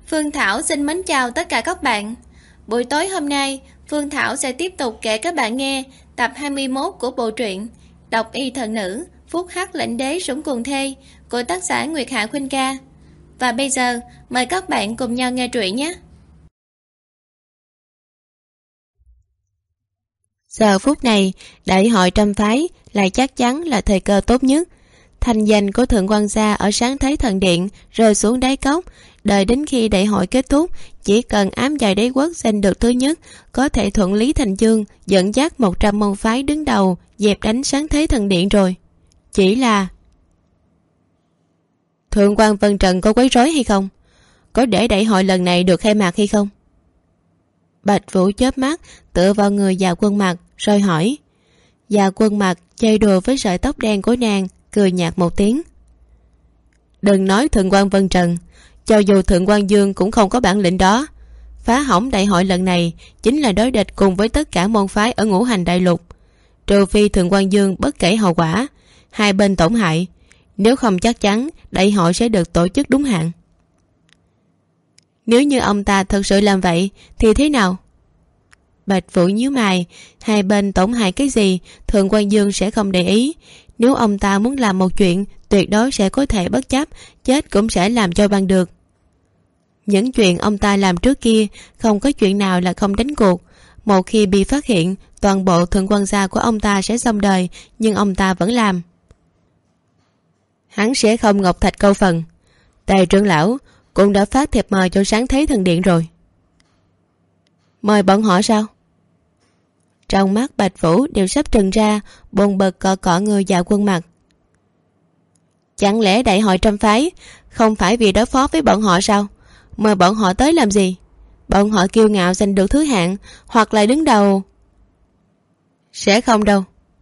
Phương Thảo xin mến chào tất cả các bạn. Buổi tối hôm nay, Phương Thảo sẽ tiếp tục kể các bạn nghe tập 21 của bộ truyện Độc Y Thần Nữ, Phúc Hắc Lệnh Đế Sủng Cuồng Thê của tác giả Nguyệt Hạ Khuynh Ca. Và bây giờ, mời các bạn cùng nhau nghe truyện nhé. Giờ phút này, đại hội trăm phái lại chắc chắn là thời cơ tốt nhất. Thành danh của Thượng Quan gia ở Sáng Thế Thần Điện rơi xuống đáy cốc. Đợi đến khi đại hội kết thúc, chỉ cần ám dài đế quốc giành được thứ nhất, có thể thuận lý thành chương dẫn dắt 100 môn phái đứng đầu dẹp đánh Sáng Thế Thần Điện rồi. Chỉ là Thượng quan Vân Trần có quấy rối hay không? Có để đại hội lần này được khai mạc hay không? Bạch Vũ chớp mắt tựa vào người Dạ Quân Mặc rồi hỏi. Dạ Quân Mặc chơi đùa với sợi tóc đen của nàng, cười nhạt một tiếng. Đừng nói Thượng quan Vân Trần, cho dù Thượng quan Dương cũng không có bản lĩnh đó. Phá hỏng đại hội lần này chính là đối địch cùng với tất cả môn phái ở Ngũ Hành Đại Lục. Trừ phi Thượng quan Dương bất kể hậu quả, hai bên tổn hại, nếu không chắc chắn đại hội sẽ được tổ chức đúng hạn. Nếu như ông ta thật sự làm vậy thì thế nào? Bạch Vũ nhíu mày, hai bên tổn hại cái gì Thượng quan Dương sẽ không để ý. Nếu ông ta muốn làm một chuyện, tuyệt đối sẽ có thể bất chấp, chết cũng sẽ làm cho bằng được. Những chuyện ông ta làm trước kia, không có chuyện nào là không đánh cuộc. Một khi bị phát hiện, toàn bộ Thượng quan gia của ông ta sẽ xong đời, nhưng ông ta vẫn làm. Hắn sẽ không ngọc thạch câu phần. Tề trưởng lão cũng đã phát thiệp mời cho Sáng Thế Thần Điện rồi. Mời bọn họ sao? Trong mắt Bạch Vũ đều sắp trừng ra, buồn bực cọ người Dạ Quân Mặc. Chẳng lẽ đại hội trăm phái không phải vì đối phó với bọn họ sao? Mời bọn họ tới làm gì? Bọn họ kiêu ngạo giành được thứ hạng hoặc là đứng đầu. Sẽ không đâu.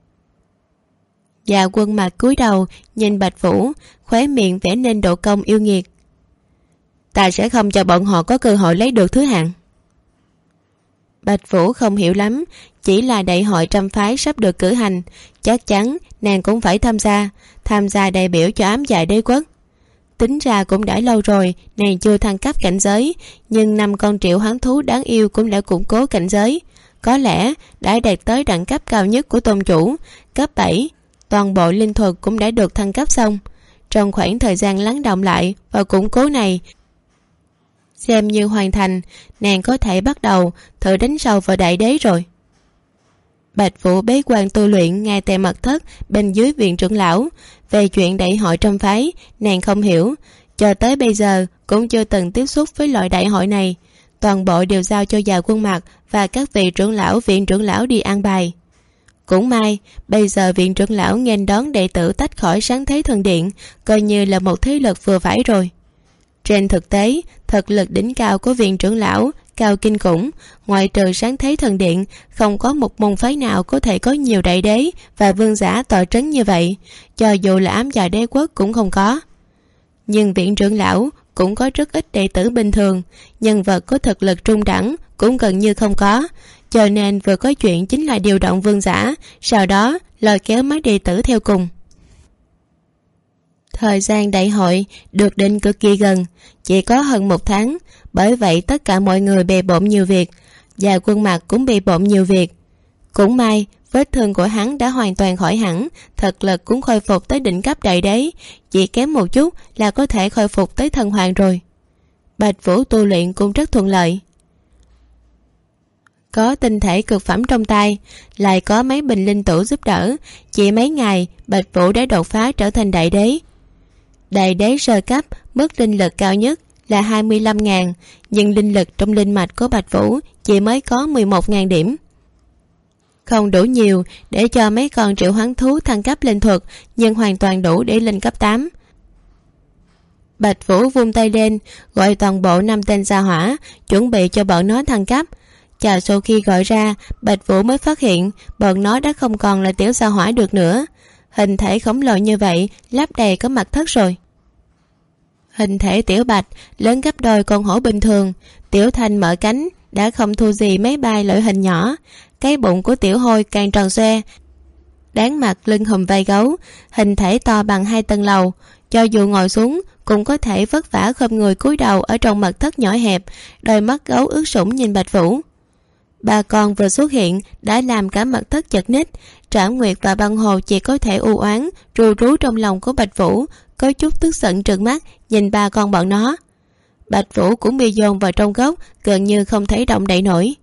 Dạ Quân Mặc cúi đầu nhìn Bạch Vũ, khóe miệng vẽ nên độ cong yêu nghiệt. Ta sẽ không cho bọn họ có cơ hội lấy được thứ hạng. Bạch Vũ không hiểu lắm, chỉ là đại hội trăm phái sắp được cử hành, chắc chắn nàng cũng phải tham gia đại biểu cho ám dạ đế quốc. Tính ra cũng đã lâu rồi nàng chưa thăng cấp cảnh giới, nhưng 5 con triệu hoán thú đáng yêu cũng đã củng cố cảnh giới, có lẽ đã đạt tới đẳng cấp cao nhất của tôn chủ, cấp 7. Toàn bộ linh thuật cũng đã được thăng cấp xong. Trong khoảng thời gian lắng đọng lại và củng cố này, xem như hoàn thành, nàng có thể bắt đầu thử đánh sâu vào đại đế rồi. Bạch Vũ bế quan tu luyện ngay tại mật thất bên dưới viện trưởng lão. Về chuyện đại hội trăm phái, nàng không hiểu, cho tới bây giờ cũng chưa từng tiếp xúc với loại đại hội này. Toàn bộ đều giao cho Dạ Quân Mặc và các vị trưởng lão viện trưởng lão đi an bài. Cũng may, bây giờ viện trưởng lão nghênh đón đệ tử tách khỏi Sáng Thế Thần Điện, coi như là một thế lực vừa phải rồi. Trên thực tế, thực lực đỉnh cao của viện trưởng lão cao kinh khủng, ngoại trừ Sáng Thế Thần Điện, không có một môn phái nào có thể có nhiều đại đế và vương giả tọa trấn như vậy, cho dù là ám dạ đế quốc cũng không có. Nhưng viện trưởng lão cũng có rất ít đệ tử bình thường, nhân vật có thực lực trung đẳng cũng gần như không có, cho nên vừa có chuyện chính là điều động vương giả, sau đó lôi kéo mấy đệ tử theo cùng. Thời gian đại hội được định cực kỳ gần, chỉ có hơn 1 tháng, bởi vậy tất cả mọi người bề bộn nhiều việc, và Quân Mặc cũng bề bộn nhiều việc. Cũng may, vết thương của hắn đã hoàn toàn khỏi hẳn, thực lực cũng khôi phục tới đỉnh cấp đại đế, chỉ kém một chút là có thể khôi phục tới thần hoàng rồi. Bạch Vũ tu luyện cũng rất thuận lợi. Có tinh thể cực phẩm trong tay, lại có mấy bình linh tủ giúp đỡ, chỉ mấy ngày Bạch Vũ đã đột phá trở thành đại đế. Đại đế sơ cấp, mức linh lực cao nhất là 25.000, nhưng linh lực trong linh mạch của Bạch Vũ chỉ mới có 11.000 điểm. Không đủ nhiều để cho mấy con triệu hoán thú thăng cấp linh thuật, nhưng hoàn toàn đủ để lên cấp 8. Bạch Vũ vung tay lên, gọi toàn bộ 5 tên gia hỏa, chuẩn bị cho bọn nó thăng cấp. Chào sau khi gọi ra, Bạch Vũ mới phát hiện bọn nó đã không còn là tiểu gia hỏa được nữa. Hình thể khổng lồ như vậy, lắp đầy có mặt thất rồi. Hình thể tiểu bạch lớn gấp đôi con hổ bình thường, tiểu thanh mở cánh đã không thua gì máy bay loại hình nhỏ. Cái bụng của tiểu hôi càng tròn xoe, đáng mặt lưng hùm vai gấu, hình thể to bằng 2 tầng lầu, cho dù ngồi xuống cũng có thể vất vả khom người cúi đầu ở trong mật thất nhỏ hẹp, đôi mắt gấu ướt sũng nhìn Bạch Vũ. Ba con vừa xuất hiện đã làm cả mật thất chật ních. Trảm Nguyệt và Băng Hồ chỉ có thể u oán ru rú trong lòng của Bạch Vũ, có chút tức giận trừng mắt nhìn ba con bọn nó. Bạch Vũ cũng bị dồn vào trong góc, gần như không thể động đậy nổi.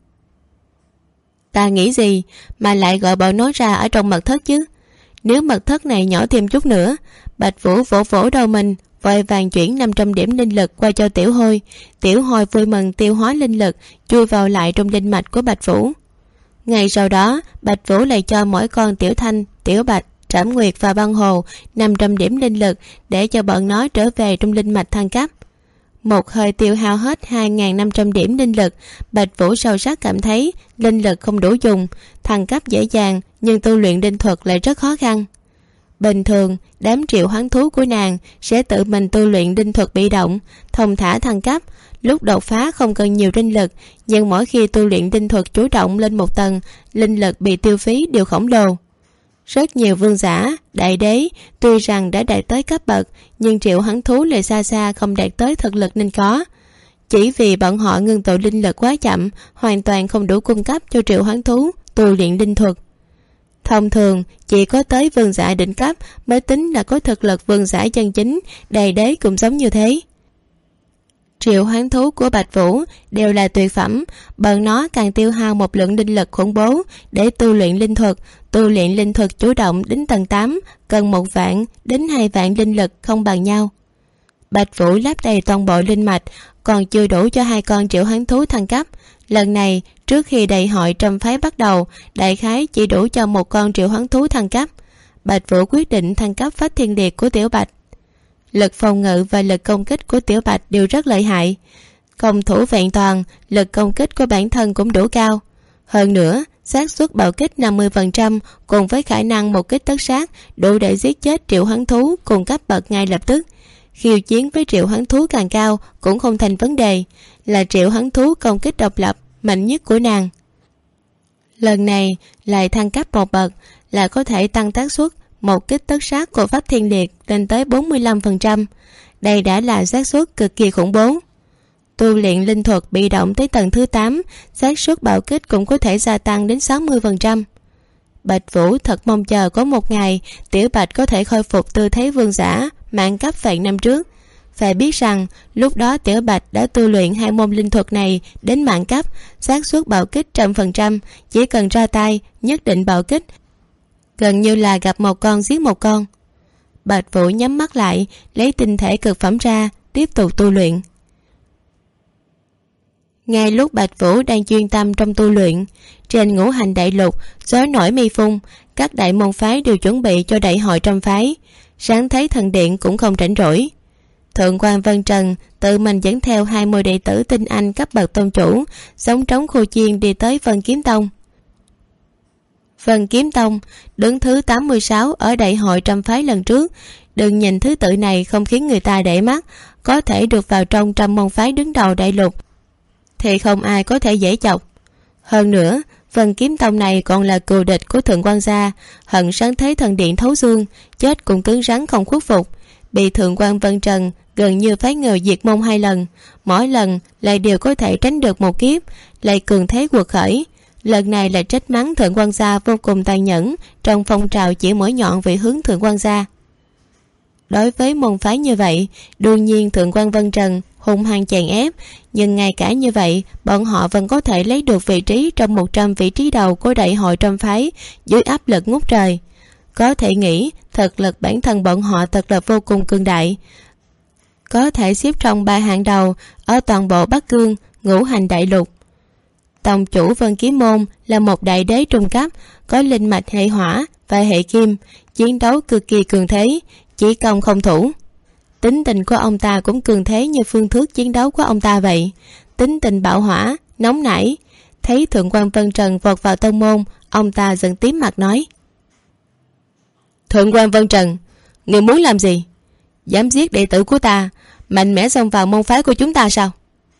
Ta nghĩ gì mà lại gọi bọn nó ra ở trong mật thất chứ? Nếu mật thất này nhỏ thêm chút nữa. Bạch Vũ vỗ vỗ đầu mình, vội vàng chuyển 500 điểm linh lực qua cho Tiểu Hôi. Tiểu Hôi vui mừng tiêu hóa linh lực chui vào lại trong linh mạch của Bạch Vũ. Ngày sau đó, Bạch Vũ lại cho mỗi con Tiểu Thanh, Tiểu Bạch, Trảm Nguyệt và Băng Hồ 500 điểm linh lực để cho bọn nó trở về trong linh mạch thăng cấp. Một hơi tiêu hao hết 2.500 điểm linh lực. Bạch Vũ sâu sắc cảm thấy linh lực không đủ dùng, thăng cấp dễ dàng nhưng tu luyện linh thuật lại rất khó khăn. Bình thường, đám triệu hoán thú của nàng sẽ tự mình tu luyện linh thuật bị động, thông thả thăng cấp. Lúc đột phá không cần nhiều linh lực, nhưng mỗi khi tu luyện linh thuật chủ động lên một tầng, linh lực bị tiêu phí đều khổng lồ. Rất nhiều vương giả, đại đế tuy rằng đã đạt tới cấp bậc, nhưng triệu hoán thú lại xa xa không đạt tới thực lực nên có. Chỉ vì bọn họ ngưng tụ linh lực quá chậm, hoàn toàn không đủ cung cấp cho triệu hoán thú tu luyện linh thuật. Thông thường, chỉ có tới vương giả đỉnh cấp mới tính là có thực lực vương giả chân chính, đại đế cũng giống như thế. Triệu hoán thú của Bạch Vũ đều là tuyệt phẩm, bọn nó càng tiêu hao một lượng linh lực khủng bố để tu luyện linh thuật. Tu luyện linh thuật chủ động đến tầng 8 cần 1 vạn đến 2 vạn linh lực không bằng nhau. Bạch Vũ lắp đầy toàn bộ linh mạch, còn chưa đủ cho 2 con triệu hoán thú thăng cấp. Lần này, trước khi đại hội trăm phái bắt đầu, đại khái chỉ đủ cho 1 con triệu hoán thú thăng cấp. Bạch Vũ quyết định thăng cấp Phách Thiên Liệt của Tiểu Bạch. Lực phòng ngự và lực công kích của Tiểu Bạch đều rất lợi hại. Công thủ vẹn toàn, lực công kích của bản thân cũng đủ cao. Hơn nữa, xác suất bạo kích 50% cùng với khả năng một kích tất sát đủ để giết chết triệu hoán thú cùng cấp bậc ngay lập tức. Khiêu chiến với triệu hoán thú càng cao cũng không thành vấn đề, là triệu hoán thú công kích độc lập mạnh nhất của nàng. Lần này lại thăng cấp một bậc là có thể tăng tác suất một kích tất sát của Phách Thiên Liệt lên tới 45%. Đây đã là xác suất cực kỳ khủng bố. Tu luyện linh thuật bị động tới tầng thứ 8, xác suất bạo kích cũng có thể gia tăng đến 60%. Bạch Vũ thật mong chờ có một ngày Tiểu Bạch có thể khôi phục tư thế vương giả mãn cấp vạn năm trước. Phải biết rằng lúc đó Tiểu Bạch đã tu luyện 2 môn linh thuật này đến mãn cấp, xác suất bạo kích 100%, chỉ cần ra tay nhất định bạo kích, gần như là gặp một con giết một con. Bạch Vũ nhắm mắt lại, lấy tinh thể cực phẩm ra, tiếp tục tu luyện. Ngay lúc Bạch Vũ đang chuyên tâm trong tu luyện, trên Ngũ Hành Đại Lục gió nổi mây phun, các đại môn phái đều chuẩn bị cho đại hội trăm phái. Sáng thấy thần điện cũng không rảnh rỗi. Thượng quan Vân Trần tự mình dẫn theo 20 đệ tử tinh anh cấp bậc tôn chủ, sống trống khô chiên đi tới Vân Kiếm Tông. Vân Kiếm Tông đứng thứ 86 ở đại hội trăm phái lần trước. Đừng nhìn thứ tự này không khiến người ta để mắt, có thể được vào trong trăm môn phái đứng đầu đại lục thì không ai có thể dễ chọc. Hơn nữa, Vân Kiếm Tông này còn là cừu địch của Thượng quan gia, hận Sáng Thế Thần Điện thấu xương, chết cũng cứng rắn không khuất phục. Bị Thượng quan Vân Trần gần như phái ngờ diệt môn 2 lần, mỗi lần lại đều có thể tránh được một kiếp, lại cường thế quật khởi. Lần này là trách mắng Thượng quan gia vô cùng tàn nhẫn trong phong trào chỉ mũi nhọn về hướng Thượng quan gia. Đối với môn phái như vậy, đương nhiên Thượng quan Vân Trần hung hăng chèn ép, nhưng ngay cả như vậy bọn họ vẫn có thể lấy được vị trí trong 100 vị trí đầu của đại hội trăm phái dưới áp lực ngút trời. Có thể nghĩ thực lực bản thân bọn họ thật là vô cùng cường đại, có thể xếp trong 3 hạng đầu ở toàn bộ Bắc Cương, Ngũ Hành Đại Lục. Tông chủ Vân Kiếm Môn là một đại đế trung cấp, có linh mạch hệ hỏa và hệ kim, chiến đấu cực kỳ cường thế, chỉ công không thủ. Tính tình của ông ta cũng cường thế như phương thức chiến đấu của ông ta vậy, tính tình bạo hỏa, nóng nảy. Thấy Thượng quan Vân Trần vọt vào tông môn, ông ta giận tím mặt nói: Thượng quan Vân Trần, người muốn làm gì? Dám giết đệ tử của ta, mạnh mẽ xông vào môn phái của chúng ta sao?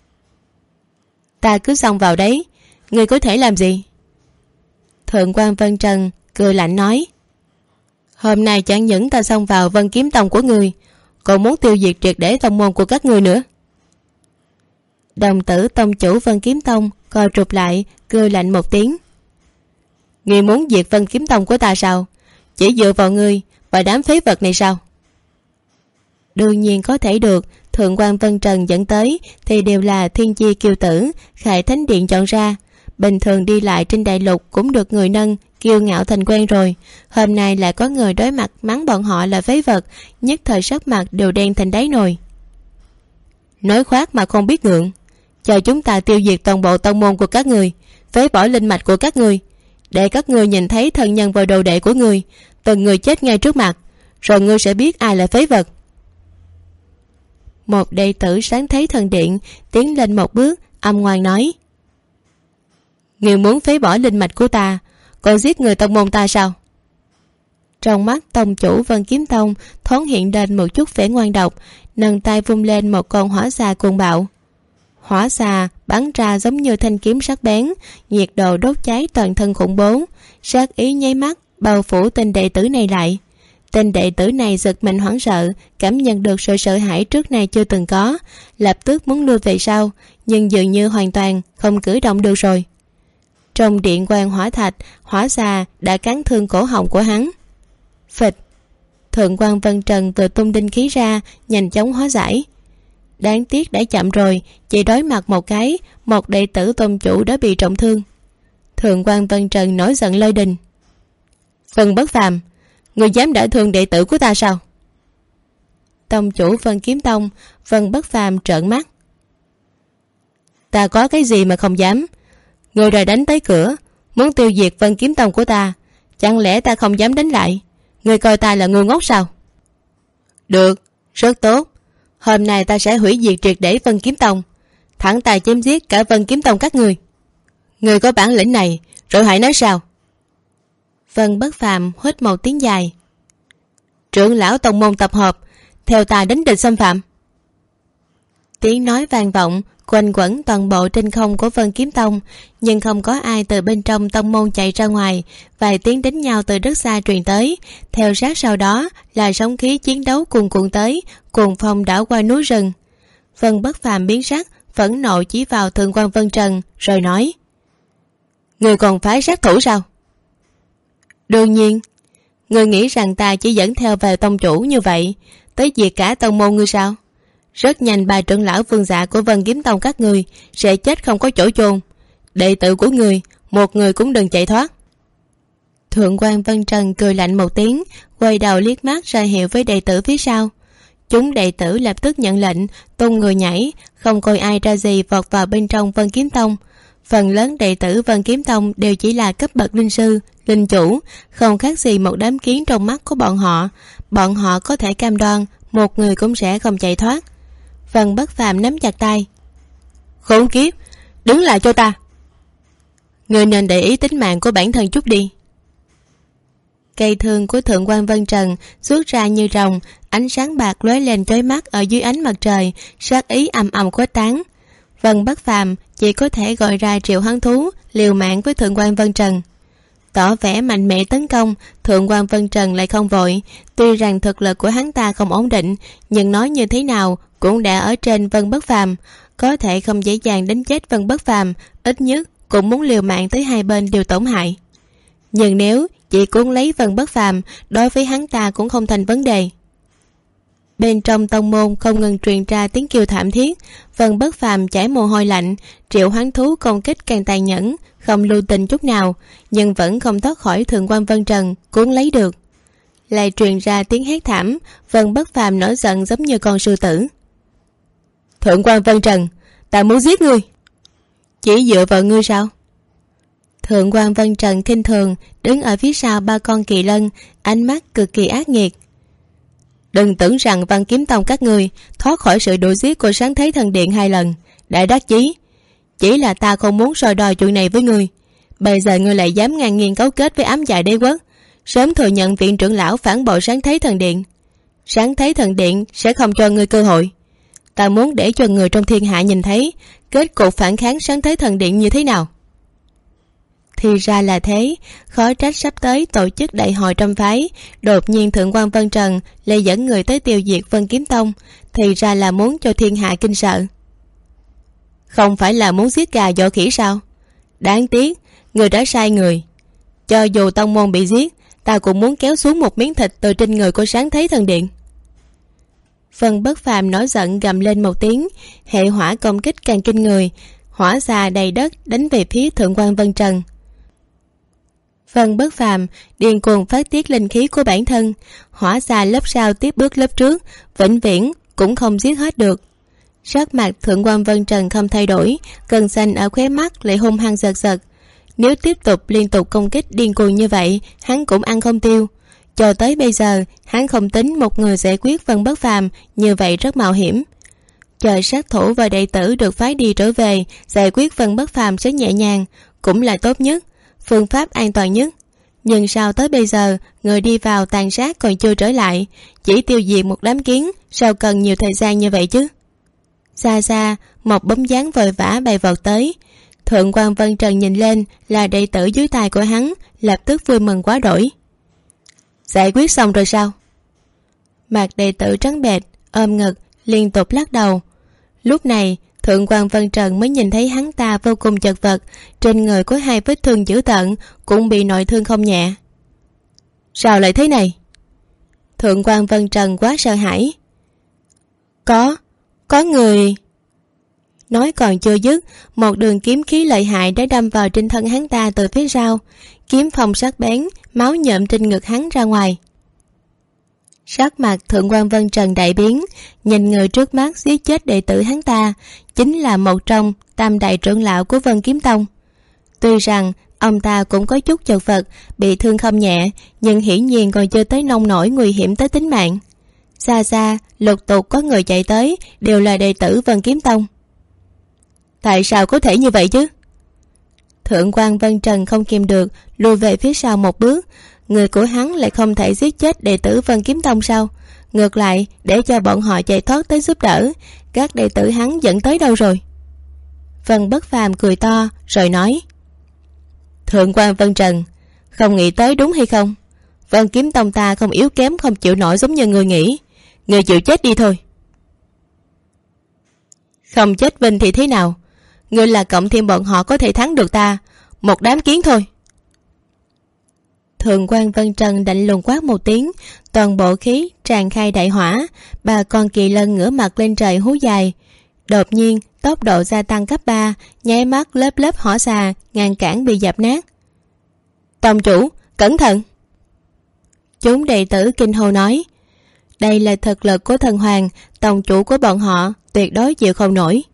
Ta cứ xông vào đấy, người có thể làm gì? Thượng quan Vân Trần cười lạnh nói: Hôm nay chẳng những ta xông vào Vân Kiếm Tông của người, còn muốn tiêu diệt triệt để tông môn của các ngươi nữa. Đồng tử tông chủ Vân Kiếm Tông co rụt lại, cười lạnh một tiếng. Ngươi muốn diệt Vân Kiếm Tông của ta sao? Chỉ dựa vào ngươi và đám phế vật này sao? Đương nhiên có thể được. Thượng quan Vân Trần dẫn tới thì đều là thiên chi kiêu tử, Khải Thánh Điện chọn ra. Bình thường đi lại trên đại lục cũng được người nâng, kiêu ngạo thành quen rồi. Hôm nay lại có người đối mặt mắng bọn họ là phế vật, nhất thời sắc mặt đều đen thành đáy nồi. Nói khoác mà không biết ngượng. Chờ chúng ta tiêu diệt toàn bộ tông môn của các người, phế bỏ linh mạch của các người, để các người nhìn thấy thân nhân và đồ đệ của người, từng người chết ngay trước mặt, rồi ngươi sẽ biết ai là phế vật. Một đệ tử Sáng Thế Thần Điện tiến lên một bước, âm ngoan nói: Ngươi muốn phế bỏ linh mạch của ta, còn giết người tông môn ta sao? Trong mắt tông chủ Vân Kiếm Tông thoáng hiện lên một chút vẻ ngoan độc, nâng tay vung lên một con hỏa xà cuồng bạo. Hỏa xà bắn ra giống như thanh kiếm sắc bén, nhiệt độ đốt cháy toàn thân khủng bố, sát ý nháy mắt bao phủ tên đệ tử này lại. Tên đệ tử này giật mình hoảng sợ, cảm nhận được sự sợ hãi trước nay chưa từng có, lập tức muốn lui về sau, nhưng dường như hoàn toàn không cử động được rồi. Trong điện quang hỏa thạch, hỏa xà đã cắn thương cổ họng của hắn. Phịch! Thượng quan Vân Trần vừa tung đinh khí ra, nhanh chóng hóa giải. Đáng tiếc đã chậm rồi, chỉ đối mặt một cái, một đệ tử tôn chủ đã bị trọng thương. Thượng quan Vân Trần nổi giận lôi đình. Vân Bất Phàm, ngươi dám đả thương đệ tử của ta sao? Tông chủ Vân Kiếm Tông Vân Bất Phàm trợn mắt. Ta có cái gì mà không dám? Ngươi đòi đánh tới cửa, muốn tiêu diệt Vân Kiếm Tông của ta, chẳng lẽ ta không dám đánh lại? Ngươi coi ta là ngu ngốc sao? Được, rất tốt. Hôm nay ta sẽ hủy diệt triệt để Vân Kiếm Tông, thẳng tay chém giết cả Vân Kiếm Tông các ngươi. Ngươi có bản lĩnh này rồi hãy nói sao? Vân Bất Phàm hít một tiếng dài. Trưởng lão tông môn tập hợp, theo ta đánh địch xâm phạm. Tiếng nói vang vọng quanh quẩn toàn bộ trên không của Vân Kiếm Tông, nhưng không có ai từ bên trong tông môn chạy ra ngoài. Vài tiếng đánh nhau từ rất xa truyền tới, theo sát sau đó là sóng khí chiến đấu cuồn cuộn tới, cuồng phong đảo qua núi rừng. Vân Bất Phàm biến sắc, phẫn nộ chỉ vào Thượng quan Vân Trần rồi nói: Người còn phái sát thủ sao? Đương nhiên. Người nghĩ rằng ta chỉ dẫn theo về tông chủ như vậy tới diệt cả tông môn ngươi sao? Rất nhanh ba trưởng lão vương dạ của Vân Kiếm Tông các người sẽ chết không có chỗ chôn. Đệ tử của người, một người cũng đừng chạy thoát. Thượng quan Vân Trần cười lạnh một tiếng, quay đầu liếc mắt ra hiệu với đệ tử phía sau. Chúng đệ tử lập tức nhận lệnh, tung người nhảy, không coi ai ra gì vọt vào bên trong Vân Kiếm Tông. Phần lớn đệ tử Vân Kiếm Tông đều chỉ là cấp bậc linh sư, linh chủ, không khác gì một đám kiến trong mắt của bọn họ. Bọn họ có thể cam đoan một người cũng sẽ không chạy thoát. Vân Bất Phàm nắm chặt tay. Khốn kiếp, đứng lại cho ta. Người nên để ý tính mạng của bản thân chút đi. Cây thương của Thượng quan Vân Trần xuất ra như rồng, ánh sáng bạc lóe lên chói mắt ở dưới ánh mặt trời, sát ý ầm ầm khuếch tán. Vân Bất Phàm chỉ có thể gọi ra triệu hoán thú liều mạng với Thượng quan Vân Trần. Tỏ vẻ mạnh mẽ tấn công, Thượng quan Vân Trần lại không vội. Tuy rằng thực lực của hắn ta không ổn định, nhưng nói như thế nào cũng đã ở trên Vân Bất Phàm, có thể không dễ dàng đánh chết Vân Bất Phàm, ít nhất cũng muốn liều mạng tới hai bên đều tổn hại. Nhưng nếu chỉ cuốn lấy Vân Bất Phàm, đối với hắn ta cũng không thành vấn đề. Bên trong tông môn không ngừng truyền ra tiếng kêu thảm thiết. Vân Bất Phàm chảy mồ hôi lạnh, triệu hoán thú công kích càng tàn nhẫn, không lưu tình chút nào, nhưng vẫn không thoát khỏi Thượng quan Vân Trần cuốn lấy được. Lại truyền ra tiếng hét thảm. Vân Bất Phàm nổi giận giống như con sư tử. Thượng quan Vân Trần, ta muốn giết ngươi. Chỉ dựa vào ngươi sao? Thượng quan Vân Trần khinh thường đứng ở phía sau ba con kỳ lân, ánh mắt cực kỳ ác nghiệt. Đừng tưởng rằng Vân Kiếm Tông các ngươi thoát khỏi sự đuổi giết của Sáng Thế Thần Điện 2 lần đã đắc chí. Chỉ là ta không muốn soi đòi chuyện này với ngươi. Bây giờ ngươi lại dám ngang nhiên cấu kết với ám dạ đế quốc, sớm thừa nhận viện trưởng lão phản bội Sáng Thế Thần Điện. Sáng Thế Thần Điện sẽ không cho ngươi cơ hội. Ta muốn để cho người trong thiên hạ nhìn thấy kết cục phản kháng Sáng Thế Thần Điện như thế nào. Thì ra là thế, khó trách sắp tới tổ chức đại hội trong phái, đột nhiên Thượng quan Vân Trần lại dẫn người tới tiêu diệt Vân Kiếm Tông. Thì ra là muốn cho thiên hạ kinh sợ. Không phải là muốn giết gà dọa khỉ sao? Đáng tiếc, người đã sai người. Cho dù tông môn bị giết, ta cũng muốn kéo xuống một miếng thịt từ trên người của Sáng Thế Thần Điện. Vân Bất Phàm nổi giận gầm lên một tiếng, hệ hỏa công kích càng kinh người, hỏa xà đầy đất đánh về phía Thượng quan Vân Trần. Vân Bất Phàm điên cuồng phát tiết linh khí của bản thân, hỏa xà lớp sau tiếp bước lớp trước, vĩnh viễn cũng không giết hết được. Sắc mặt Thượng quan Vân Trần không thay đổi, cơn xanh ở khóe mắt lại hung hăng giật giật. Nếu tiếp tục liên tục công kích điên cuồng như vậy, hắn cũng ăn không tiêu. Cho tới bây giờ, hắn không tính một người giải quyết Vân Bất Phàm, như vậy rất mạo hiểm. Chờ sát thủ và đệ tử được phái đi trở về, giải quyết Vân Bất Phàm sẽ nhẹ nhàng, cũng là tốt nhất, phương pháp an toàn nhất. Nhưng sao tới bây giờ, người đi vào tàn sát còn chưa trở lại, chỉ tiêu diệt một đám kiến, sao cần nhiều thời gian như vậy chứ? Xa xa, một bóng dáng vội vã bay vọt tới. Thượng quan Vân Trần nhìn lên là đệ tử dưới tay của hắn, lập tức vui mừng quá đổi. Giải quyết xong rồi sao? Mặt đệ tử trắng bệch, ôm ngực, liên tục lắc đầu. Lúc này, Thượng quan Vân Trần mới nhìn thấy hắn ta vô cùng chật vật, trên người có 2 vết thương dữ tợn, cũng bị nội thương không nhẹ. Sao lại thế này? Thượng quan Vân Trần quá sợ hãi. Có người... Nói còn chưa dứt, một đường kiếm khí lợi hại đã đâm vào trên thân hắn ta từ phía sau, kiếm phong sắc bén, máu nhợm trên ngực hắn ra ngoài. Sắc mặt Thượng quan Vân Trần đại biến, nhìn người trước mắt giết chết đệ tử hắn ta, chính là một trong tam đại trưởng lão của Vân Kiếm Tông. Tuy rằng ông ta cũng có chút chật vật, bị thương không nhẹ, nhưng hiển nhiên còn chưa tới nông nỗi nguy hiểm tới tính mạng. Xa xa, lục tục có người chạy tới, đều là đệ tử Vân Kiếm Tông. Tại sao có thể như vậy chứ? Thượng quan Vân Trần không kìm được, lùi về phía sau một bước. Người của hắn lại không thể giết chết đệ tử Vân Kiếm Tông sao? Ngược lại, để cho bọn họ chạy thoát tới giúp đỡ. Các đệ tử hắn dẫn tới đâu rồi? Vân Bất Phàm cười to, rồi nói: Thượng quan Vân Trần, không nghĩ tới đúng hay không? Vân Kiếm Tông ta không yếu kém, không chịu nổi giống như người nghĩ. Người chịu chết đi thôi. Không chết vinh thì thế nào? Ngươi là cộng thêm bọn họ có thể thắng được ta, một đám kiến thôi. Thượng quan Vân Trần lạnh lùng quát một tiếng, toàn bộ khí tràn khai đại hỏa, 3 con kỳ lân ngửa mặt lên trời hú dài. Đột nhiên tốc độ gia tăng cấp 3, nháy mắt lớp lớp hỏa xà ngăn cản bị dập nát. Tông chủ, cẩn thận! Chúng đệ tử kinh hô nói. Đây là thực lực của thần hoàng, tông chủ của bọn họ tuyệt đối chịu không nổi.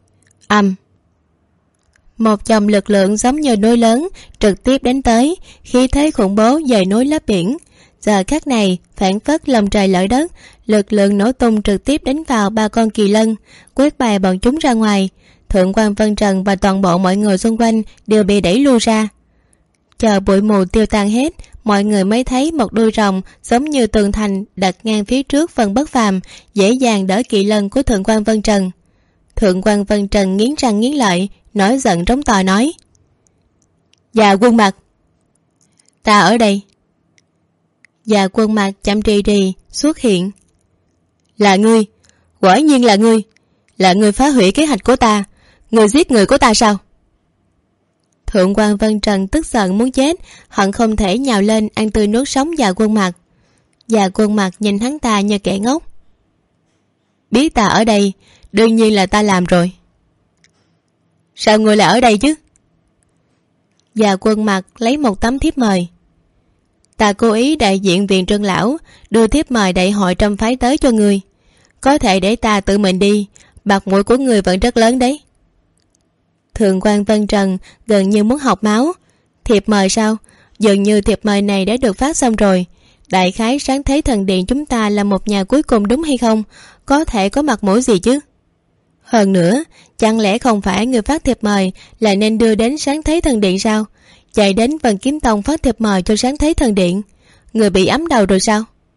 Một dòng lực lượng giống như núi lớn trực tiếp đánh tới, khí thế khủng bố dời núi lấp biển. Giờ khắc này phản phất lồng trời lở đất, lực lượng nổ tung trực tiếp đánh vào 3 con kỳ lân, quét bài bọn chúng ra ngoài. Thượng quan Vân Trần và toàn bộ mọi người xung quanh đều bị đẩy lui ra. Chờ bụi mù tiêu tan hết, mọi người mới thấy một đuôi rồng giống như tường thành đặt ngang phía trước Vân Bất Phàm, dễ dàng đỡ kỳ lân của Thượng quan Vân Trần. Thượng quan Vân Trần nghiến răng nghiến lợi, nổi giận trống to nói: Dạ Quân Mặc, ta ở đây. Dạ Quân Mặc chậm rì rì xuất hiện. Là ngươi, quả nhiên là ngươi phá hủy kế hoạch của ta, ngươi giết người của ta sao? Thượng quan Vân Trần tức giận muốn chết, hận không thể nhào lên ăn tươi nuốt sống Dạ Quân Mặc. Dạ Quân Mặc nhìn hắn ta như kẻ ngốc. Biết ta ở đây, đương nhiên là ta làm rồi. Sao ngươi lại ở đây chứ? Dạ Quân Mặc lấy một tấm thiếp mời. Ta cố ý đại diện viện trưởng lão đưa thiếp mời đại hội trong phái tới cho ngươi. Có thể để ta tự mình đi, bạc mũi của ngươi vẫn rất lớn đấy. Thượng quan Vân Trần gần như muốn học máu. Thiệp mời sao? Dường như thiệp mời này đã được phát xong rồi. Đại khái Sáng Thế Thần Điện chúng ta là một nhà cuối cùng đúng hay không? Có thể có mặt mũi gì chứ? Hơn nữa, chẳng lẽ không phải người phát thiệp mời là nên đưa đến Sáng Thế Thần Điện sao? Chạy đến Vân Kiếm Tông phát thiệp mời cho Sáng Thế Thần Điện, người bị ấm đầu rồi sao?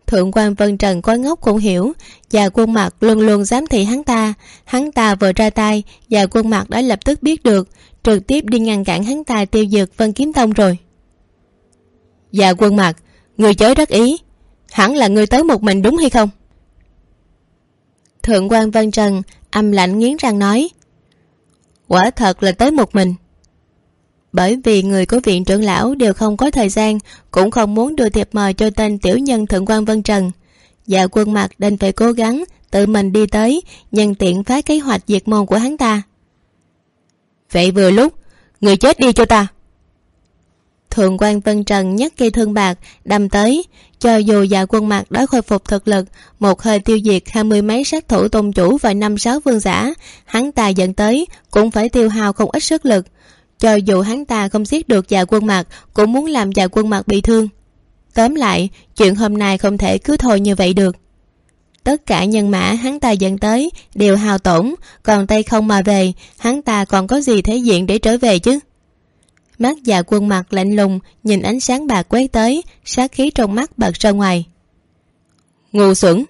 Thượng quan Vân Trần có ngốc cũng hiểu, và Quân Mặc luôn luôn giám thị hắn ta vừa ra tay và Quân Mặc đã lập tức biết được, trực tiếp đi ngăn cản hắn ta tiêu diệt Vân Kiếm Tông rồi. Và Quân Mặc, người chớ đắc ý, hẳn là người tới một mình đúng hay không? Thượng quan Vân Trần âm lạnh nghiến răng nói, quả thật là tới một mình. Bởi vì người của viện trưởng lão đều không có thời gian, cũng không muốn đưa thiệp mời cho tên tiểu nhân Thượng quan Vân Trần, và Quân Mặc đành phải cố gắng tự mình đi tới, nhân tiện phá kế hoạch diệt môn của hắn ta. Vậy vừa lúc, người chết đi cho ta. Thượng quan Vân Trần nhấc cây thương bạc đâm tới, cho dù Dạ Quân Mặc đã khôi phục thực lực, một hơi tiêu diệt 20 mấy sát thủ tôn chủ và 5-6 vương giả, hắn ta dẫn tới cũng phải tiêu hao không ít sức lực. Cho dù hắn ta không giết được Dạ Quân Mặc, cũng muốn làm Dạ Quân Mặc bị thương. Tóm lại, chuyện hôm nay không thể cứ thôi như vậy được. Tất cả nhân mã hắn ta dẫn tới đều hao tổn, còn tay không mà về, hắn ta còn có gì thể diện để trở về chứ? Mắt Dạ Quân Mặc lạnh lùng nhìn ánh sáng bạc quét tới, sát khí trong mắt bật ra ngoài. Ngu xuẩn!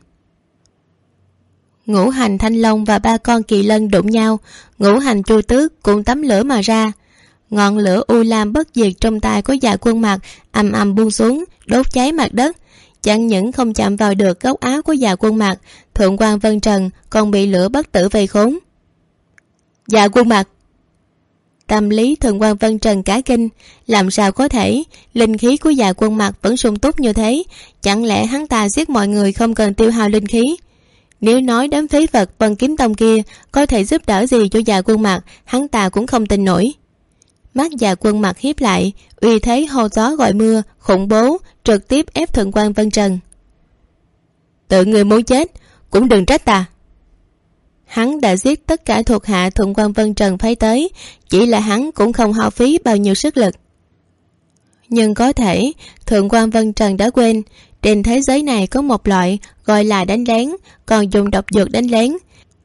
Ngũ hành thanh long và 3 con kỳ lân đụng nhau, ngũ hành chu tước cùng tắm lửa mà ra. Ngọn lửa u lam bất diệt trong tay của Dạ Quân Mặc ầm ầm buông xuống, đốt cháy mặt đất. Chẳng những không chạm vào được góc áo của Dạ Quân Mặc, Thượng quan Vân Trần còn bị lửa bất tử vây khốn. Dạ Quân Mặc! Tâm lý Thượng quan Vân Trần cả kinh, làm sao có thể, linh khí của Dạ Quân Mặc vẫn sung túc như thế, chẳng lẽ hắn ta giết mọi người không cần tiêu hao linh khí? Nếu nói đám phế vật Vân Kiếm Tông kia có thể giúp đỡ gì cho Dạ Quân Mặc, hắn ta cũng không tin nổi. Mắt Dạ Quân Mặc hiếp lại, uy thế hô gió gọi mưa, khủng bố, trực tiếp ép Thượng quan Vân Trần. Tự người muốn chết, cũng đừng trách ta. Hắn đã giết tất cả thuộc hạ Thượng quan Vân Trần phái tới, chỉ là hắn cũng không hao phí bao nhiêu sức lực. Nhưng có thể Thượng quan Vân Trần đã quên, trên thế giới này có một loại gọi là đánh lén, còn dùng độc dược đánh lén.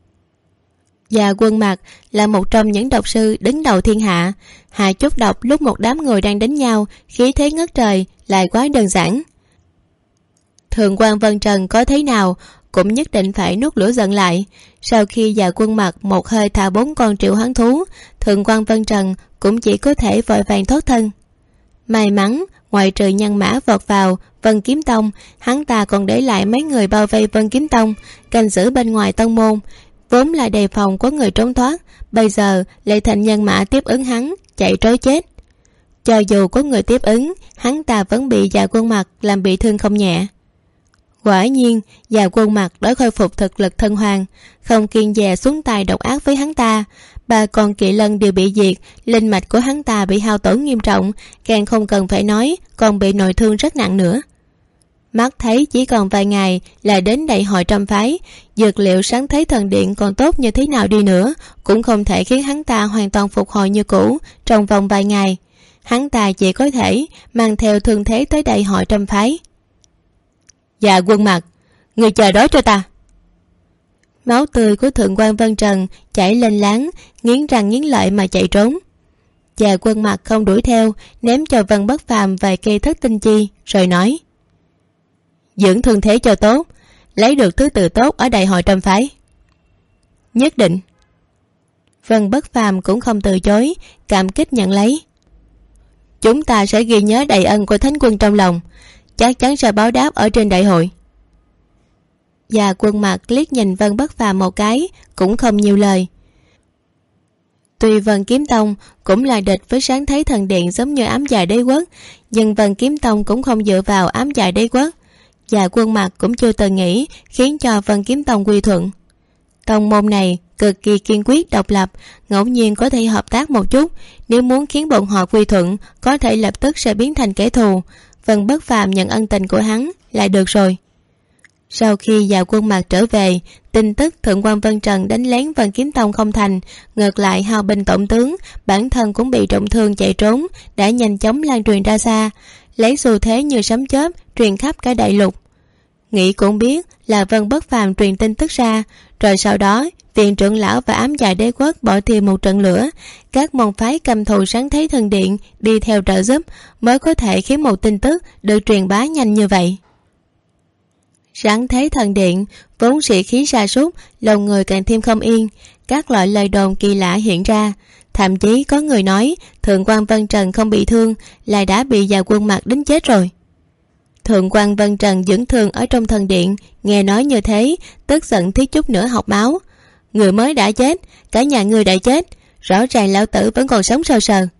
Và Quân Mặc là một trong những độc sư đứng đầu thiên hạ, hạ chút độc lúc một đám người đang đánh nhau, khí thế ngất trời, lại quá đơn giản. Thượng quan Vân Trần có thế nào cũng nhất định phải nuốt lửa giận lại. Sau khi Dạ Quân Mặc một hơi thả 4 con triệu hoán thú, Thượng quan Vân Trần cũng chỉ có thể vội vàng thoát thân. May mắn ngoại trừ nhân mã vọt vào Vân Kiếm Tông, hắn ta còn để lại mấy người bao vây Vân Kiếm Tông, canh giữ bên ngoài tông môn, vốn là đề phòng có người trốn thoát, bây giờ lại thành nhân mã tiếp ứng hắn, chạy trối chết. Cho dù có người tiếp ứng, hắn ta vẫn bị Dạ Quân Mặc làm bị thương không nhẹ. Quả nhiên Dạ Quân Mặc đã khôi phục thực lực thân hoàng, không kiêng dè xuống tay độc ác với hắn ta. 3 con kỵ lân đều bị diệt, linh mạch của hắn ta bị hao tổn nghiêm trọng, càng không cần phải nói, còn bị nội thương rất nặng nữa. Mắt thấy chỉ còn vài ngày là đến đại hội trăm phái, dược liệu sáng thế thần điện còn tốt như thế nào đi nữa cũng không thể khiến hắn ta hoàn toàn phục hồi như cũ trong vòng vài ngày. Hắn ta chỉ có thể mang theo thương thế tới đại hội trăm phái. Dạ Quân Mặc, người chờ đó cho ta. Máu tươi của Thượng quan Vân Trần chảy lên láng, nghiến răng nghiến lợi mà chạy trốn. Dạ Quân Mặc không đuổi theo, ném cho Vân Bất Phàm vài cây thất tinh chi rồi nói: dưỡng thương thế cho tốt, lấy được thứ tự tốt ở đại hội trăm phái. Nhất định. Vân Bất Phàm cũng không từ chối, cảm kích nhận lấy. Chúng ta sẽ ghi nhớ đại ân của Thánh Quân trong lòng, chắc chắn sẽ báo đáp ở trên đại hội. Dạ Quân Mặc liếc nhìn Vân Bất Phàm một cái, cũng không nhiều lời. Tuy Vân Kiếm Tông cũng là địch với Sáng Thế Thần Điện giống như Ám Dạ Đế Quốc, nhưng Vân Kiếm Tông cũng không dựa vào Ám Dạ Đế Quốc. Dạ Quân Mặc cũng chưa từng nghĩ khiến cho Vân Kiếm Tông quy thuận. Tông môn này cực kỳ kiên quyết độc lập, ngẫu nhiên có thể hợp tác một chút, nếu muốn khiến bọn họ quy thuận có thể lập tức sẽ biến thành kẻ thù. Vân Bất Phàm nhận ân tình của hắn là được rồi. Sau khi Dạ Quân Mặc trở về, tin tức Thượng quan Vân Trần đánh lén Vân Kiếm Tông không thành, ngược lại hao binh tổn tướng, bản thân cũng bị trọng thương chạy trốn, đã nhanh chóng lan truyền ra xa, lấy xu thế như sấm chớp truyền khắp cả đại lục. Nghĩ cũng biết là Vân Bất Phàm truyền tin tức ra, rồi sau đó viện trưởng lão và Ám Dạ Đế Quốc bỏ thêm một trận lửa, các môn phái cầm thù Sáng Thế Thần Điện đi theo trợ giúp mới có thể khiến một tin tức được truyền bá nhanh như vậy. Sáng thế thần điện vốn sĩ khí sa sút, lòng người càng thêm không yên. Các loại lời đồn kỳ lạ hiện ra, thậm chí có người nói thượng quan Vân Trần không bị thương, lại đã bị Dạ Quân Mặc đánh chết rồi. Thượng quan Vân Trần dưỡng thương ở trong thần điện, nghe nói như thế tức giận thiếu chút nữa học máu. Người mới đã chết, cả nhà người đã chết, rõ ràng lão tử vẫn còn sống sờ sờ.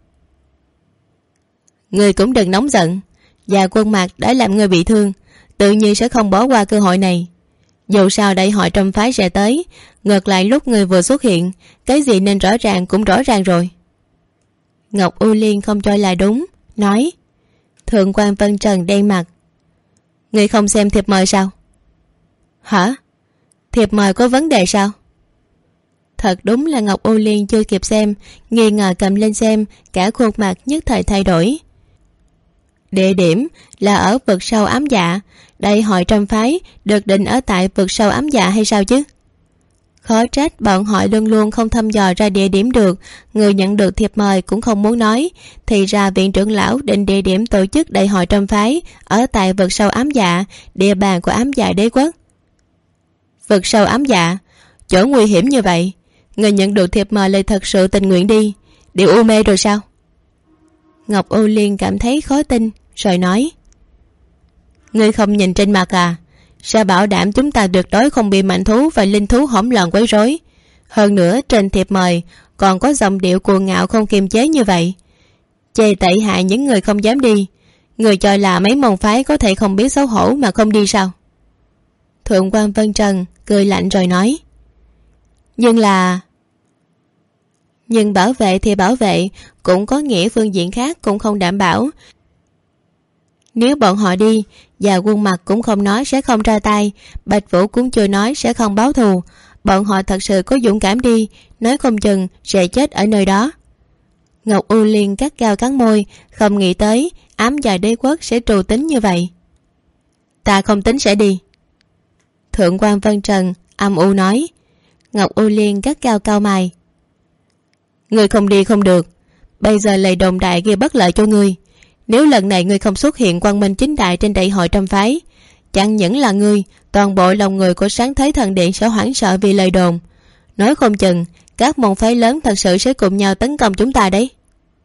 Người cũng đừng nóng giận, Dạ Quân Mặc đã làm người bị thương, tự nhiên sẽ không bỏ qua cơ hội này. Dù sao đại hội Trâm phái sẽ tới, ngược lại lúc người vừa xuất hiện, cái gì nên rõ ràng cũng rõ ràng rồi. Ngọc U Liên không cho là đúng, nói. Thượng quan Vân Trần đen mặt. Người không xem thiệp mời sao? Hả? Thiệp mời có vấn đề sao? Thật đúng là Ngọc U Liên chưa kịp xem, nghi ngờ cầm lên xem, cả khuôn mặt nhất thời thay đổi. Địa điểm là ở vực sâu ám dạ, đại hội Trâm phái được định ở tại vực sâu ám dạ hay sao chứ? Khó trách bọn họ luôn luôn không thăm dò ra địa điểm được, người nhận được thiệp mời cũng không muốn nói. Thì ra viện trưởng lão định địa điểm tổ chức đại hội Trâm phái ở tại vực sâu ám dạ, địa bàn của ám dạ đế quốc. Vực sâu ám dạ, chỗ nguy hiểm như vậy, người nhận được thiệp mời lại thật sự tình nguyện đi, đều u mê rồi sao? Ngọc U Liên cảm thấy khó tin, rồi nói. Ngươi không nhìn trên mặt à? Sao bảo đảm chúng ta tuyệt đối không bị mạnh thú và linh thú hỗn loạn quấy rối? Hơn nữa trên thiệp mời còn có giọng điệu cuồng ngạo không kiềm chế như vậy, chê tẩy hại những người không dám đi. Người cho là mấy môn phái có thể không biết xấu hổ mà không đi sao? Thượng quan Vân Trần cười lạnh rồi nói. Nhưng bảo vệ thì bảo vệ, cũng có nghĩa phương diện khác cũng không đảm bảo. Nếu bọn họ đi, Dạ Quân Mặc cũng không nói sẽ không ra tay, Bạch Vũ cũng chưa nói sẽ không báo thù. Bọn họ thật sự có dũng cảm đi, nói không chừng sẽ chết ở nơi đó. Ngọc U Liên cắt gao cắn môi, không nghĩ tới ám dạ đế quốc sẽ trù tính như vậy. Ta không tính sẽ đi. Thượng quan Vân Trần âm u nói. Ngọc U Liên cắt gao cau mày. Người không đi không được, bây giờ lời đồn đại kia bất lợi cho ngươi. Nếu lần này ngươi không xuất hiện quang minh chính đại trên đại hội Trâm phái, chẳng những là ngươi, toàn bộ lòng người của sáng thế thần điện sẽ hoảng sợ vì lời đồn. Nói không chừng các môn phái lớn thật sự sẽ cùng nhau tấn công chúng ta đấy.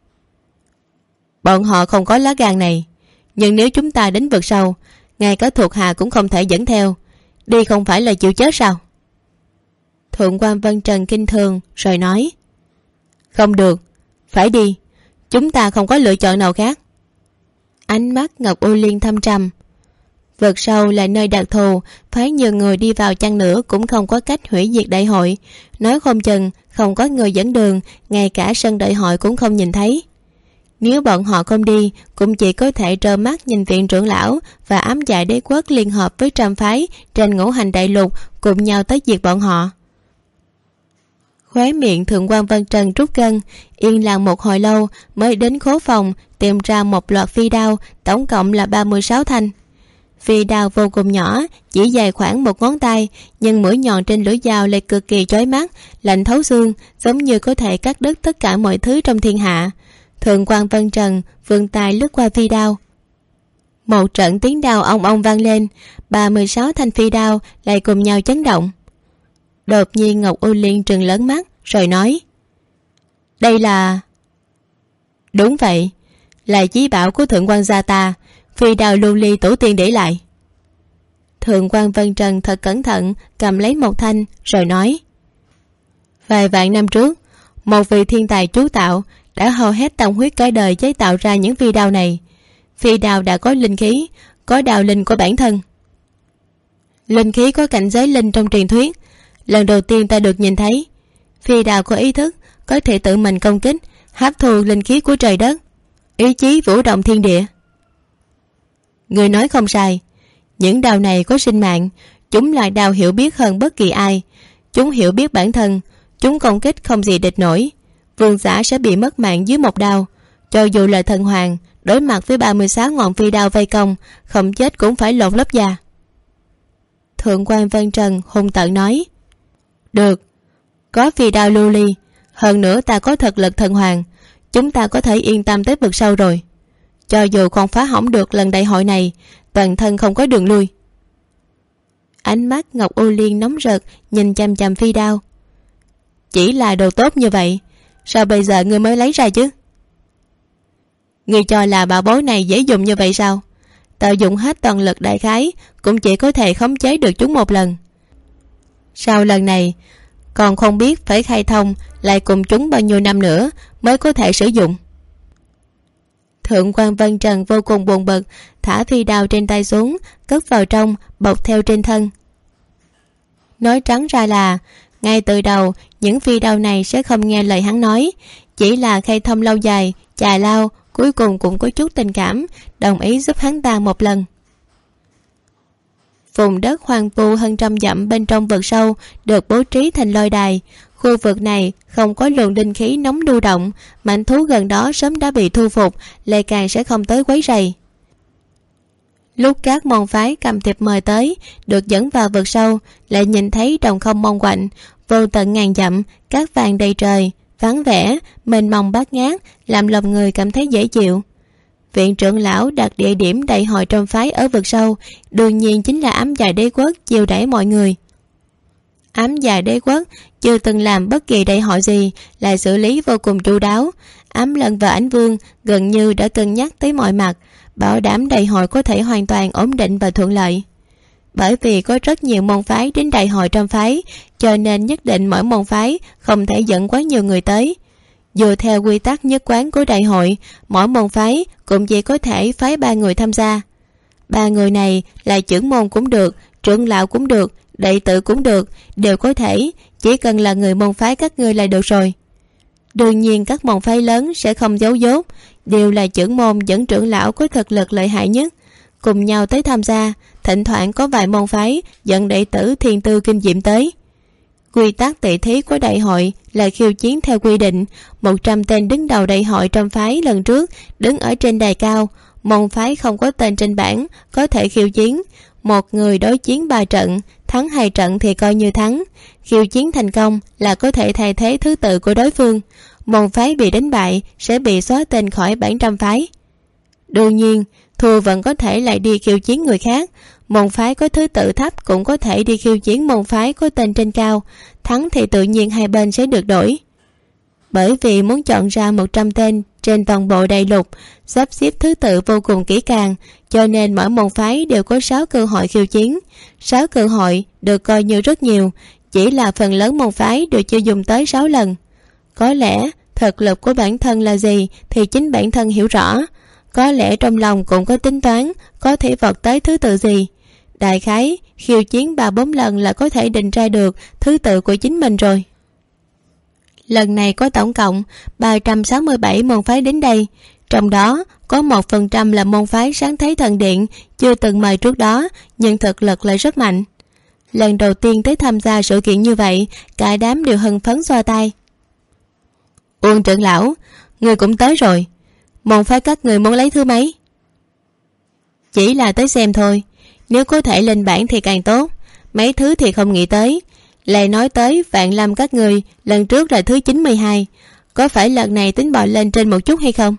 Bọn họ không có lá gan này, nhưng nếu chúng ta đến vực sâu, ngay cả thuộc hạ cũng không thể dẫn theo, đi không phải là chịu chết sao? Thượng quan Vân Trần kinh thường rồi nói. Không được, phải đi, chúng ta không có lựa chọn nào khác. Ánh mắt Ngọc U Liên thâm trầm. Vực sâu là nơi đặc thù, phái nhiều người đi vào chăng nữa cũng không có cách hủy diệt đại hội. Nói không chừng không có người dẫn đường, ngay cả sân đại hội cũng không nhìn thấy. Nếu bọn họ không đi, cũng chỉ có thể trơ mắt nhìn viện trưởng lão và ám dạ đế quốc liên hợp với Trâm phái trên ngũ hành đại lục cùng nhau tới diệt bọn họ. Khóe miệng Thượng quan Vân Trần rút gân, yên lặng một hồi lâu mới đến khố phòng tìm ra một loạt phi đao, tổng cộng là 36 thanh. Phi đao vô cùng nhỏ, chỉ dài khoảng một ngón tay, nhưng mũi nhọn trên lưỡi dao lại cực kỳ chói mắt, lạnh thấu xương, giống như có thể cắt đứt tất cả mọi thứ trong thiên hạ. Thượng quan Vân Trần vươn tay lướt qua phi đao. Một trận tiếng đao ong ong vang lên, 36 thanh phi đao lại cùng nhau chấn động. Đột nhiên Ngọc U Liên trừng lớn mắt rồi nói. Đây là... Đúng vậy, là chí bảo của thượng quan gia ta, phi đao lưu ly tổ tiên để lại. Thượng quan Vân Trần thật cẩn thận cầm lấy một thanh rồi nói. Vài vạn năm trước, một vị thiên tài chú tạo đã hao hết tâm huyết cả đời chế tạo ra những phi đao này. Phi đao đã có linh khí, có đạo linh của bản thân. Linh khí có cảnh giới linh trong truyền thuyết, lần đầu tiên ta được nhìn thấy. Phi đao có ý thức, có thể tự mình công kích, hấp thu linh khí của trời đất, ý chí vũ động thiên địa. Người nói không sai, những đao này có sinh mạng, chúng là đao hiểu biết hơn bất kỳ ai. Chúng hiểu biết bản thân, chúng công kích không gì địch nổi. Vương giả sẽ bị mất mạng dưới một đao. Cho dù là thần hoàng đối mặt với 36 ngọn phi đao vây công, không chết cũng phải lột lớp da. Thượng quan Vân Trần hung tợn nói. Được, có phi đao lưu ly, hơn nữa ta có thực lực thần hoàng, chúng ta có thể yên tâm tới vực sâu rồi. Cho dù không phá hỏng được lần đại hội này, toàn thân không có đường lui. Ánh mắt Ngọc U Liên nóng rực nhìn chằm chằm phi đao. Chỉ là đồ tốt như vậy, sao bây giờ ngươi mới lấy ra chứ? Ngươi cho là bảo bối này dễ dùng như vậy sao? Ta dùng hết toàn lực đại khái cũng chỉ có thể khống chế được chúng một lần. Sau lần này còn không biết phải khai thông lại cùng chúng bao nhiêu năm nữa mới có thể sử dụng. Thượng quan Vân Trần vô cùng buồn bực, thả phi đao trên tay xuống, cất vào trong, bọc theo trên thân. Nói trắng ra là ngay từ đầu những phi đao này sẽ không nghe lời hắn nói, chỉ là khai thông lâu dài, chà lao, cuối cùng cũng có chút tình cảm, đồng ý giúp hắn ta một lần. Vùng đất hoang vu hơn 100 dặm bên trong vực sâu được bố trí thành lôi đài. Khu vực này không có luồng linh khí nóng lưu động, mãnh thú gần đó sớm đã bị thu phục, lại càng sẽ không tới quấy rầy. Lúc các môn phái cầm thiệp mời tới, được dẫn vào vực sâu, lại nhìn thấy đồng không mông quạnh, vô tận ngàn dặm, cát vàng đầy trời, vắng vẻ, mênh mông bát ngát, làm lòng người cảm thấy dễ chịu. Viện trưởng lão đặt địa điểm đại hội trong phái ở vực sâu, đương nhiên chính là Ám Dạ Đế Quốc chiêu đãi mọi người. Ám Dạ Đế Quốc chưa từng làm bất kỳ đại hội gì, lại xử lý vô cùng chu đáo. Ám Lân và Ánh Vương gần như đã cân nhắc tới mọi mặt, bảo đảm đại hội có thể hoàn toàn ổn định và thuận lợi. Bởi vì có rất nhiều môn phái đến đại hội trong phái, cho nên nhất định mỗi môn phái không thể dẫn quá nhiều người tới. Dựa theo quy tắc nhất quán của đại hội, mỗi môn phái cũng chỉ có thể phái 3 người tham gia. 3 người này là trưởng môn cũng được, trưởng lão cũng được, đệ tử cũng được, đều có thể, chỉ cần là người môn phái các ngươi là được rồi. Đương nhiên các môn phái lớn sẽ không giấu dốt, đều là trưởng môn dẫn trưởng lão có thực lực lợi hại nhất, cùng nhau tới tham gia. Thỉnh thoảng có vài môn phái dẫn đệ tử thiên tư kinh diệm tới. Quy tắc tỷ thí của đại hội là khiêu chiến theo quy định. 100 tên đứng đầu đại hội trong phái lần trước đứng ở trên đài cao, môn phái không có tên trên bảng có thể khiêu chiến. Một người đối chiến 3 trận, thắng 2 trận thì coi như thắng. Khiêu chiến thành công là có thể thay thế thứ tự của đối phương. Môn phái bị đánh bại sẽ bị xóa tên khỏi bảng trăm phái. Đương nhiên thua vẫn có thể lại đi khiêu chiến người khác. Môn phái có thứ tự thấp cũng có thể đi khiêu chiến môn phái có tên trên cao. Thắng thì tự nhiên hai bên sẽ được đổi. Bởi vì muốn chọn ra 100 tên trên toàn bộ đại lục, sắp xếp thứ tự vô cùng kỹ càng, cho nên mỗi môn phái đều có 6 cơ hội khiêu chiến. 6 cơ hội được coi như rất nhiều, chỉ là phần lớn môn phái đều chưa dùng tới 6 lần. Có lẽ thực lực của bản thân là gì thì chính bản thân hiểu rõ, có lẽ trong lòng cũng có tính toán có thể vọt tới thứ tự gì. Đại khái khiêu chiến 3-4 lần là có thể định ra được thứ tự của chính mình rồi. Lần này có tổng cộng 367 môn phái đến đây, trong đó có 1% là môn phái Sáng Thế Thần Điện chưa từng mời trước đó, nhưng thực lực lại rất mạnh. Lần đầu tiên tới tham gia sự kiện như vậy, cả đám đều hưng phấn xoa tay. Uông trưởng lão, người cũng tới rồi, môn phái các người muốn lấy thứ mấy? Chỉ là tới xem thôi, nếu có thể lên bảng thì càng tốt, mấy thứ thì không nghĩ tới. Lại nói tới Vạn Lâm các người lần trước là thứ 92, có phải lần này tính bò lên trên một chút hay không?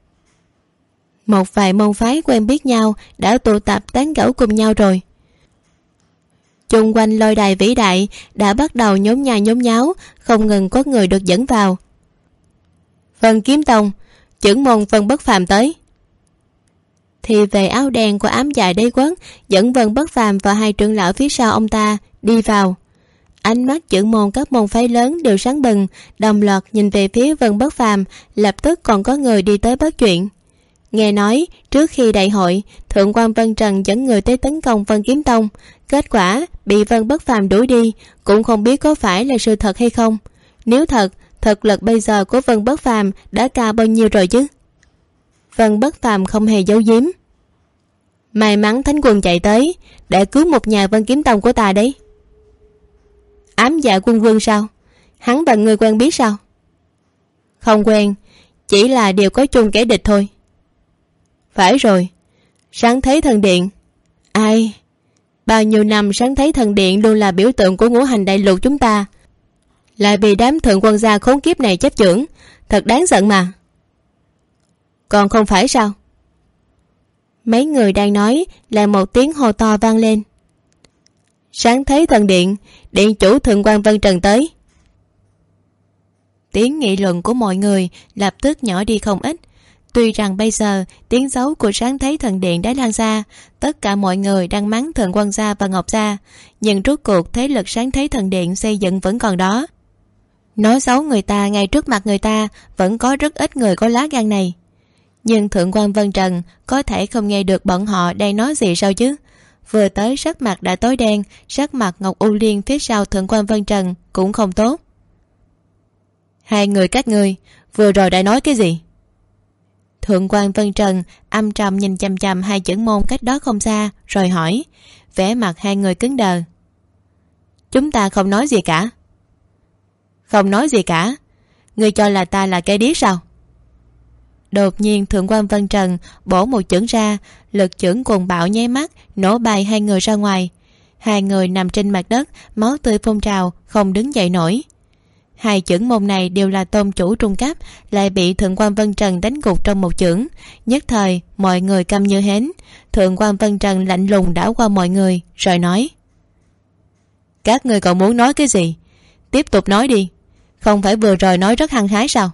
Một vài môn phái quen biết nhau đã tụ tập tán gẫu cùng nhau rồi. Chung quanh lôi đài vĩ đại đã bắt đầu nhốn nhào nhốn nháo, không ngừng có người được dẫn vào. Vân Kiếm Tông, trưởng môn Vân Bất Phàm tới. Thì về áo đen của Ám Dạ Đế Quốc dẫn Vân Bất Phàm và 2 trưởng lão phía sau ông ta đi vào. Ánh mắt trưởng môn các môn phái lớn đều sáng bừng, đồng loạt nhìn về phía Vân Bất Phàm. Lập tức còn có người đi tới bắt chuyện. Nghe nói trước khi đại hội, Thượng quan Vân Trần dẫn người tới tấn công Vân Kiếm Tông, kết quả bị Vân Bất Phàm đuổi đi, cũng không biết có phải là sự thật hay không. Nếu thật, thực lực bây giờ của Vân Bất Phàm đã cao bao nhiêu rồi chứ? Vân Bất Phàm không hề giấu giếm. May mắn Thánh Quân chạy tới để cứu một nhà Vân Kiếm Tông của ta đấy. Ám Dạ Quân Vương sao? Hắn và người quen biết sao? Không quen, chỉ là đều có chung kẻ địch thôi. Phải rồi, Sáng Thế Thần Điện. Ai? Bao nhiêu năm Sáng Thế Thần Điện luôn là biểu tượng của ngũ hành đại lục chúng ta, lại bị đám thượng quân gia khốn kiếp này chấp chưởng, thật đáng giận mà. Còn không phải sao? Mấy người đang nói, lại một tiếng hô to vang lên. Sáng thấy thần điện, điện chủ Thượng quan Vân Trần tới. Tiếng nghị luận của mọi người lập tức nhỏ đi không ít. Tuy rằng bây giờ tiếng xấu của Sáng thấy thần điện đã lan xa, tất cả mọi người đang mắng Thượng quan gia và Ngọc gia, nhưng rốt cuộc thế lực Sáng thấy thần điện xây dựng vẫn còn đó. Nói xấu người ta ngay trước mặt người ta vẫn có rất ít người có lá gan này. Nhưng Thượng quan Vân Trần có thể không nghe được bọn họ đang nói gì sao chứ. Vừa tới sắc mặt đã tối đen, sắc mặt Ngọc U Liên phía sau Thượng quan Vân Trần cũng không tốt. Hai người các ngươi vừa rồi đã nói cái gì? Thượng quan Vân Trần âm trầm nhìn chằm chằm hai chữ môn cách đó không xa rồi hỏi, vẻ mặt hai người cứng đờ. Chúng ta không nói gì cả. Không nói gì cả? Ngươi cho là ta là cái điếc sao? Đột nhiên Thượng quan Vân Trần bổ một chưởng ra, lực chưởng cuồng bạo nháy mắt nổ bay hai người ra ngoài. Hai người nằm trên mặt đất, máu tươi phun trào, không đứng dậy nổi. Hai chưởng môn này đều là tôn chủ trung cấp, lại bị Thượng quan Vân Trần đánh gục trong một chưởng. Nhất thời mọi người câm như hến. Thượng quan Vân Trần lạnh lùng đảo qua mọi người rồi nói, các người còn muốn nói cái gì? Tiếp tục nói đi. Không phải vừa rồi nói rất hăng hái sao?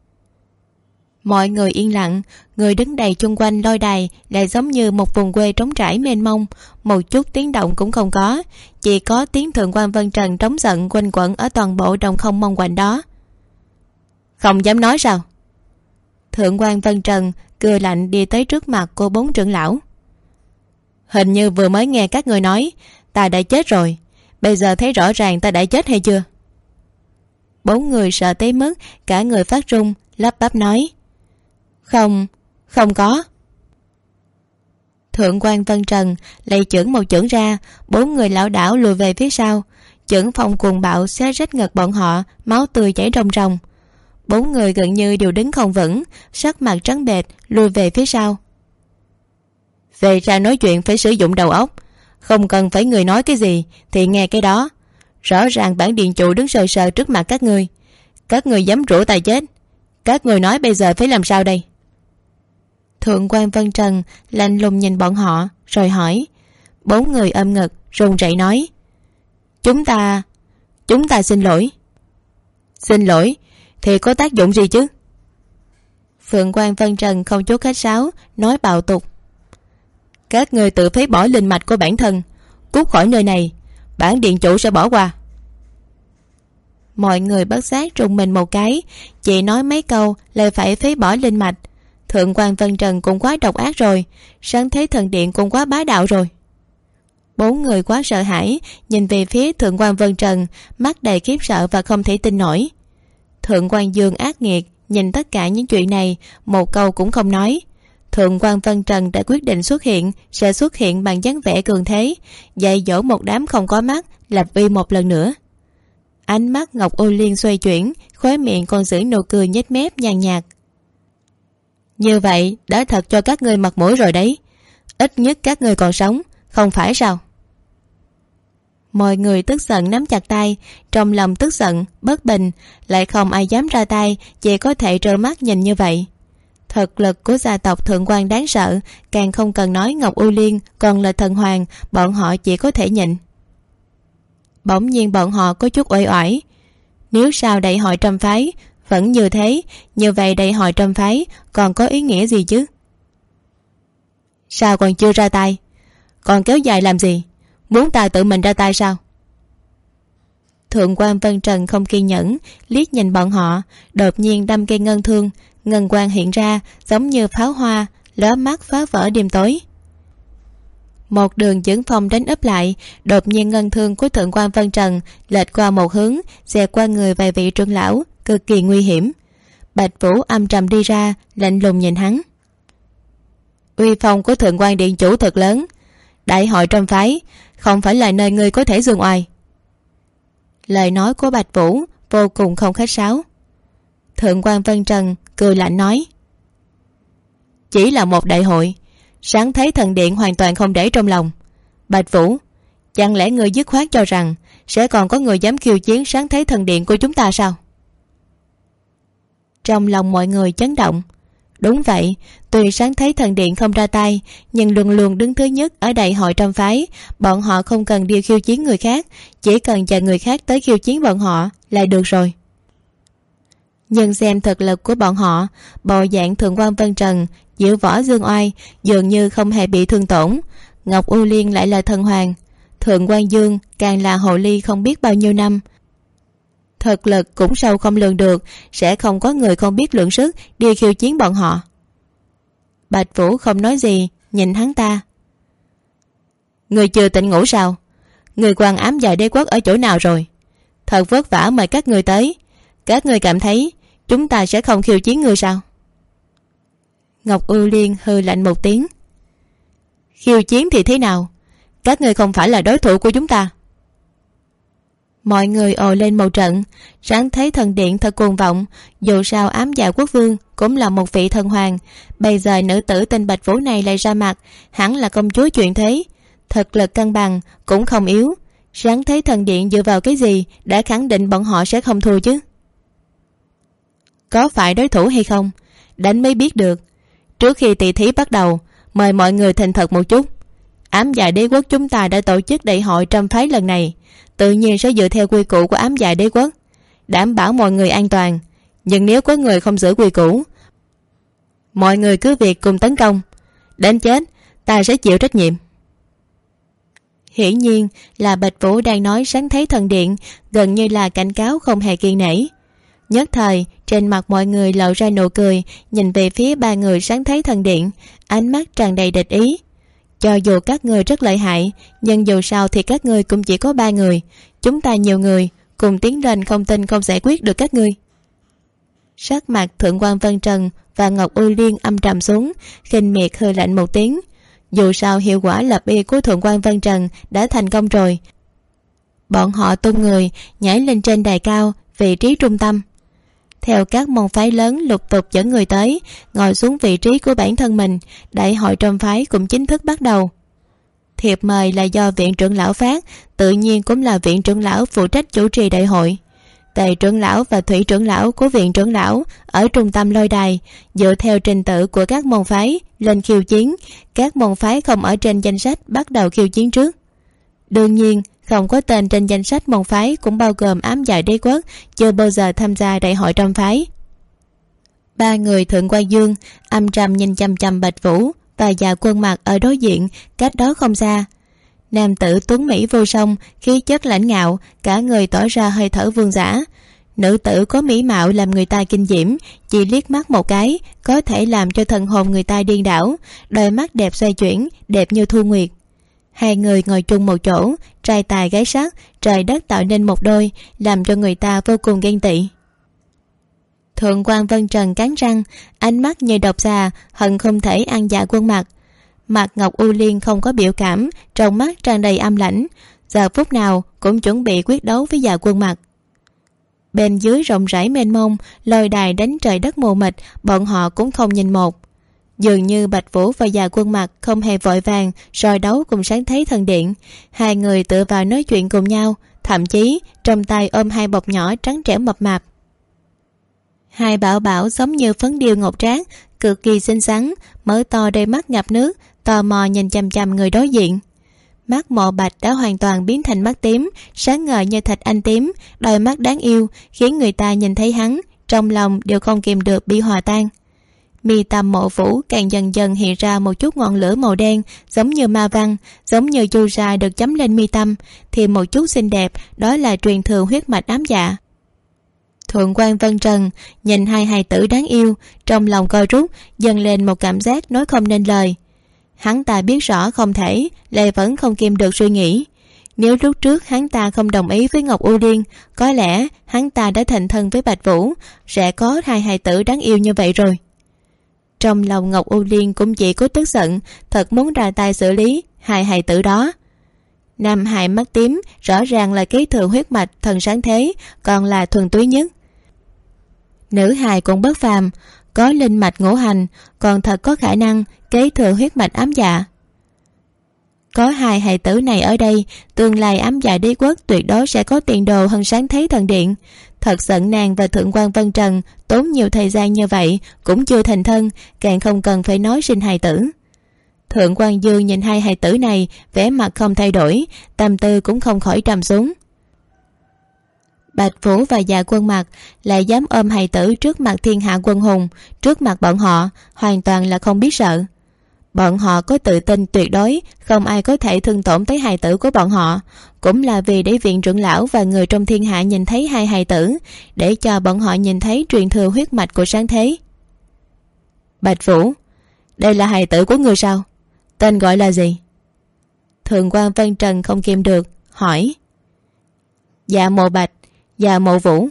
Mọi người yên lặng, người đứng đầy chung quanh lôi đài lại giống như một vùng quê trống trải mênh mông, một chút tiếng động cũng không có, chỉ có tiếng Thượng quan Vân Trần trống giận quanh quẩn ở toàn bộ đồng không mong quanh đó. Không dám nói sao? Thượng quan Vân Trần cười lạnh đi tới trước mặt cô bốn trưởng lão. Hình như vừa mới nghe các người nói ta đã chết rồi, bây giờ thấy rõ ràng ta đã chết hay chưa? Bốn người sợ tới mức cả người phát run, lắp bắp nói, không có. Thượng quan Vân Trần lấy chưởng một chưởng ra, bốn người lảo đảo lùi về phía sau. Chưởng phong cuồng bạo xé rách ngực bọn họ, máu tươi chảy ròng ròng. Bốn người gần như đều đứng không vững, sắc mặt trắng bệch lùi về phía sau. Về ra nói chuyện phải sử dụng đầu óc, không cần phải người nói cái gì thì nghe cái đó. Rõ ràng bản điện chủ đứng sờ sờ trước mặt các người dám rủa ta chết, các người nói bây giờ phải làm sao đây? Thượng quan Vân Trần lạnh lùng nhìn bọn họ rồi hỏi. Bốn người ôm ngực run rẩy nói, chúng ta xin lỗi. Xin lỗi thì có tác dụng gì chứ? Thượng quan Vân Trần không chút khách sáo nói bạo tục, các người tự phế bỏ linh mạch của bản thân, cút khỏi nơi này, bản điện chủ sẽ bỏ qua. Mọi người bất giác rùng mình một cái, chỉ nói mấy câu lại phải phế bỏ linh mạch. Thượng quan Vân Trần cũng quá độc ác rồi, Sáng thế thần điện cũng quá bá đạo rồi. Bốn người quá sợ hãi nhìn về phía Thượng quan Vân Trần, mắt đầy khiếp sợ và không thể tin nổi. Thượng quan Dương ác nghiệt nhìn tất cả những chuyện này, một câu cũng không nói. Thượng quan Vân Trần đã quyết định sẽ xuất hiện bằng dáng vẻ cường thế, dạy dỗ một đám không có mắt, lập uy một lần nữa. Ánh mắt Ngọc U Liên xoay chuyển, khóe miệng còn giữ nụ cười nhếch mép nhàn nhạt. Như vậy đã thật cho các ngươi mặt mũi rồi đấy, ít nhất các ngươi còn sống, không phải sao? Mọi người tức giận nắm chặt tay, trong lòng tức giận bất bình, lại không ai dám ra tay, chỉ có thể trơ mắt nhìn như vậy. Thực lực của gia tộc Thượng quan đáng sợ, càng không cần nói Ngọc U Liên còn là thần hoàng, bọn họ chỉ có thể nhịn. Bỗng nhiên bọn họ có chút uể oải. Nếu sao đại hội trăm phái vẫn như thế, như vậy đại hội trăm phái còn có ý nghĩa gì chứ? Sao còn chưa ra tay? Còn kéo dài làm gì? Muốn ta tự mình ra tay sao? Thượng quan Vân Trần không kiên nhẫn liếc nhìn bọn họ, đột nhiên đâm cây ngân thương, ngân quang hiện ra giống như pháo hoa lóa mắt phá vỡ đêm tối. Một đường dẫn phong đánh úp lại, đột nhiên ngân thương của Thượng quan Vân Trần lệch qua một hướng, xẹt qua người vài vị trưởng lão, cực kỳ nguy hiểm. Bạch Vũ âm trầm đi ra, lạnh lùng nhìn hắn. Uy phong của Thượng quan điện chủ thật lớn, đại hội trăm phái không phải là nơi ngươi có thể dương oai. Lời nói của Bạch Vũ vô cùng không khách sáo. Thượng quan Vân Trần cười lạnh nói, chỉ là một đại hội, Sáng thấy thần điện hoàn toàn không để trong lòng. Bạch Vũ, chẳng lẽ ngươi dứt khoát cho rằng sẽ còn có người dám khiêu chiến Sáng thấy thần điện của chúng ta sao? Trong lòng mọi người chấn động. Đúng vậy, tuy Sáng Thế Thần Điện không ra tay, nhưng luôn luôn đứng thứ nhất ở đại hội trong phái. Bọn họ không cần đi khiêu chiến người khác, chỉ cần chờ người khác tới khiêu chiến bọn họ là được rồi. Nhưng xem thực lực của bọn họ, bộ dạng Thượng quan Vân Trần, diệu võ dương oai, dường như không hề bị thương tổn. Ngọc U Liên lại là thần hoàng, Thượng quan Dương càng là hồ ly không biết bao nhiêu năm, thực lực cũng sâu không lường được, sẽ không có người không biết lượng sức đi khiêu chiến bọn họ. Bạch Vũ không nói gì, nhìn hắn ta. Người chưa tỉnh ngủ sao? Người quan ám dài đế quốc ở chỗ nào rồi? Thật vất vả mời các người tới, các người cảm thấy chúng ta sẽ không khiêu chiến người sao? Ngọc U Liên hừ lạnh một tiếng. Khiêu chiến thì thế nào? Các người không phải là đối thủ của chúng ta. Mọi người ồ lên một trận. Sáng Thế Thần Điện thật cuồng vọng, dù sao ám dạ quốc vương cũng là một vị thần hoàng, bây giờ nữ tử tên Bạch Vũ này lại ra mặt, hẳn là công chúa chuyện thế, thực lực cân bằng cũng không yếu. Sáng Thế Thần Điện dựa vào cái gì đã khẳng định bọn họ sẽ không thua chứ? Có phải đối thủ hay không, đánh mới biết được. Trước khi tỷ thí bắt đầu, mời mọi người thành thật một chút. Ám dạ đế quốc chúng ta đã tổ chức đại hội trăm phái lần này, tự nhiên sẽ dựa theo quy củ của ám dạ đế quốc, đảm bảo mọi người an toàn. Nhưng nếu có người không giữ quy củ, mọi người cứ việc cùng tấn công, đến chết ta sẽ chịu trách nhiệm. Hiển nhiên là Bạch Vũ đang nói Sáng Thế Thần Điện, gần như là cảnh cáo không hề kiêng nể. Nhất thời trên mặt mọi người lộ ra nụ cười, nhìn về phía ba người Sáng Thế Thần Điện, ánh mắt tràn đầy địch ý. Cho dù các người rất lợi hại, nhưng dù sao thì các người cũng chỉ có 3 người, chúng ta nhiều người, cùng tiến lên, không tin không giải quyết được các ngươi. Sắc mặt Thượng quan Vân Trần và Ngọc U Liên âm trầm xuống, khinh miệt hừ lạnh một tiếng. Dù sao hiệu quả lập uy của Thượng quan Vân Trần đã thành công rồi. Bọn họ tung người nhảy lên trên đài cao, vị trí trung tâm, theo các môn phái lớn lục tục dẫn người tới, ngồi xuống vị trí của bản thân mình. Đại hội trong phái cũng chính thức bắt đầu. Thiệp mời là do viện trưởng lão phát, tự nhiên cũng là viện trưởng lão phụ trách chủ trì đại hội. Tề trưởng lão và thủy trưởng lão của viện trưởng lão ở trung tâm lôi đài, dựa theo trình tự của các môn phái lên khiêu chiến. Các môn phái không ở trên danh sách bắt đầu khiêu chiến trước. Đương nhiên không có tên trên danh sách môn phái cũng bao gồm ám dạ đế quốc chưa bao giờ tham gia đại hội trong phái. 3 người Thượng quan Dương âm trầm nhìn chăm chăm Bạch Vũ và Dạ Quân Mặc ở đối diện, cách đó không xa. Nam tử tuấn mỹ vô song, khí chất lãnh ngạo, cả người tỏ ra hơi thở vương giả. Nữ tử có mỹ mạo làm người ta kinh diễm, chỉ liếc mắt một cái có thể làm cho thần hồn người ta điên đảo, đôi mắt đẹp xoay chuyển, đẹp như thu nguyệt. Hai người ngồi chung một chỗ, trai tài gái sắc, trời đất tạo nên một đôi, làm cho người ta vô cùng ghen tị. Thượng quan Vân Trần cắn răng, ánh mắt như độc xà, hận không thể ăn Dạ Quân Mặc. Mặt Ngọc U Liên không có biểu cảm, trong mắt tràn đầy âm lãnh, giờ phút nào cũng chuẩn bị quyết đấu với Dạ Quân Mặc. Bên dưới rộng rãi mênh mông, lôi đài đánh trời đất mù mịt, bọn họ cũng không nhìn một. Dường như Bạch Vũ và Dạ Quân Mặc không hề vội vàng soi đấu cùng Sáng Thế Thần Điện. Hai người tựa vào nói chuyện cùng nhau, thậm chí trong tay ôm 2 bọc nhỏ trắng trẻo mập mạp. 2 bảo bảo giống như phấn điêu ngọc trác, cực kỳ xinh xắn, mở to đôi mắt ngập nước, tò mò nhìn chằm chằm người đối diện. Mắt Mộ Bạch đã hoàn toàn biến thành mắt tím, sáng ngời như thạch anh tím, đôi mắt đáng yêu khiến người ta nhìn thấy hắn, trong lòng đều không kìm được bị hòa tan. Mi tâm Mộ Vũ càng dần dần hiện ra một chút ngọn lửa màu đen, giống như ma văn, giống như chu sa được chấm lên mi tâm, thì một chút xinh đẹp, đó là truyền thừa huyết mạch ám dạ. Thượng quan Vân Trần nhìn 2 hài tử đáng yêu, trong lòng co rút, dâng lên một cảm giác nói không nên lời. Hắn ta biết rõ không thể, lại vẫn không kìm được suy nghĩ. Nếu lúc trước hắn ta không đồng ý với Ngọc U Liên, có lẽ hắn ta đã thành thân với Bạch Vũ, sẽ có 2 hài tử đáng yêu như vậy rồi. Trong lòng Ngọc U Liên cũng chỉ có tức giận, thật muốn ra tay xử lý 2 hài tử đó. Nam hài mắt tím rõ ràng là kế thừa huyết mạch thần sáng thế, còn là thuần túy nhất. Nữ hài cũng bất phàm, có linh mạch ngũ hành, còn thật có khả năng kế thừa huyết mạch ám dạ. Có hai hài tử này ở đây, tương lai ám dạ đế quốc tuyệt đối sẽ có tiền đồ hơn Sáng Thế Thần Điện. Thật giận nàng và Thượng quan Vân Trần tốn nhiều thời gian như vậy cũng chưa thành thân, càng không cần phải nói sinh hài tử. Thượng quan Dương nhìn hai hài tử này, vẻ mặt không thay đổi, tâm tư cũng không khỏi trầm xuống. Bạch Vũ và Dạ Quân Mặc lại dám ôm hài tử trước mặt thiên hạ quân hùng, trước mặt bọn họ hoàn toàn là không biết sợ. Bọn họ có tự tin tuyệt đối không ai có thể thương tổn tới hài tử của bọn họ, cũng là vì để viện trưởng lão và người trong thiên hạ nhìn thấy hai hài tử, để cho bọn họ nhìn thấy truyền thừa huyết mạch của Sáng Thế. Bạch Vũ, đây là hài tử của người sao? Tên gọi là gì? Thượng quan Vân Trần không kìm được hỏi. Dạ Mộ Bạch, Dạ Mộ Vũ.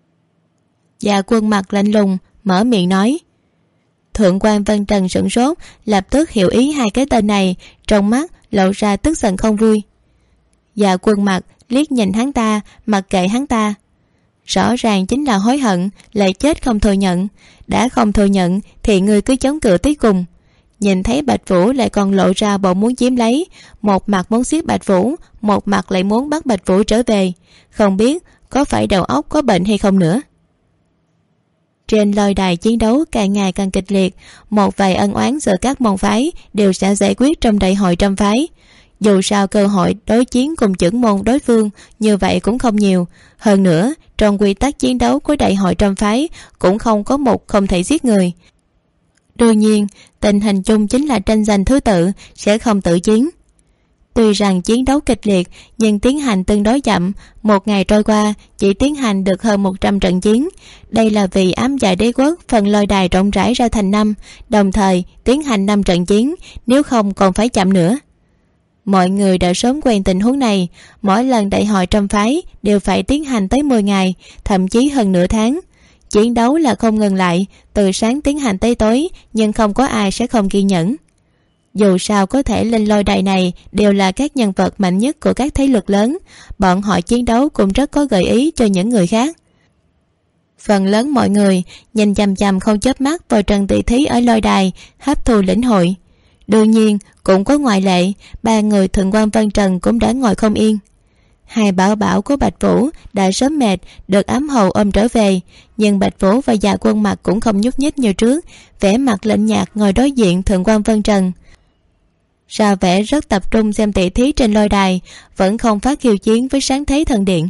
Dạ Quân Mặc lạnh lùng mở miệng nói. Thượng quan Vân Trần sửng sốt, lập tức hiểu ý hai cái tên này, trong mắt lộ ra tức giận không vui. Dạ Quân Mặc liếc nhìn hắn ta, mặc kệ hắn ta. Rõ ràng chính là hối hận, lại chết không thừa nhận. Đã không thừa nhận thì người cứ chống cự tới cùng. Nhìn thấy Bạch Vũ lại còn lộ ra bộ muốn chiếm lấy, một mặt muốn giết Bạch Vũ, một mặt lại muốn bắt Bạch Vũ trở về. Không biết có phải đầu óc có bệnh hay không nữa. Trên lôi đài chiến đấu càng ngày càng kịch liệt, một vài ân oán giữa các môn phái đều sẽ giải quyết trong đại hội trăm phái. Dù sao cơ hội đối chiến cùng chưởng môn đối phương như vậy cũng không nhiều. Hơn nữa, trong quy tắc chiến đấu của đại hội trăm phái cũng không có một không thể giết người. Đương nhiên, tình hình chung chính là tranh giành thứ tự, sẽ không tự chiến. Tuy rằng chiến đấu kịch liệt nhưng tiến hành tương đối chậm, một ngày trôi qua chỉ tiến hành được hơn 100 trận chiến. Đây là vì ám dạ đế quốc phần lôi đài rộng rãi ra thành 5, đồng thời tiến hành 5 trận chiến, nếu không còn phải chậm nữa. Mọi người đã sớm quen tình huống này, mỗi lần đại hội trăm phái đều phải tiến hành tới 10 ngày, thậm chí hơn nửa tháng. Chiến đấu là không ngừng lại, từ sáng tiến hành tới tối, nhưng không có ai sẽ không kiên nhẫn. Dù sao có thể lên lôi đài này đều là các nhân vật mạnh nhất của các thế lực lớn, bọn họ chiến đấu cũng rất có gợi ý cho những người khác. Phần lớn mọi người nhìn chằm chằm không chớp mắt vào trận tỷ thí ở lôi đài, hấp thu lĩnh hội. Đương nhiên cũng có ngoại lệ, 3 người Thượng quan Vân Trần cũng đã ngồi không yên. Hai bảo bảo của Bạch Vũ đã sớm mệt, được ám hầu ôm trở về, nhưng Bạch Vũ và Dạ Quân Mặc cũng không nhúc nhích như trước, vẻ mặt lạnh nhạt ngồi đối diện Thượng quan Vân Trần, ra vẻ rất tập trung xem tỷ thí trên lôi đài, vẫn không phát khiêu chiến với Sáng Thế Thần Điện.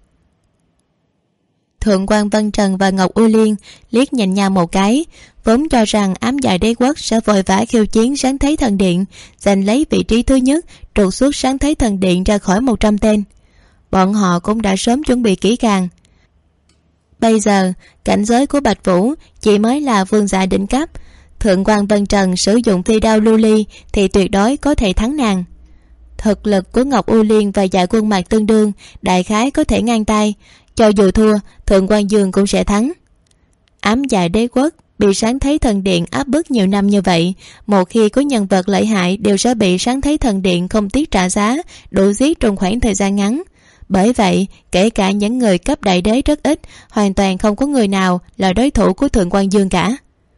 Thượng quan Vân Trần và Ngọc U Liên liếc nhìn nhau một cái, vốn cho rằng ám dạ đế quốc sẽ vội vã khiêu chiến Sáng Thế Thần Điện, giành lấy vị trí thứ nhất, trục xuất Sáng Thế Thần Điện ra khỏi 100 tên. Bọn họ cũng đã sớm chuẩn bị kỹ càng. Bây giờ cảnh giới của Bạch Vũ chỉ mới là vương giả đỉnh cấp, Thượng quan Vân Trần sử dụng phi đao lưu ly thì tuyệt đối có thể thắng nàng. Thực lực của Ngọc U Liên và Dạ Quân Mặc tương đương, đại khái có thể ngang tay. Cho dù thua, Thượng quan Dương cũng sẽ thắng. Ám dạ đế quốc bị Sáng Thế Thần Điện áp bức nhiều năm như vậy, một khi có nhân vật lợi hại đều sẽ bị Sáng Thế Thần Điện không tiếc trả giá, đuổi giết trong khoảng thời gian ngắn. Bởi vậy, kể cả những người cấp đại đế rất ít, hoàn toàn không có người nào là đối thủ của Thượng quan Dương cả.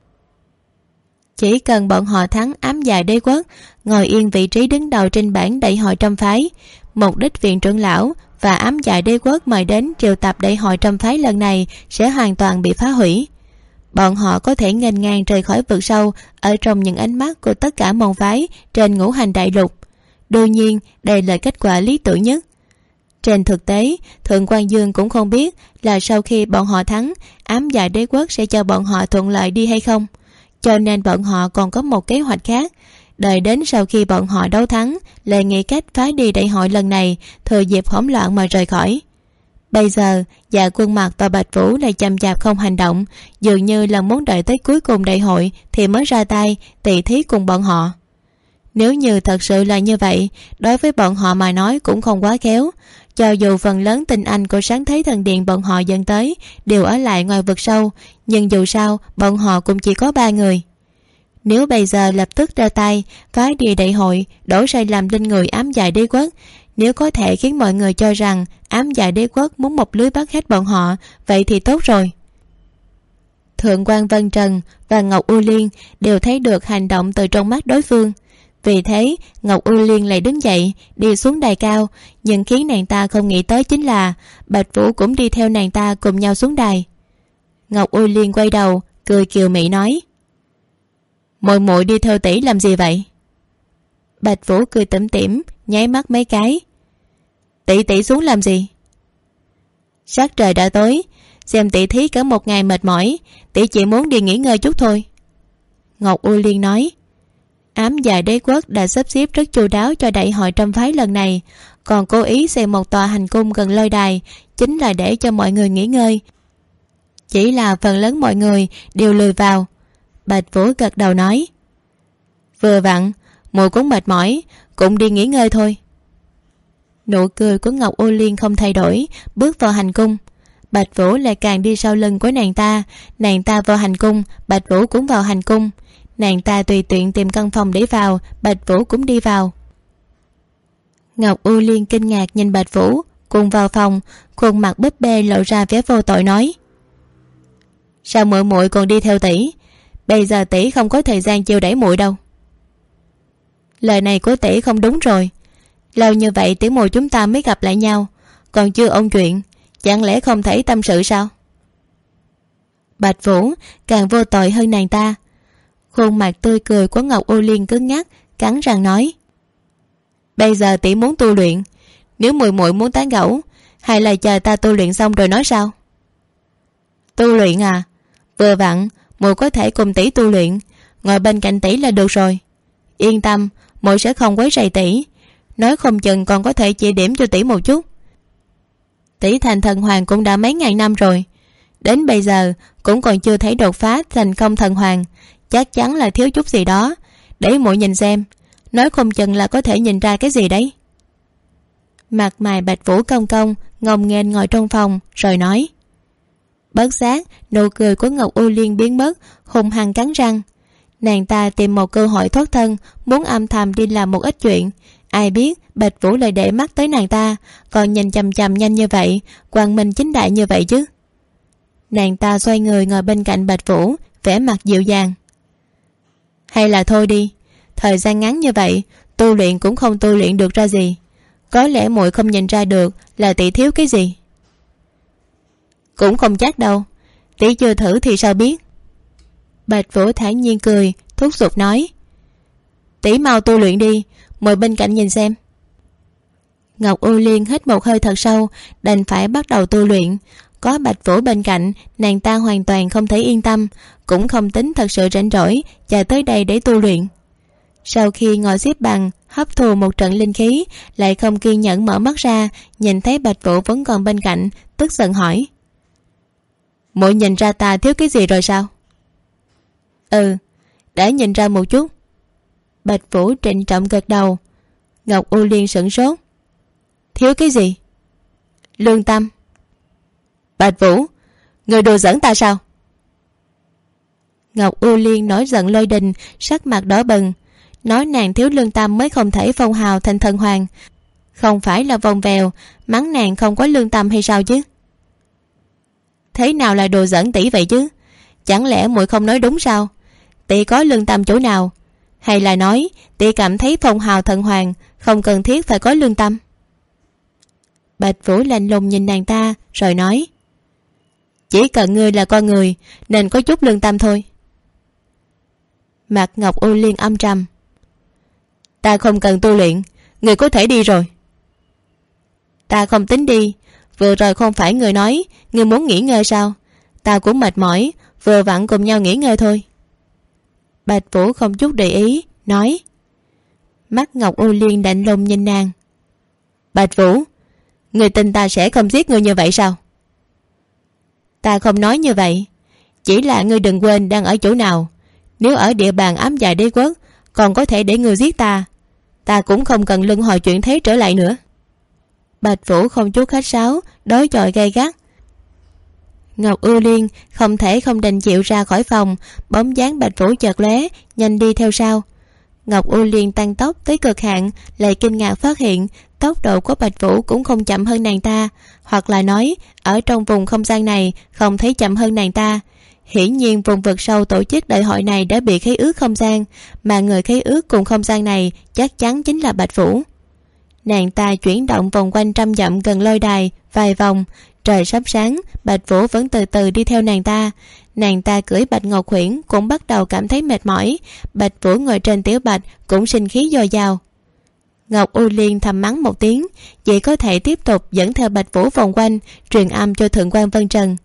Chỉ cần bọn họ thắng ám dạ đế quốc, ngồi yên vị trí đứng đầu trên bảng đại hội trăm phái, mục đích viện trưởng lão và ám dạ đế quốc mời đến triệu tập đại hội trăm phái lần này sẽ hoàn toàn bị phá hủy. Bọn họ có thể nghênh ngang rời khỏi vực sâu ở trong những ánh mắt của tất cả môn phái trên ngũ hành đại lục. Đương nhiên, đây là kết quả lý tưởng nhất. Trên thực tế, Thượng quan Dương cũng không biết là sau khi bọn họ thắng, ám dạ đế quốc sẽ cho bọn họ thuận lợi đi hay không. Cho nên bọn họ còn có một kế hoạch khác, đợi đến sau khi bọn họ đấu thắng lại nghĩ cách phá đi đại hội lần này, thừa dịp hỗn loạn mà rời khỏi. Bây giờ Dạ Quân Mặc và Bạch Vũ lại chậm chạp không hành động, dường như là muốn đợi tới cuối cùng đại hội thì mới ra tay tỉ thí cùng bọn họ. Nếu như thật sự là như vậy, đối với bọn họ mà nói cũng không quá khéo. Cho dù phần lớn tinh anh của Sáng Thế Thần Điện bọn họ dẫn tới đều ở lại ngoài vực sâu, nhưng dù sao bọn họ cũng chỉ có 3 người. Nếu bây giờ lập tức ra tay phá đi đại hội, đổ sai lầm lên người ám dạ đế quốc, nếu có thể khiến mọi người cho rằng ám dạ đế quốc muốn một lưới bắt hết bọn họ, vậy thì tốt rồi. Thượng quan Vân Trần và Ngọc U Liên đều thấy được hành động từ trong mắt đối phương. Vì thế Ngọc U Liên lại đứng dậy đi xuống đài cao, nhưng khiến nàng ta không nghĩ tới chính là Bạch Vũ cũng đi theo nàng ta cùng nhau xuống đài. Ngọc U Liên quay đầu cười kiều mị nói: muội muội đi theo tỷ làm gì vậy? Bạch Vũ cười tủm tỉm nháy mắt mấy cái: tỷ xuống làm gì? Sắc trời đã tối, xem tỷ thí cả một ngày mệt mỏi, tỷ chỉ muốn đi nghỉ ngơi chút thôi. Ngọc U Liên nói. Ám Dạ Đế Quốc đã sắp xếp rất chu đáo cho đại hội trăm phái lần này, còn cố ý xây một tòa hành cung gần lôi đài, chính là để cho mọi người nghỉ ngơi. Chỉ là phần lớn mọi người đều lười vào. Bạch Vũ gật đầu nói: vừa vặn, muội cũng mệt mỏi, cũng đi nghỉ ngơi thôi. Nụ cười của Ngọc U Liên không thay đổi, bước vào hành cung. Bạch Vũ lại càng đi sau lưng của nàng ta vào hành cung, Bạch Vũ cũng vào hành cung. Nàng ta tùy tiện tìm căn phòng để vào, Bạch Vũ cũng đi vào. Ngọc U Liên kinh ngạc nhìn Bạch Vũ cùng vào phòng, khuôn mặt búp bê lộ ra vẻ vô tội nói: sao muội muội còn đi theo tỷ? Bây giờ tỷ không có thời gian chiêu đãi muội đâu. Lời này của tỷ không đúng rồi. Lâu như vậy tỷ muội chúng ta mới gặp lại nhau, còn chưa ôn chuyện, chẳng lẽ không thể tâm sự sao? Bạch Vũ càng vô tội hơn nàng ta. Khuôn mặt tươi cười của Ngọc U Liên cứng ngắc, cắn răng nói: bây giờ tỷ muốn tu luyện, nếu muội muội muốn tán gẫu, hay là chờ ta tu luyện xong rồi nói sao? Tu luyện à? Vừa vặn muội có thể cùng tỷ tu luyện, ngồi bên cạnh tỷ là được rồi. Yên tâm, muội sẽ không quấy rầy tỷ, nói không chừng còn có thể chỉ điểm cho tỷ một chút. Tỷ thành thần hoàng cũng đã mấy ngàn năm rồi, đến bây giờ cũng còn chưa thấy đột phá thành không thần hoàng, chắc chắn là thiếu chút gì đó, để muội nhìn xem, nói không chừng là có thể nhìn ra cái gì đấy. Mặt mày Bạch Vũ cong cong, ngông nghênh ngồi trong phòng rồi nói. Bất giác nụ cười của Ngọc U Liên biến mất, hung hăng cắn răng. Nàng ta tìm một cơ hội thoát thân, muốn âm thầm đi làm một ít chuyện. Ai biết Bạch Vũ lại để mắt tới nàng ta, còn nhìn chằm chằm nhanh như vậy, quang minh chính đại như vậy chứ. Nàng ta xoay người ngồi bên cạnh Bạch Vũ, vẻ mặt dịu dàng. Hay là thôi đi, thời gian ngắn như vậy, tu luyện cũng không tu luyện được ra gì. Có lẽ muội không nhìn ra được là tỷ thiếu cái gì. Cũng không chắc đâu, tỷ chưa thử thì sao biết. Bạch Vũ thản nhiên cười, thúc giục nói. Tỷ mau tu luyện đi, muội bên cạnh nhìn xem. Ngọc U Liên hít một hơi thật sâu, đành phải bắt đầu tu luyện. Có Bạch Vũ bên cạnh, nàng ta hoàn toàn không thể yên tâm, cũng không tính thật sự rảnh rỗi chạy tới đây để tu luyện. Sau khi ngồi xếp bằng hấp thu một trận linh khí, lại không kiên nhẫn mở mắt ra, nhìn thấy Bạch Vũ vẫn còn bên cạnh, tức giận hỏi. Muội nhìn ra ta thiếu cái gì rồi sao? Ừ, đã nhìn ra một chút. Bạch Vũ trịnh trọng gật đầu. Ngọc U Liên sửng sốt. Thiếu cái gì? Lương tâm. Bạch Vũ, người đùa giỡn ta sao? Ngọc U Liên nổi giận lôi đình, sắc mặt đỏ bừng, nói nàng thiếu lương tâm mới không thể phong hào thành thần hoàng, không phải là vòng vèo mắng nàng không có lương tâm hay sao chứ? Thế nào là đùa giỡn tỷ vậy chứ? Chẳng lẽ muội không nói đúng sao? Tỷ có lương tâm chỗ nào? Hay là nói tỷ cảm thấy phong hào thần hoàng không cần thiết phải có lương tâm? Bạch Vũ lạnh lùng nhìn nàng ta rồi nói. Chỉ cần ngươi là con người nên có chút lương tâm thôi. Mặt Ngọc U Liên âm trầm. Ta không cần tu luyện, người có thể đi rồi. Ta không tính đi, vừa rồi không phải người nói người muốn nghỉ ngơi sao? Ta cũng mệt mỏi, vừa vặn cùng nhau nghỉ ngơi thôi. Bạch Vũ không chút để ý, nói. Mắt Ngọc U Liên lạnh lùng nhìn nàng. Bạch Vũ, người tin ta sẽ không giết người như vậy sao? Ta không nói như vậy, chỉ là ngươi đừng quên đang ở chỗ nào. Nếu ở địa bàn Ám Dạ Đế Quốc còn có thể để ngươi giết ta, ta cũng không cần luân hồi chuyện thế trở lại nữa. Bạch Vũ không chút khách sáo, đối chọi gay gắt. Ngọc U Liên không thể không đành chịu ra khỏi phòng, bóng dáng Bạch Vũ chợt lóe, nhanh đi theo sau. Ngọc U Liên tăng tốc tới cực hạn, lại kinh ngạc phát hiện tốc độ của Bạch Vũ cũng không chậm hơn nàng ta, hoặc là nói ở trong vùng không gian này không thấy chậm hơn nàng ta. Hiển nhiên vùng vực sâu tổ chức đại hội này đã bị khế ước không gian, mà người khế ước cùng không gian này chắc chắn chính là Bạch Vũ. Nàng ta chuyển động vòng quanh 100 dặm gần lôi đài vài vòng. Trời sắp sáng, Bạch Vũ vẫn từ từ đi theo nàng ta. Nàng ta cưỡi Bạch Ngọc Huyễn cũng bắt đầu cảm thấy mệt mỏi. Bạch Vũ ngồi trên tiểu bạch cũng sinh khí dồi dào. Ngọc U Liên thầm mắng một tiếng, chỉ có thể tiếp tục dẫn theo Bạch Vũ vòng quanh, truyền âm cho Thượng quan Vân Trần.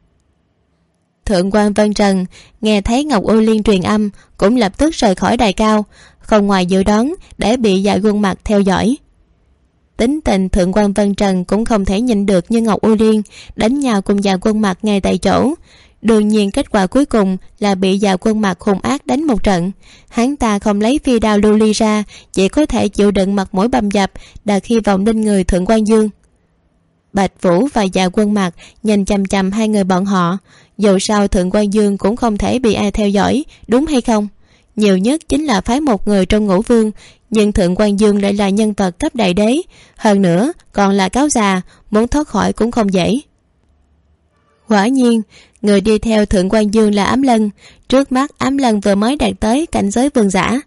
Thượng quan Vân Trần nghe thấy Ngọc U Liên truyền âm cũng lập tức rời khỏi đài cao, không ngoài dự đoán để bị Dạ Quân Mặt theo dõi. Tính tình Thượng quan Vân Trần cũng không thể nhịn được như Ngọc U Liên, đánh nhau cùng Dạ Quân Mặt ngay tại chỗ. Đương nhiên kết quả cuối cùng là bị Dạ Quân Mặt hung ác đánh một trận. Hắn ta không lấy phi đao lưu ly ra, chỉ có thể chịu đựng mặt mũi bầm dập, đặt hy vọng lên người Thượng quan Dương. Bạch Vũ và Dạ Quân Mặt nhìn chằm chằm hai người bọn họ. Dù sao Thượng quan Dương cũng không thể bị ai theo dõi, đúng hay không? Nhiều nhất chính là phái một người trong Ngũ Vương, nhưng Thượng quan Dương lại là nhân vật cấp đại đế, hơn nữa còn là cáo già, muốn thoát khỏi cũng không dễ. Quả nhiên, người đi theo Thượng quan Dương là Ám Lân. Trước mắt Ám Lân vừa mới đạt tới cảnh giới vương giả.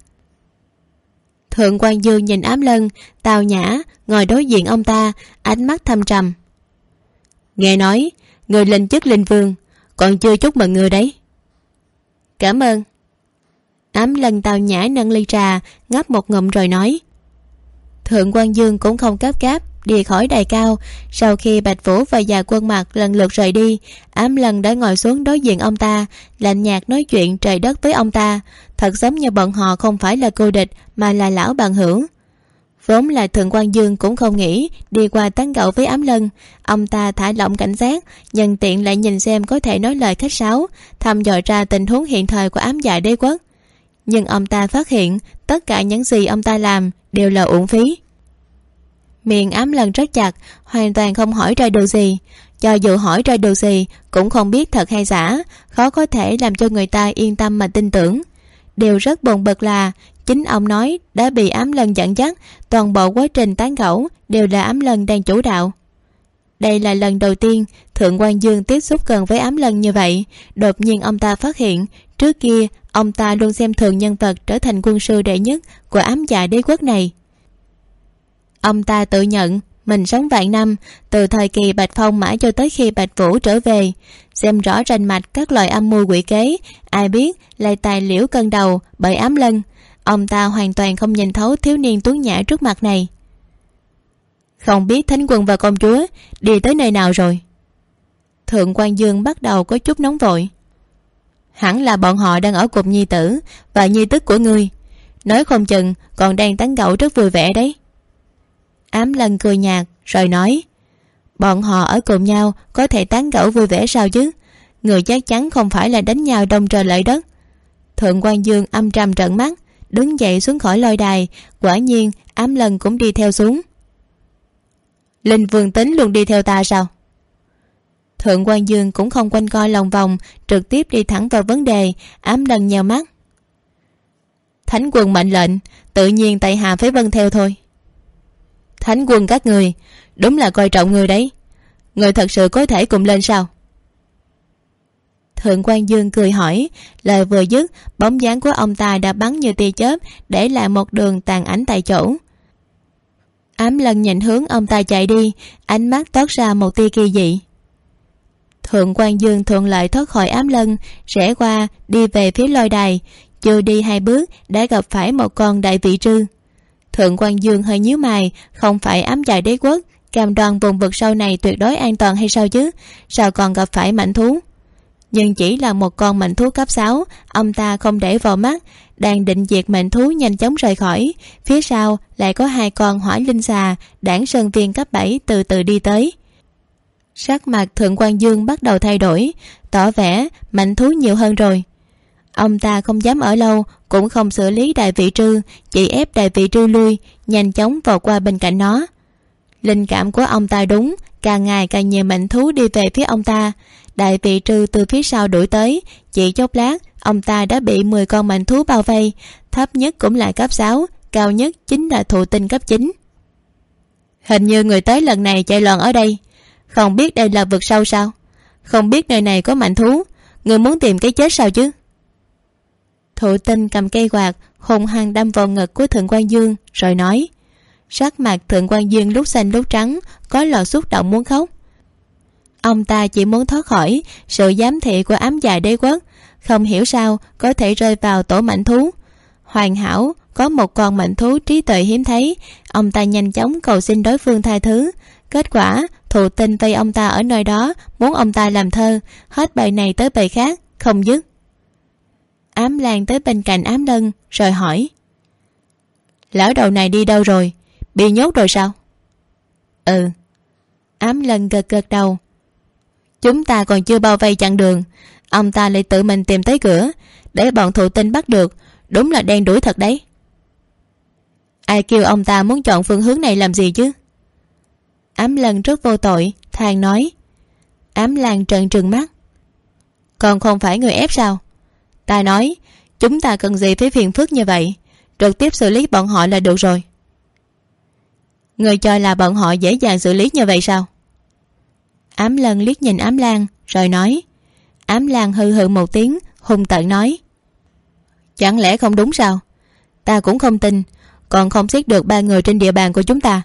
Thượng quan Dương nhìn Ám Lân, tào nhã ngồi đối diện ông ta, ánh mắt thâm trầm. Nghe nói người lên chức linh vương, còn chưa chúc mừng người đấy. Cảm ơn. Ám Lân tào nhã nâng ly trà, ngấp một ngụm rồi nói. Thượng quan Dương cũng không gấp gáp đi khỏi đài cao. Sau khi Bạch Vũ và Dạ Quân Mặt lần lượt rời đi, Ám Lân đã ngồi xuống đối diện ông ta, lạnh nhạt nói chuyện trời đất với ông ta, thật giống như bọn họ không phải là cô địch mà là lão bằng hữu. Vốn là Thượng quan Dương cũng không nghĩ đi qua tán gẫu với Ám Lân. Ông ta thả lỏng cảnh giác, nhân tiện lại nhìn xem có thể nói lời khách sáo, thăm dò ra tình huống hiện thời của Ám Dạ Đế Quốc. Nhưng ông ta phát hiện tất cả những gì ông ta làm đều là uổng phí. Miệng Ám Lân rất chặt, hoàn toàn không hỏi ra điều gì. Cho dù hỏi ra điều gì cũng không biết thật hay giả, khó có thể làm cho người ta yên tâm mà tin tưởng. Điều rất buồn bực là chính ông nói đã bị Ám Lân dẫn dắt, toàn bộ quá trình tán gẫu đều là Ám Lân đang chủ đạo. Đây là lần đầu tiên Thượng quan Dương tiếp xúc gần với Ám Lân như vậy. Đột nhiên ông ta phát hiện trước kia ông ta luôn xem thường nhân vật trở thành quân sư đệ nhất của Ám Dạ Đế Quốc này. Ông ta tự nhận mình sống vạn năm, từ thời kỳ Bạch Phong mãi cho tới khi Bạch Vũ trở về, xem rõ rành mạch các loại âm mưu quỷ kế, ai biết lại tài liễu cân đầu bởi Ám Lân. Ông ta hoàn toàn không nhìn thấu thiếu niên tuấn nhã trước mặt này. Không biết Thánh Quân và công chúa đi tới nơi nào rồi? Thượng quan Dương bắt đầu có chút nóng vội. Hẳn là bọn họ đang ở cùng nhi tử và nhi tức của ngươi, nói không chừng còn đang tán gẫu rất vui vẻ đấy. Ám Lân cười nhạt rồi nói. Bọn họ ở cùng nhau có thể tán gẫu vui vẻ sao chứ? Người chắc chắn không phải là đánh nhau đông trời lợi đất. Thượng quan Dương âm trầm trợn mắt, đứng dậy xuống khỏi lôi đài. Quả nhiên Ám Lân cũng đi theo xuống. Linh Vương tính luôn đi theo ta sao? Thượng quan Dương cũng không quanh co lòng vòng, trực tiếp đi thẳng vào vấn đề. Ám Lân nheo mắt. Thánh Quân mệnh lệnh, tự nhiên tại hạ phải vâng theo thôi. Thánh Quân các người đúng là coi trọng người đấy. Người thật sự có thể cùng lên sao? Thượng quan Dương cười hỏi. Lời vừa dứt, bóng dáng của ông ta đã bắn như tia chớp, để lại một đường tàn ảnh tại chỗ. Ám Lân nhìn hướng ông ta chạy đi, ánh mắt toát ra một tia kỳ dị. Thượng quan Dương thuận lợi thoát khỏi Ám Lân, rẽ qua đi về phía lôi đài. Chưa đi 2 bước đã gặp phải một con đại vị trư. Thượng quan Dương hơi nhíu mày, không phải Ám Dạ Đế Quốc cam đoan vùng vực sâu này tuyệt đối an toàn hay sao chứ? Sao còn gặp phải mãnh thú? Nhưng chỉ là một con mãnh thú cấp 6, ông ta không để vào mắt, đang định diệt mãnh thú nhanh chóng rời khỏi. Phía sau lại có 2 con hỏa linh xà đảng sơn viên cấp 7 từ từ đi tới. Sắc mặt Thượng quan Dương bắt đầu thay đổi, tỏ vẻ mãnh thú nhiều hơn rồi. Ông ta không dám ở lâu, cũng không xử lý đại vị trư, chỉ ép đại vị trư lui, nhanh chóng vọt qua bên cạnh nó. Linh cảm của ông ta đúng, càng ngày càng nhiều mãnh thú đi về phía ông ta. Đại vị trư từ phía sau đuổi tới, chỉ chốc lát ông ta đã bị 10 con mãnh thú bao vây, thấp nhất cũng là cấp 6, cao nhất chính là thụ tinh cấp 9. Hình như người tới lần này chạy loạn ở đây, không biết đây là vực sâu sao? Không biết nơi này có mãnh thú, Người muốn tìm cái chết sao chứ? Thụ Tinh cầm cây quạt hung hăng đâm vào ngực của Thượng Quan Dương rồi nói. Sắc mặt Thượng Quan Dương lúc xanh lúc trắng, có lò xúc động muốn khóc. Ông ta chỉ muốn thoát khỏi sự giám thị của ám dạ đế quốc, không hiểu sao có thể rơi vào tổ mãnh thú. Hoàn hảo có một con mãnh thú trí tuệ hiếm thấy, ông ta nhanh chóng cầu xin đối phương tha thứ. Kết quả Thụ Tinh vây ông ta ở nơi đó, muốn ông ta làm thơ, hết bài này tới bài khác không dứt. Ám Lan tới bên cạnh Ám Lân rồi hỏi. Lão đầu này đi đâu rồi? Bị nhốt rồi sao? Ừ. Ám Lân gật gật đầu. Chúng ta còn chưa bao vây chặn đường, ông ta lại tự mình tìm tới cửa, để bọn Thụ Tinh bắt được. Đúng là đen đuổi thật đấy. Ai kêu ông ta muốn chọn phương hướng này làm gì chứ? Ám Lân rất vô tội than nói. Ám Lan trợn trừng mắt. Còn không phải người ép sao? Ta nói chúng ta cần gì phải phiền phức như vậy, trực tiếp xử lý bọn họ là được rồi. Người cho là bọn họ dễ dàng xử lý như vậy sao? Ám Lân liếc nhìn Ám Lan rồi nói. Ám Lan hừ hừ một tiếng, hung tợn nói. Chẳng lẽ không đúng sao? Ta cũng không tin, còn không giết được 3 người trên địa bàn của chúng ta.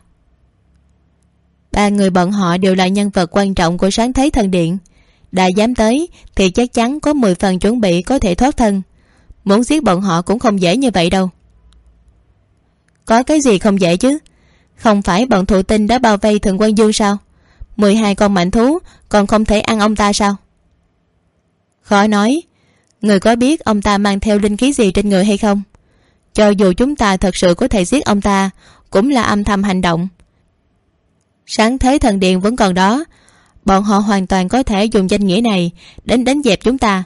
3 người bọn họ đều là nhân vật quan trọng của Sáng Thế Thần Điện. Đã dám tới thì chắc chắn có 10 phần chuẩn bị có thể thoát thân. Muốn giết bọn họ cũng không dễ như vậy đâu. Có cái gì không dễ chứ? Không phải bọn Thụ Tinh đã bao vây Thượng Quan Dương sao? 12 con mãnh thú còn không thể ăn ông ta sao? Khó nói. Người có biết ông ta mang theo linh khí gì trên người hay không? Cho dù chúng ta thật sự có thể giết ông ta, cũng là âm thầm hành động. Sáng Thế Thần Điện vẫn còn đó, bọn họ hoàn toàn có thể dùng danh nghĩa này đến đánh dẹp chúng ta.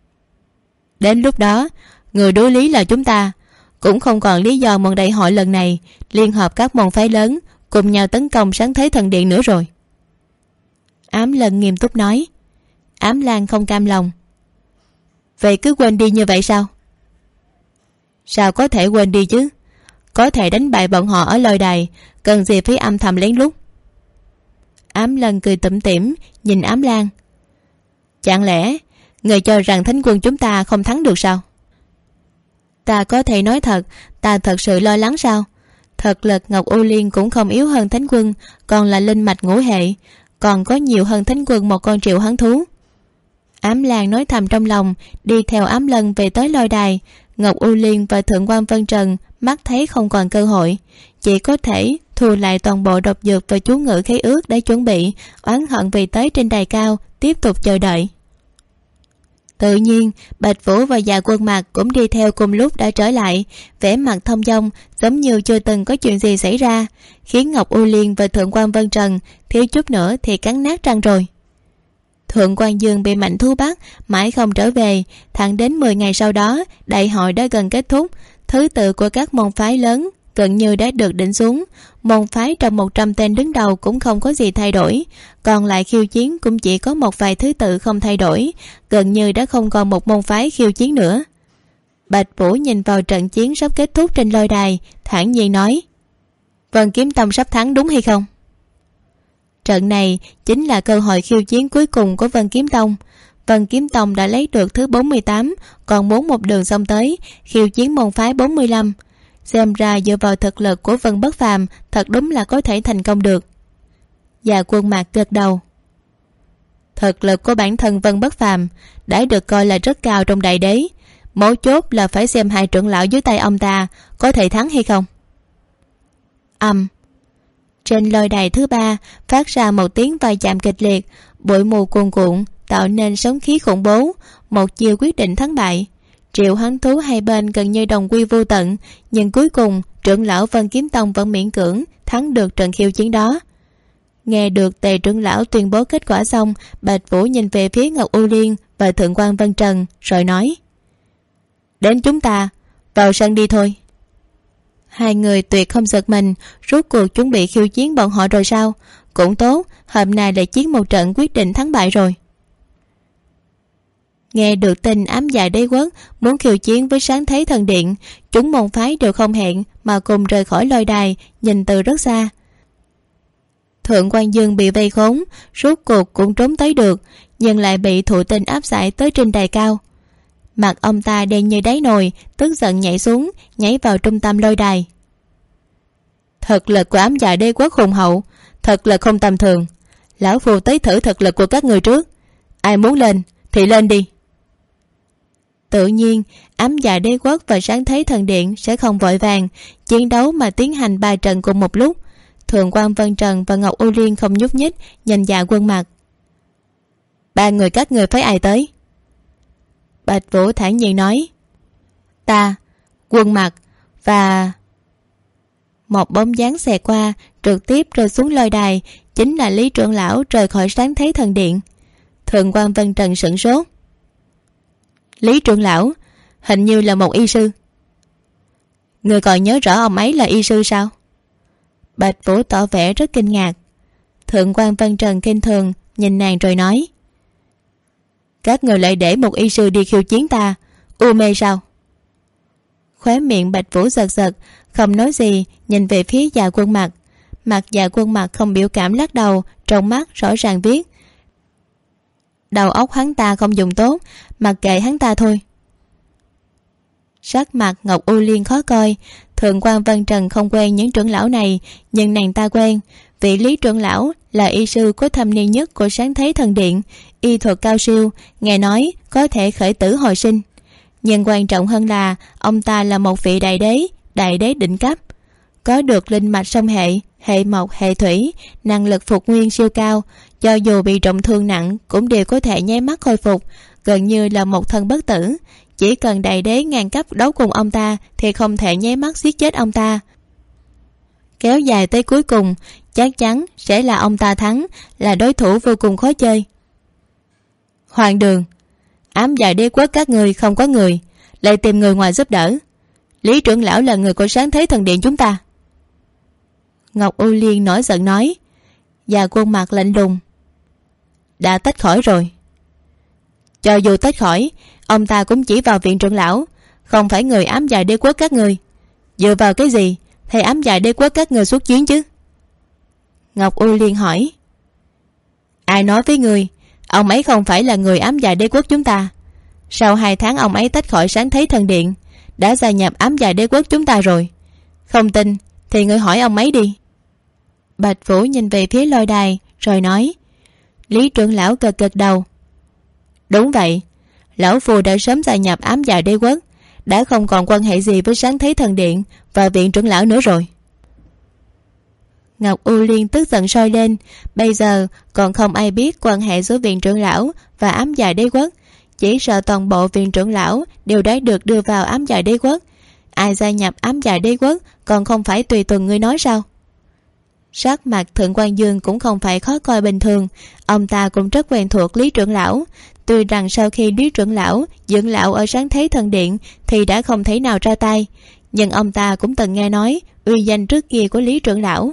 Đến lúc đó, người đối lý là chúng ta, cũng không còn lý do môn đại hội lần này liên hợp các môn phái lớn cùng nhau tấn công Sáng Thế Thần Điện nữa rồi. Ám Lân nghiêm túc nói. Ám Lan không cam lòng. Vậy cứ quên đi như vậy sao? Sao có thể quên đi chứ? Có thể đánh bại bọn họ ở lôi đài, cần gì phải âm thầm lén lút? Ám Lân cười tủm tỉm nhìn Ám Lan. Chẳng lẽ người cho rằng thánh quân chúng ta không thắng được sao? Ta có thể nói thật, ta thật sự lo lắng sao? Thực lực Ngọc U Liên cũng không yếu hơn thánh quân, còn là linh mạch ngũ hệ, còn có nhiều hơn thánh quân một con triệu hoán thú. Ám Lan nói thầm trong lòng, đi theo Ám Lân về tới lôi đài. Ngọc U Liên và Thượng Quan Vân Trần mắt thấy không còn cơ hội, chỉ có thể thu lại toàn bộ độc dược và chú ngữ khế ước để chuẩn bị, oán hận về tới trên đài cao tiếp tục chờ đợi. Tự nhiên Bạch Vũ và Dạ Quân Mạc cũng đi theo cùng lúc đã trở lại, vẻ mặt thông dong giống như chưa từng có chuyện gì xảy ra, khiến Ngọc U Liên và Thượng Quan Vân Trần thiếu chút nữa thì cắn nát răng rồi. Thượng Quan Dương bị mãnh thú bắt mãi không trở về, thẳng đến 10 ngày sau đó đại hội đã gần kết thúc, thứ tự của các môn phái lớn gần như đã được định xuống. Môn phái trong 100 tên đứng đầu cũng không có gì thay đổi, còn lại khiêu chiến cũng chỉ có một vài thứ tự không thay đổi, gần như đã không còn một môn phái khiêu chiến nữa. Bạch Vũ nhìn vào trận chiến sắp kết thúc trên lôi đài, thản nhiên nói. Vân Kiếm Tông sắp thắng đúng hay không? Trận này chính là cơ hội khiêu chiến cuối cùng của Vân Kiếm Tông. Vân Kiếm Tông đã lấy được thứ 48, còn muốn một đường xông tới khiêu chiến môn phái 45. Xem ra dựa vào thực lực của Vân Bất Phàm thật đúng là có thể thành công được. Dạ Quân Mạc gật đầu. Thực lực của bản thân Vân Bất Phàm đã được coi là rất cao trong đại đế, mấu chốt là phải xem hai trưởng lão dưới tay ông ta có thể thắng hay không. Trên lôi đài thứ 3 phát ra một tiếng va chạm kịch liệt, bụi mù cuồn cuộn tạo nên sóng khí khủng bố, một chiều quyết định thắng bại. Triệu hoán thú hai bên gần như đồng quy vô tận, nhưng cuối cùng trưởng lão Vân Kiếm Tông vẫn miễn cưỡng thắng được trận khiêu chiến đó. Nghe được Tề trưởng lão tuyên bố kết quả xong, Bạch Vũ nhìn về phía Ngọc U Liên và Thượng Quan Vân Trần rồi nói. Đến chúng ta, vào sân đi thôi. Hai người tuyệt không giật mình, rốt cuộc chuẩn bị khiêu chiến bọn họ rồi sao? Cũng tốt, hôm nay lại chiến một trận quyết định thắng bại rồi. Nghe được tin ám dạ đế quốc muốn khiêu chiến với Sáng Thế Thần Điện, chúng môn phái đều không hẹn mà cùng rời khỏi lôi đài, nhìn từ rất xa. Thượng Quan Dương bị vây khốn, rốt cuộc cũng trốn tới được, nhưng lại bị thụ tinh áp giải tới trên đài cao. Mặt ông ta đen như đáy nồi, tức giận nhảy xuống, nhảy vào trung tâm lôi đài. Thực lực của ám dạ đế quốc hùng hậu, thật là không tầm thường. Lão phù tới thử thực lực của các người trước, ai muốn lên thì lên đi. Tự nhiên ám dạ đế quốc và sáng thế thần điện sẽ không vội vàng chiến đấu mà tiến hành 3 trận cùng một lúc. Thượng quan Vân Trần và Ngọc U Liên không nhúc nhích, nhìn Dạ Quân Mặc. 3 người các người phái ai tới? Bạch Vũ thản nhiên nói. Ta, Quân Mặc và... Một bóng dáng xẹt qua, trực tiếp rơi xuống lôi đài, chính là Lý trưởng lão rời khỏi sáng thế thần điện. Thượng quan Vân Trần sửng sốt. Lý trưởng lão hình như là một y sư. Người còn nhớ rõ ông ấy là y sư sao? Bạch Vũ tỏ vẻ rất kinh ngạc. Thượng quan Vân Trần kinh thường nhìn nàng rồi nói. Các người lại để một y sư đi khiêu chiến ta, u mê sao? Khóe miệng Bạch Vũ giật giật, không nói gì, nhìn về phía Dạ Quân Mặc. Mặt Dạ Quân Mặc không biểu cảm lắc đầu, trong mắt rõ ràng viết. Đầu óc hắn ta không dùng tốt, mặc kệ hắn ta thôi. Sắc mặt Ngọc U Liên khó coi. Thượng quan Vân Trần không quen những trưởng lão này, nhưng nàng ta quen. Vị Lý trưởng lão là y sư có thâm niên nhất của sáng thế thần điện, y thuật cao siêu, nghe nói có thể khởi tử hồi sinh. Nhưng quan trọng hơn là ông ta là một vị đại đế đỉnh cấp, có được linh mạch song hệ, hệ mộc, hệ thủy, năng lực phục nguyên siêu cao, cho dù bị trọng thương nặng cũng đều có thể nháy mắt khôi phục, gần như là một thân bất tử. Chỉ cần đại đế ngàn cấp đấu cùng ông ta thì không thể nháy mắt giết chết ông ta. Kéo dài tới cuối cùng, chắc chắn sẽ là ông ta thắng, là đối thủ vô cùng khó chơi. Hoàng đường, ám dạ đế quốc các người không có người, lại tìm người ngoài giúp đỡ. Lý trưởng lão là người của sáng thế thần điện chúng ta. Ngọc U Liên nổi giận nói. Và Quân Mặc lạnh lùng. Đã tách khỏi rồi. Cho dù tách khỏi, ông ta cũng chỉ vào viện trưởng lão, không phải người ám dạ đế quốc các người. Dựa vào cái gì thầy ám dạ đế quốc các người xuất chiến chứ? Ngọc U Liên hỏi. Ai nói với người ông ấy không phải là người ám dạ đế quốc chúng ta? Sau 2 tháng ông ấy tách khỏi sáng thế thần điện, đã gia nhập ám dạ đế quốc chúng ta rồi. Không tin thì ngươi hỏi ông ấy đi. Bạch Vũ nhìn về phía lôi đài rồi nói. Lý trưởng lão gật gật đầu. Đúng vậy, lão phù đã sớm gia nhập ám dạ đế quốc, đã không còn quan hệ gì với sáng thế thần điện và viện trưởng lão nữa rồi. Ngọc U Liên tức giận sôi lên. Bây giờ còn không ai biết quan hệ giữa viện trưởng lão và ám dạ đế quốc, chỉ sợ toàn bộ viện trưởng lão đều đã được đưa vào ám dạ đế quốc. Ai gia nhập ám dạ đế quốc còn không phải tùy tuần ngươi nói sao? Sắc mặt Thượng quan Dương cũng không phải khó coi bình thường. Ông ta cũng rất quen thuộc Lý trưởng lão. Tuy rằng sau khi Lý trưởng lão dưỡng lão ở sáng thế thần điện thì đã không thể nào ra tay, nhưng ông ta cũng từng nghe nói uy danh trước kia của Lý trưởng lão.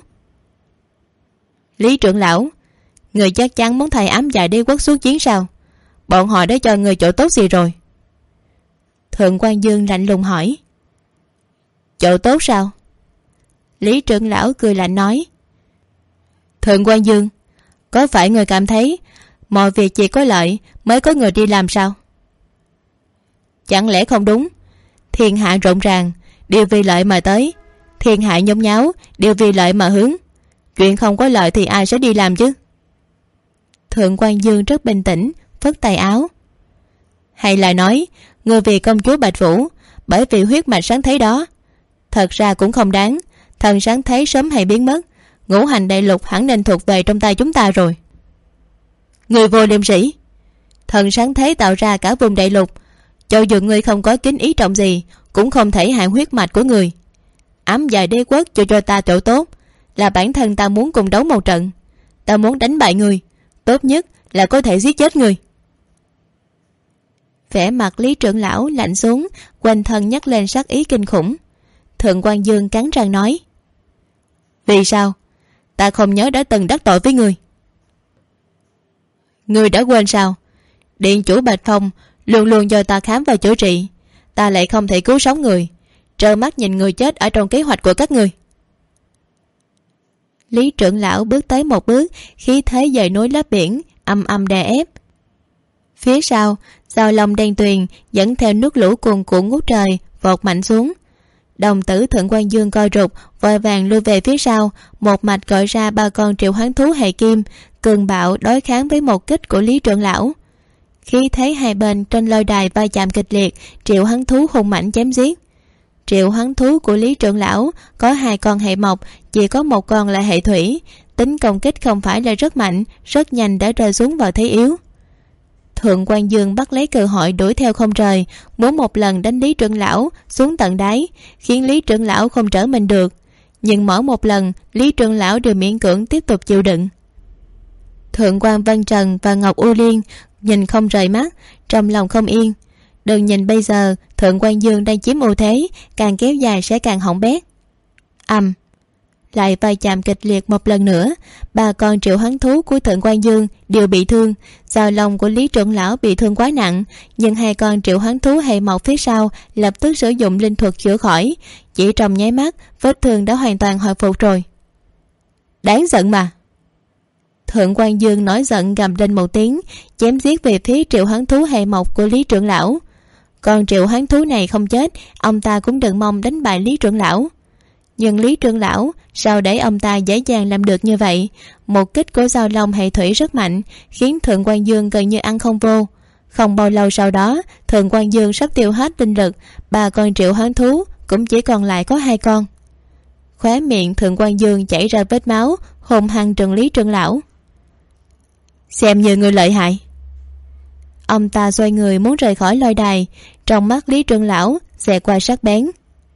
Lý trưởng lão, người chắc chắn muốn thầy ám dạ đế quốc xuất chiến sao? Bọn họ đã cho người chỗ tốt gì rồi? Thượng quan Dương lạnh lùng hỏi. Chỗ tốt sao? Lý trưởng lão cười lạnh nói. Thượng quan Dương, có phải người cảm thấy mọi việc chỉ có lợi mới có người đi làm sao? Chẳng lẽ không đúng? Thiên hạ rộn ràng, đều vì lợi mà tới. Thiên hạ nhốn nháo, đều vì lợi mà hướng. Chuyện không có lợi thì ai sẽ đi làm chứ? Thượng quan Dương rất bình tĩnh, phất tay áo. Hay là nói người vì công chúa Bạch Vũ, bởi vì huyết mạch sáng thế đó. Thật ra cũng không đáng. Thần sáng thế sớm hay biến mất, ngũ hành đại lục hẳn nên thuộc về trong tay chúng ta rồi. Người vô liêm sĩ, thần sáng thế tạo ra cả vùng đại lục, cho dù ngươi không có kính ý trọng gì cũng không thể hại huyết mạch của người. Ám dạ đế quốc cho ta chỗ tốt, là bản thân ta muốn cùng đấu một trận. Ta muốn đánh bại người, tốt nhất là có thể giết chết người. Vẻ mặt Lý trưởng lão lạnh xuống, quanh thân nhắc lên sát ý kinh khủng. Thượng quan Dương cắn răng nói. Vì sao? Ta không nhớ đã từng đắc tội với người. Người đã quên sao? Điện chủ Bạch Phong luôn luôn do ta khám và chữa trị, ta lại không thể cứu sống người, trơ mắt nhìn người chết ở trong kế hoạch của các người. Lý trưởng lão bước tới một bước, khí thế dời núi lấp biển, âm âm đè ép. Phía sau, Giao Long đen tuyền dẫn theo nước lũ cuồn cuộn ngút trời vọt mạnh xuống. Đồng tử Thượng Quan Dương coi rụt, vội vàng lui về phía sau, một mạch gọi ra 3 con triệu hoán thú hệ kim, cường bạo đối kháng với một kích của Lý trưởng lão. Khi thấy hai bên trên lôi đài va chạm kịch liệt, triệu hoán thú hung mãnh chém giết. Triệu hoán thú của Lý trưởng lão có 2 con hệ mộc, chỉ có 1 con là hệ thủy, tính công kích không phải là rất mạnh, rất nhanh đã rơi xuống vào thế yếu. Thượng Quan Dương bắt lấy cơ hội đuổi theo không rời, muốn một lần đánh Lý trưởng lão xuống tận đáy, khiến Lý trưởng lão không trở mình được. Nhưng mỗi một lần Lý trưởng lão đều miễn cưỡng tiếp tục chịu đựng. Thượng quan Vân Trần và Ngọc U Liên nhìn không rời mắt, trong lòng không yên. Đừng nhìn bây giờ Thượng Quan Dương đang chiếm ưu thế, càng kéo dài sẽ càng hỏng bét. Lại va chạm kịch liệt một lần nữa, 3 con triệu hoán thú của Thượng Quan Dương đều bị thương. Giao Long của Lý trưởng lão bị thương quá nặng, nhưng 2 con triệu hoán thú hệ mộc phía sau lập tức sử dụng linh thuật chữa khỏi, chỉ trong nháy mắt vết thương đã hoàn toàn hồi phục rồi. Đáng giận mà. Thượng Quan Dương nổi giận gầm lên một tiếng, chém giết về phía triệu hoán thú hệ mộc của Lý trưởng lão. Còn triệu hoán thú này không chết, ông ta cũng đừng mong đánh bại Lý trưởng lão. Nhưng Lý trưởng lão sao để ông ta dễ dàng làm được như vậy? Một kích của Giao Long hệ thủy rất mạnh, khiến Thượng Quan Dương gần như ăn không vô. Không bao lâu sau đó, Thượng Quan Dương sắp tiêu hết linh lực, 3 con triệu hoán thú cũng chỉ còn lại có 2 con. Khóe miệng Thượng Quan Dương chảy ra vết máu, hùng hăng trừng Lý trưởng lão. Xem như người lợi hại. Ông ta xoay người muốn rời khỏi lôi đài, trong mắt Lý trưởng lão xẹt qua sắc bén.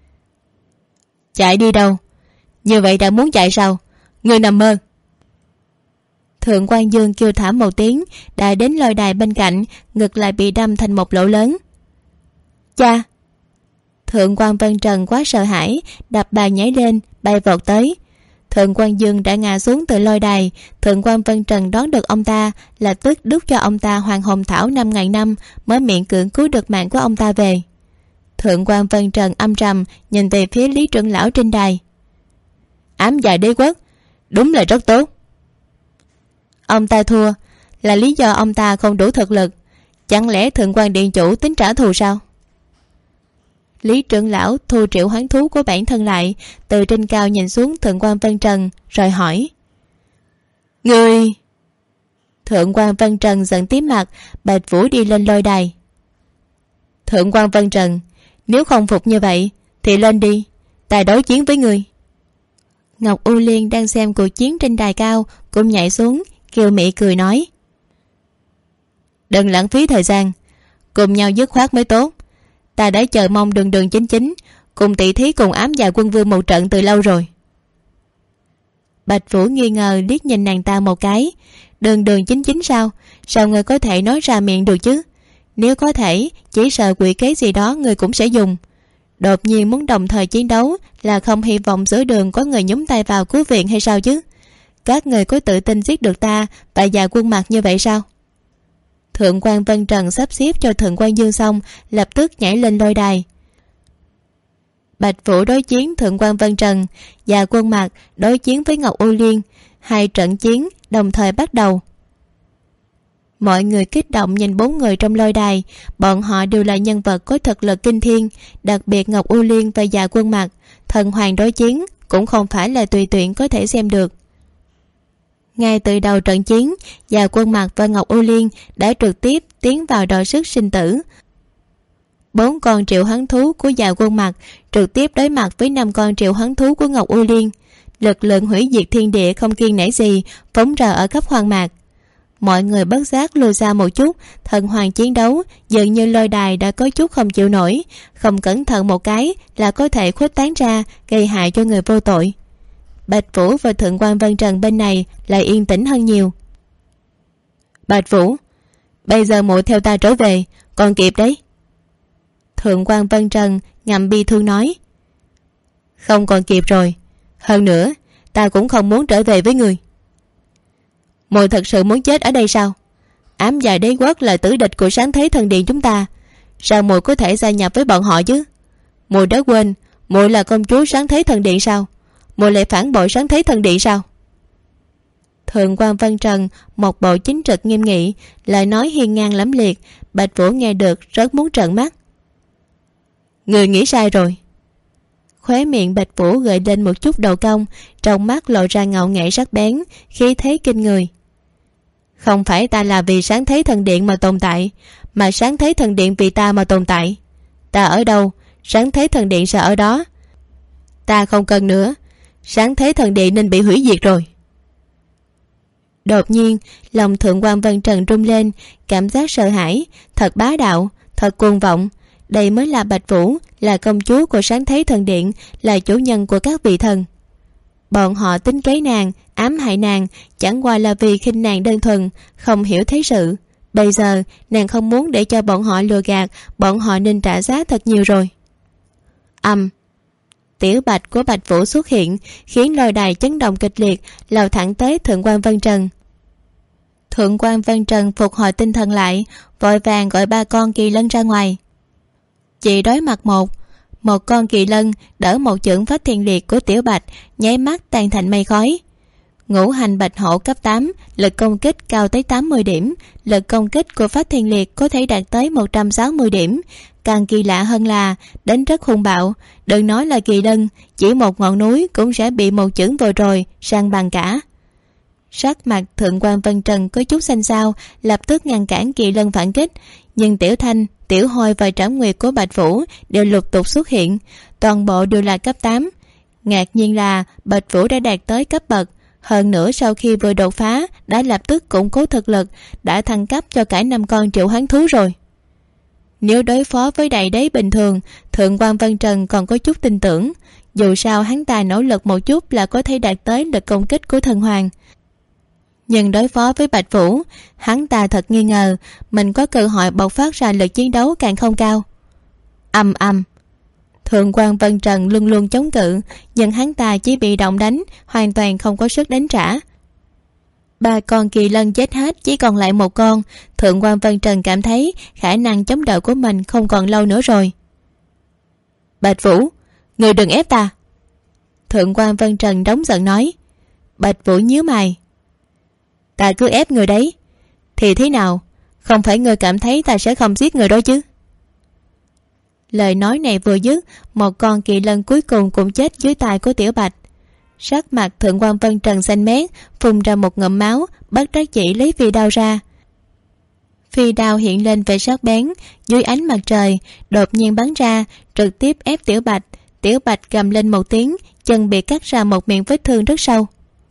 Chạy đi đâu? Như vậy đã muốn chạy sao? Người nằm mơ. Thượng Quan Dương kêu thảm một tiếng, đã đến lôi đài bên cạnh, ngực lại bị đâm thành một lỗ lớn. Cha! Thượng Quan Vân Trần quá sợ hãi, đập bàn nhảy lên, bay vọt tới. Thượng Quan Dương đã ngã xuống từ lôi đài. Thượng Quan Vân Trần đón được ông ta, lập tức đút cho ông ta Hoàng Hồng Thảo 5.000 năm mới miễn cưỡng cứu được mạng của ông ta về. Thượng quan Vân Trần âm trầm nhìn về phía Lý trưởng lão trên đài. Ám dạ đế quốc đúng là rất tốt. Ông ta thua là lý do ông ta không đủ thực lực. Chẳng lẽ Thượng quan điện chủ tính trả thù sao? Lý trưởng lão thu triệu hoán thú của bản thân lại, từ trên cao nhìn xuống Thượng quan Vân Trần rồi hỏi. Người... Thượng quan Vân Trần giận tím mặt, Bạch Vũ đi lên lôi đài. Thượng quan Vân Trần, nếu không phục như vậy thì lên đi, ta đối chiến với người. Ngọc U Liên đang xem cuộc chiến trên đài cao cũng nhảy xuống, kiều mị cười nói. Đừng lãng phí thời gian, cùng nhau dứt khoát mới tốt. Ta đã chờ mong Đường Đường Chính Chính cùng tỷ thí cùng Ám Dạ Quân Vương một trận từ lâu rồi. Bạch Vũ nghi ngờ liếc nhìn nàng ta một cái. Đường Đường Chính Chính sao? Sao người có thể nói ra miệng được chứ? Nếu có thể, chỉ sợ quỷ kế gì đó người cũng sẽ dùng. Đột nhiên muốn đồng thời chiến đấu là không hy vọng giữa đường có người nhúng tay vào cứu viện hay sao chứ? Các người có tự tin giết được ta và Dạ Quân Mặt như vậy sao? Thượng quan Vân Trần sắp xếp cho Thượng quan Dương xong, lập tức nhảy lên lôi đài. Bạch Vũ đối chiến Thượng quan Vân Trần, Dạ Quân Mặt đối chiến với Ngọc U Liên. 2 trận chiến đồng thời bắt đầu. Mọi người kích động nhìn 4 người trong lôi đài. Bọn họ đều là nhân vật có thực lực kinh thiên, đặc biệt Ngọc U Liên và Dạ Quân Mặt, thần hoàng đối chiến cũng không phải là tùy tiện có thể xem được. Ngay từ đầu trận chiến, Dạ Quân Mặt và Ngọc U Liên đã trực tiếp tiến vào đọ sức sinh tử. 4 con triệu hoán thú của Dạ Quân Mặt trực tiếp đối mặt với 5 con triệu hoán thú của Ngọc U Liên. Lực lượng hủy diệt thiên địa không kiêng nể gì phóng ra ở khắp hoang mạc. Mọi người bất giác lùi xa một chút. Thần hoàng chiến đấu dường như lôi đài đã có chút không chịu nổi, không cẩn thận một cái là có thể khuếch tán ra, gây hại cho người vô tội. Bạch Vũ và Thượng quan Vân Trần bên này lại yên tĩnh hơn nhiều. Bạch Vũ, bây giờ muội theo ta trở về còn kịp đấy. Thượng quan Vân Trần ngậm bi thương nói. Không còn kịp rồi. Hơn nữa ta cũng không muốn trở về với người. Muội thật sự muốn chết ở đây sao? Ám Dạ Đế quốc là tử địch của Sáng Thế Thần Điện chúng ta, sao muội có thể gia nhập với bọn họ chứ? Muội đã quên muội là công chúa Sáng Thế Thần Điện sao? Muội lại phản bội Sáng Thế Thần Điện sao? Thượng quan Vân Trần một bộ chính trực nghiêm nghị, lời nói hiên ngang lẫm liệt. Bạch Vũ nghe được rất muốn trợn mắt. Người nghĩ sai rồi. Khóe miệng Bạch Vũ gợi lên một chút đầu cong, trong mắt lộ ra ngạo nghễ sắc bén, khí thế kinh người. Không phải ta là vì sáng thế thần điện mà tồn tại, mà sáng thế thần điện vì ta mà tồn tại. Ta ở đâu, sáng thế thần điện sẽ ở đó. Ta không cần nữa, sáng thế thần điện nên bị hủy diệt rồi. Đột nhiên lòng Thượng quan Vân Trần rung lên, cảm giác sợ hãi. Thật bá đạo, thật cuồng vọng. Đây mới là Bạch Vũ, là công chúa của sáng thế thần điện, là chủ nhân của các vị thần. Bọn họ tính kế nàng, ám hại nàng, chẳng qua là vì khinh nàng đơn thuần, không hiểu thế sự. Bây giờ nàng không muốn để cho bọn họ lừa gạt, bọn họ nên trả giá thật nhiều rồi. Tiểu bạch của Bạch Vũ xuất hiện, khiến lôi đài chấn động kịch liệt, lao thẳng tới Thượng quan Vân Trần. Thượng quan Vân Trần phục hồi tinh thần lại, vội vàng gọi 3 con kỳ lân ra ngoài. Chỉ đối mặt một con kỳ lân đỡ một chưởng Phách Thiên Liệt của Tiểu Bạch, nháy mắt tan thành mây khói. Ngũ hành bạch hổ cấp 8, lực công kích cao tới 80 điểm, lực công kích của Phách Thiên Liệt có thể đạt tới 160 điểm. Càng kỳ lạ hơn là đánh rất hung bạo, đừng nói là kỳ lân, chỉ một ngọn núi cũng sẽ bị một chưởng vừa rồi san bằng cả. Sắc mặt Thượng quan Vân Trần có chút xanh xao, lập tức ngăn cản kỳ lân phản kích, nhưng Tiểu Thanh, Tiểu Hôi và Trảm Nguyệt của Bạch Vũ đều lục tục xuất hiện, toàn bộ đều là cấp 8. Ngạc nhiên là Bạch Vũ đã đạt tới cấp bậc, hơn nữa sau khi vừa đột phá đã lập tức củng cố thực lực, đã thăng cấp cho cả 5 con triệu hoán thú rồi. Nếu đối phó với đại đế bình thường, Thượng quan Vân Trần còn có chút tin tưởng, dù sao hắn ta nỗ lực một chút là có thể đạt tới lực công kích của thần hoàng. Nhưng đối phó với Bạch Vũ, hắn ta thật nghi ngờ mình có cơ hội bộc phát ra lực chiến đấu càng không cao. Thượng quan Vân Trần luôn luôn chống cự, nhưng hắn ta chỉ bị động đánh, hoàn toàn không có sức đánh trả. 3 con kỳ lân chết hết, chỉ còn lại 1 con. Thượng quan Vân Trần cảm thấy khả năng chống đỡ của mình không còn lâu nữa rồi. Bạch Vũ, người đừng ép ta. Thượng quan Vân Trần đống giận nói. Bạch Vũ nhíu mày. Ta cứ ép người đấy. Thì thế nào, không phải người cảm thấy ta sẽ không giết người đó chứ? Lời nói này vừa dứt, một con kỳ lân cuối cùng cũng chết dưới tay của Tiểu Bạch. Sắc mặt Thượng quan Vân Trần xanh mét, phun ra một ngụm máu, bất đắc dĩ lấy phi đao ra. Phi đao hiện lên vẻ sắc bén, dưới ánh mặt trời đột nhiên bắn ra, trực tiếp ép Tiểu Bạch. Tiểu Bạch gầm lên một tiếng, chân bị cắt ra một miệng vết thương rất sâu.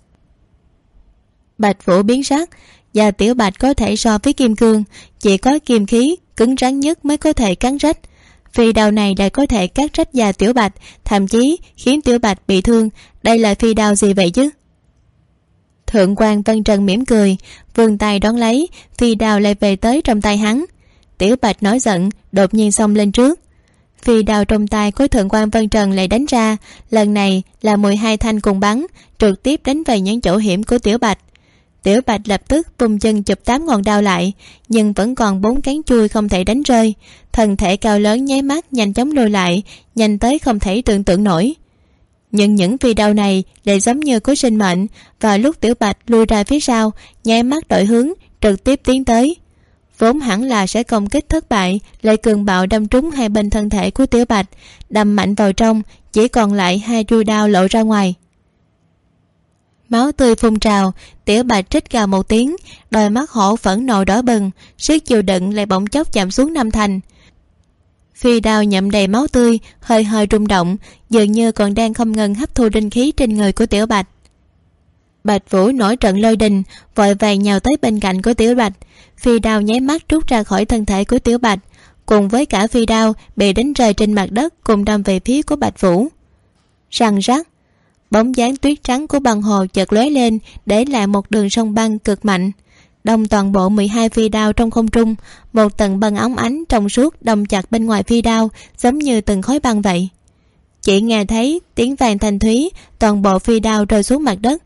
Bạch Vũ biến sắc, và Tiểu Bạch có thể so với kim cương, chỉ có kim khí cứng rắn nhất mới có thể cắn rách. Phi đao này lại có thể cắt rách da Tiểu Bạch, thậm chí khiến Tiểu Bạch bị thương. Đây là phi đao gì vậy chứ? Thượng quan Vân Trần mỉm cười, vươn tay đón lấy, phi đao lại về tới trong tay hắn. Tiểu Bạch nổi giận, đột nhiên xông lên trước. Phi đao trong tay của Thượng quan Vân Trần lại đánh ra, lần này là 12 thanh cùng bắn, trực tiếp đánh về những chỗ hiểm của Tiểu Bạch. Tiểu Bạch lập tức vung chân chụp 8 ngọn đao lại, nhưng vẫn còn 4 cán chui không thể đánh rơi. Thân thể cao lớn nháy mắt nhanh chóng lùi lại, nhanh tới không thể tưởng tượng nổi. Nhưng những phi đao này lại giống như có sinh mệnh, vào lúc Tiểu Bạch lui ra phía sau, nháy mắt đổi hướng, trực tiếp tiến tới. Vốn hẳn là sẽ công kích thất bại, lại cường bạo đâm trúng hai bên thân thể của Tiểu Bạch, đâm mạnh vào trong, chỉ còn lại 2 chui đao lộ ra ngoài. Máu tươi phun trào, Tiểu Bạch trích gào một tiếng, đôi mắt hổ phẫn nộ đỏ bừng, sức chịu đựng lại bỗng chốc chạm xuống 5 thành. Phi đao nhậm đầy máu tươi, hơi hơi rung động, dường như còn đang không ngừng hấp thu linh khí trên người của Tiểu Bạch. Bạch Vũ nổi trận lôi đình, vội vàng nhào tới bên cạnh của Tiểu Bạch. Phi đao nháy mắt rút ra khỏi thân thể của Tiểu Bạch, cùng với cả phi đao bị đánh rơi trên mặt đất, cùng đâm về phía của Bạch Vũ. Răng rắc, bóng dáng tuyết trắng của băng hồ chợt lóe lên, để lại một đường sông băng cực mạnh, đâm toàn bộ 12 phi đao trong không trung. Một tầng băng óng ánh trong suốt đâm chặt bên ngoài phi đao, giống như từng khối băng vậy. Chỉ nghe thấy tiếng vang thanh thúy, toàn bộ phi đao rơi xuống mặt đất.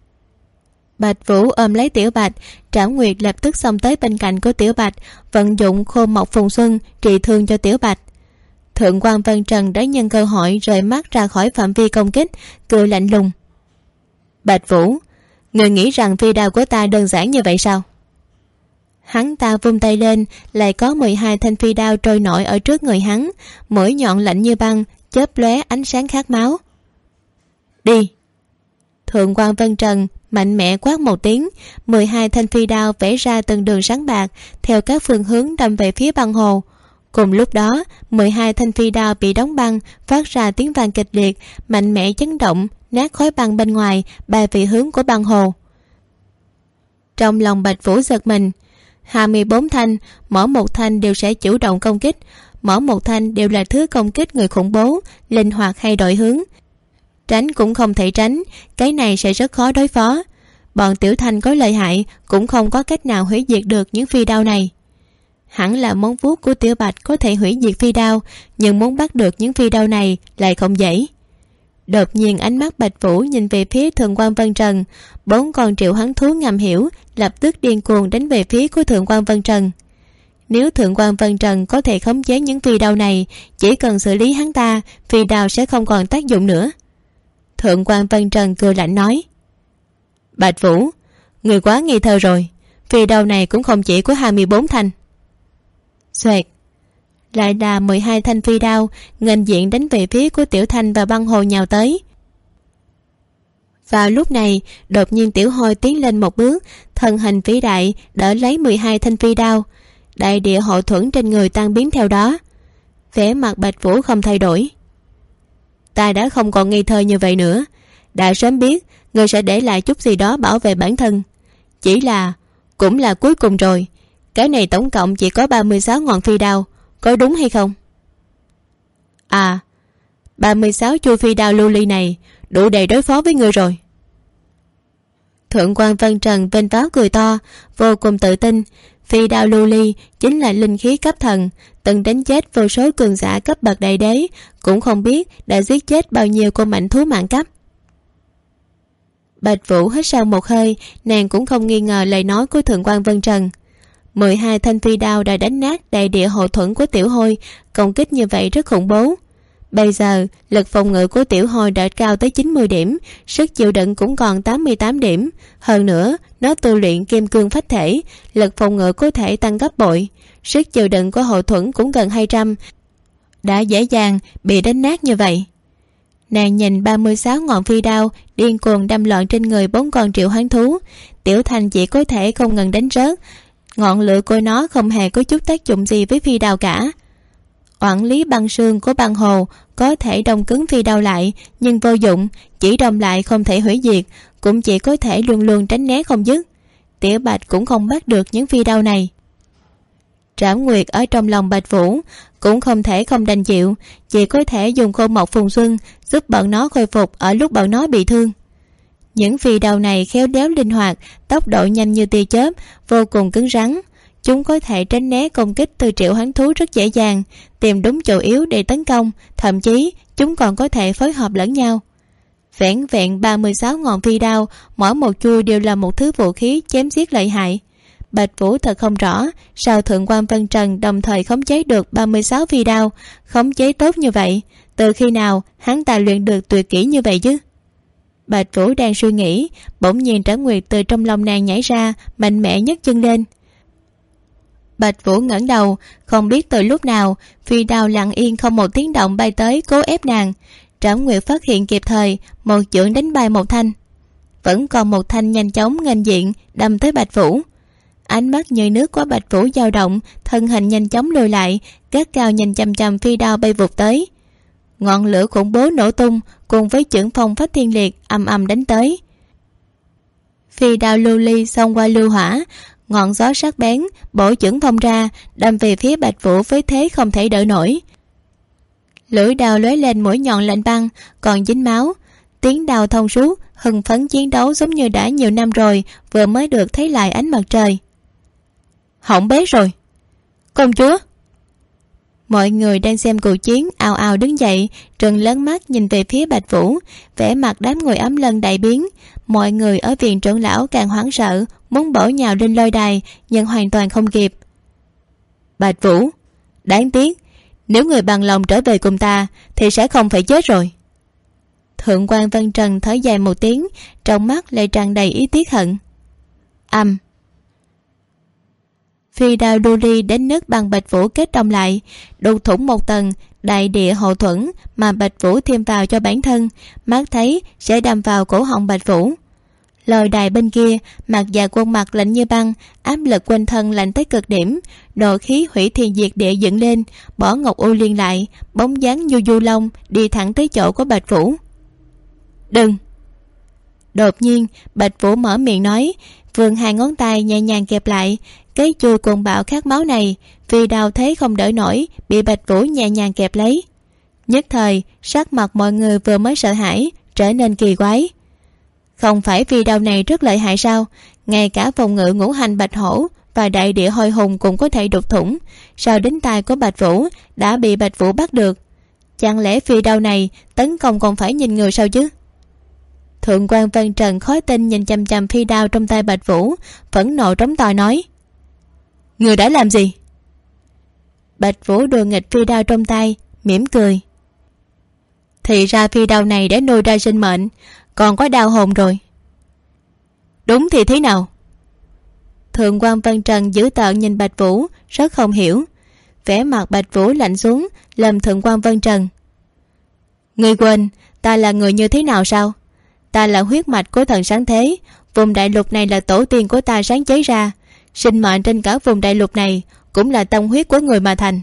Bạch Vũ ôm lấy Tiểu Bạch, Trảm Nguyệt lập tức xông tới bên cạnh của Tiểu Bạch, vận dụng khô mộc phùng xuân trị thương cho Tiểu Bạch. Thượng quan Vân Trần đã nhân cơ hội rời mắt ra khỏi phạm vi công kích, cười lạnh lùng. Bạch Vũ, Người nghĩ rằng phi đao của ta đơn giản như vậy sao? Hắn ta vung tay lên, lại có 12 thanh phi đao trôi nổi ở trước người hắn, mỗi nhọn lạnh như băng, chớp lóe ánh sáng khát máu. Đi! Thượng quan Vân Trần mạnh mẽ quát một tiếng, 12 thanh phi đao vẽ ra từng đường sáng bạc theo các phương hướng đâm về phía băng hồ. Cùng lúc đó, 12 thanh phi đao bị đóng băng, phát ra tiếng vang kịch liệt, mạnh mẽ chấn động, nát khói băng bên ngoài, bay về hướng của băng hồ. Trong lòng Bạch Vũ giật mình, 24 thanh, mỗi một thanh đều sẽ chủ động công kích, mỗi một thanh đều là thứ công kích người khủng bố, linh hoạt hay đổi hướng. Tránh cũng không thể tránh, cái này sẽ rất khó đối phó. Bọn Tiểu Thanh có lợi hại cũng không có cách nào hủy diệt được những phi đao này. Hẳn là móng vuốt của Tiểu Bạch có thể hủy diệt phi đao, nhưng muốn bắt được những phi đao này lại không dễ. Đột nhiên ánh mắt Bạch Vũ nhìn về phía Thượng quan Vân Trần, 4 con triệu hoán thú ngầm hiểu lập tức điên cuồng đánh về phía của Thượng quan Vân Trần. Nếu Thượng quan Vân Trần có thể khống chế những phi đao này, chỉ cần xử lý hắn ta, phi đao sẽ không còn tác dụng nữa. Thượng quan Vân Trần cười lạnh nói: Bạch Vũ, người quá nghi thơ rồi, phi đao này cũng không chỉ có 24 thanh. Xoẹt, lại là 12 thanh phi đao nghênh diện đánh về phía của Tiểu Thanh và băng hồ nhào tới. Vào lúc này, đột nhiên Tiểu Hôi tiến lên một bước, thân hình vĩ đại đỡ lấy 12 thanh phi đao, đại địa hộ thuẫn trên người tan biến theo đó. Vẻ mặt Bạch Vũ không thay đổi. Ta đã không còn nghi thơ như vậy nữa, đã sớm biết người sẽ để lại chút gì đó bảo vệ bản thân, chỉ là cũng là cuối cùng rồi. Cái này tổng cộng chỉ có 36 ngọn phi đao, có đúng hay không? 36 chu phi đao lưu ly này đủ để đối phó với người rồi. Thượng quan Vân Trần vênh váo cười to, vô cùng tự tin. Phi đao lưu ly chính là linh khí cấp thần, từng đánh chết vô số cường giả cấp bậc đại đế, cũng không biết đã giết chết bao nhiêu con mãnh thú mạng cấp. Bạch Vũ hít sâu một hơi, nàng cũng không nghi ngờ lời nói của Thượng quan Vân Trần. 12 thanh phi đao đã đánh nát đại địa hộ thuẫn của Tiểu Hôi, công kích như vậy rất khủng bố. Bây giờ lực phòng ngự của Tiểu Hôi đã cao tới 90 điểm, sức chịu đựng cũng còn 88 điểm. Hơn nữa nó tu luyện kim cương phách thể, lực phòng ngự có thể tăng gấp bội, sức chịu đựng của hộ thuẫn cũng gần 200, đã dễ dàng bị đánh nát như vậy. Nàng nhìn 36 ngọn phi đao điên cuồng đâm loạn trên người 4 con triệu hoán thú, Tiểu Thanh chỉ có thể không ngừng đánh rớt. Ngọn lửa của nó không hề có chút tác dụng gì với phi đao cả. Oản lý băng sương của băng hồ có thể đông cứng phi đao lại, nhưng vô dụng, chỉ đông lại không thể hủy diệt, cũng chỉ có thể luôn luôn tránh né không dứt. Tiểu Bạch cũng không bắt được những phi đao này. Trảm Nguyệt ở trong lòng Bạch Vũ cũng không thể không đành chịu, chỉ có thể dùng khô mộc phùng xuân giúp bọn nó khôi phục ở lúc bọn nó bị thương. Những phi đao này khéo léo linh hoạt, tốc độ nhanh như tia chớp, vô cùng cứng rắn. Chúng có thể tránh né công kích từ triệu hoán thú rất dễ dàng, tìm đúng chỗ yếu để tấn công, thậm chí chúng còn có thể phối hợp lẫn nhau. Vẻn vẹn 36 ngọn phi đao, mỗi một chuôi đều là một thứ vũ khí chém giết lợi hại. Bạch Vũ thật không rõ sao Thượng quan Vân Trần đồng thời khống chế được 36 phi đao, khống chế tốt như vậy, từ khi nào hắn ta luyện được tuyệt kỹ như vậy chứ? Bạch Vũ đang suy nghĩ, bỗng nhiên Trảm Nguyệt từ trong lòng nàng nhảy ra, mạnh mẽ nhấc chân lên. Bạch Vũ ngẩng đầu, không biết từ lúc nào phi đao lặng yên không một tiếng động bay tới cố ép nàng. Trảm Nguyệt phát hiện kịp thời, một chưởng đánh bay một thanh. Vẫn còn một thanh nhanh chóng nghênh diện đâm tới Bạch Vũ. Ánh mắt như nước của Bạch Vũ dao động, thân hình nhanh chóng lùi lại, gắt cao nhìn chằm chằm phi đao bay vụt tới. Ngọn lửa khủng bố nổ tung, cùng với chưởng phong phách thiên liệt ầm ầm đánh tới. Phi đao lưu ly xông qua lưu hỏa, ngọn gió sắc bén bổ chưởng phong ra, đâm về phía Bạch Vũ với thế không thể đỡ nổi. Lưỡi đao lóe lên mũi nhọn lạnh băng, còn dính máu. Tiếng đao thông suốt, hưng phấn chiến đấu giống như đã nhiều năm rồi, vừa mới được thấy lại ánh mặt trời. Hỏng bét rồi, công chúa! Mọi người đang xem cuộc chiến ào ào đứng dậy, trừng lớn mắt nhìn về phía Bạch Vũ, vẻ mặt đám người ấm lân đại biến. Mọi người ở viện trưởng lão càng hoảng sợ, muốn bổ nhào lên lôi đài, nhưng hoàn toàn không kịp. Bạch Vũ, đáng tiếc, nếu người bằng lòng trở về cùng ta thì sẽ không phải chết rồi. Thượng quan Vân Trần thở dài một tiếng, trong mắt lại tràn đầy ý tiếc hận. Phi đao lưu ly đến nước bằng Bạch Vũ kết đông lại, đục thủng một tầng đại địa hậu thuẫn mà Bạch Vũ thêm vào cho bản thân, mắt thấy sẽ đâm vào cổ họng Bạch Vũ. Lôi đài bên kia, Mặt Dạ Quân mặt lạnh như băng, áp lực quanh thân lạnh tới cực điểm, nộ khí hủy thiên diệt địa dựng lên, bỏ Ngọc U Liên lại, bóng dáng như du long đi thẳng tới chỗ của Bạch Vũ. Đừng! Đột nhiên Bạch Vũ mở miệng nói, vươn hai ngón tay nhẹ nhàng kẹp lại cái chui cuồng bạo khát máu này. Phi đao thấy không đỡ nổi, bị Bạch Vũ nhẹ nhàng kẹp lấy. Nhất thời sắc mặt mọi người vừa mới sợ hãi trở nên kỳ quái. Không phải phi đao này rất lợi hại sao? Ngay cả phòng ngự ngũ hành bạch hổ và đại địa hôi hùng cũng có thể đục thủng, sao đến tay của Bạch Vũ đã bị Bạch Vũ bắt được? Chẳng lẽ phi đao này tấn công còn phải nhìn người sao chứ? Thượng quan Vân Trần khó tin nhìn chằm chằm phi đao trong tay Bạch Vũ, phẫn nộ trống to nói: Người đã làm gì? Bạch Vũ đùa nghịch phi đao trong tay, mỉm cười. Thì ra phi đao này đã nuôi ra sinh mệnh, còn có đao hồn rồi. Đúng thì thế nào? Thượng quan Vân Trần dữ tợn nhìn Bạch Vũ, rất không hiểu. Vẻ mặt Bạch Vũ lạnh xuống, lườm Thượng quan Vân Trần: Ngươi quên ta là người như thế nào sao? Ta là huyết mạch của thần sáng thế, vùng đại lục này là tổ tiên của ta sáng chế ra, sinh mệnh trên cả vùng đại lục này cũng là tâm huyết của người mà thành.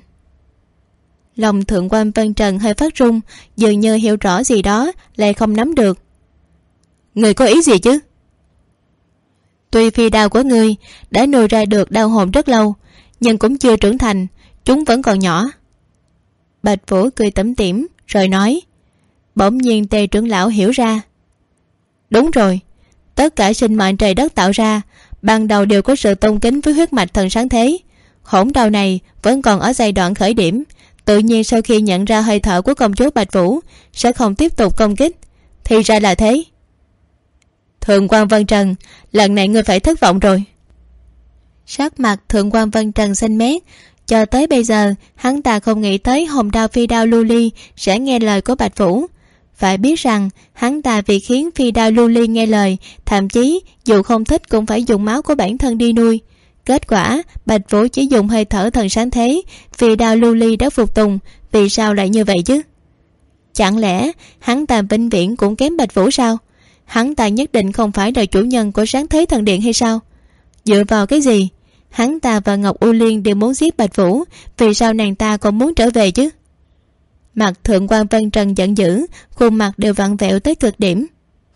Lòng Thượng quan Vân Trần hơi phát run, dường như hiểu rõ gì đó lại không nắm được. Người có ý gì chứ? Tuy phi đao của ngươi đã nuôi ra được đao hồn rất lâu, nhưng cũng chưa trưởng thành, chúng vẫn còn nhỏ. Bạch Vũ cười tủm tỉm rồi nói. Bỗng nhiên Tề trưởng lão hiểu ra. Đúng rồi, tất cả sinh mệnh trời đất tạo ra ban đầu đều có sự tôn kính với huyết mạch thần sáng thế. Hỗn đao này vẫn còn ở giai đoạn khởi điểm, tự nhiên sau khi nhận ra hơi thở của công chúa Bạch Vũ sẽ không tiếp tục công kích. Thì ra là thế. Thượng quan Vân Trần, lần này ngươi phải thất vọng rồi. Sắc mặt Thượng quan Vân Trần xanh mét. Cho tới bây giờ hắn ta không nghĩ tới hồng đao phi đao lưu ly sẽ nghe lời của Bạch Vũ. Phải biết rằng hắn ta vì khiến phi đao lưu ly nghe lời, thậm chí dù không thích cũng phải dùng máu của bản thân đi nuôi. Kết quả Bạch Vũ chỉ dùng hơi thở thần sáng thế, phi đao lưu ly đã phục tùng. Vì sao lại như vậy chứ? Chẳng lẽ hắn ta vĩnh viễn cũng kém Bạch Vũ sao? Hắn ta nhất định không phải là chủ nhân của sáng thế thần điện hay sao? Dựa vào cái gì hắn ta và Ngọc U Liên đều muốn giết Bạch Vũ, vì sao nàng ta còn muốn trở về chứ? Mặt Thượng quan Vân Trần giận dữ, khuôn mặt đều vặn vẹo tới cực điểm.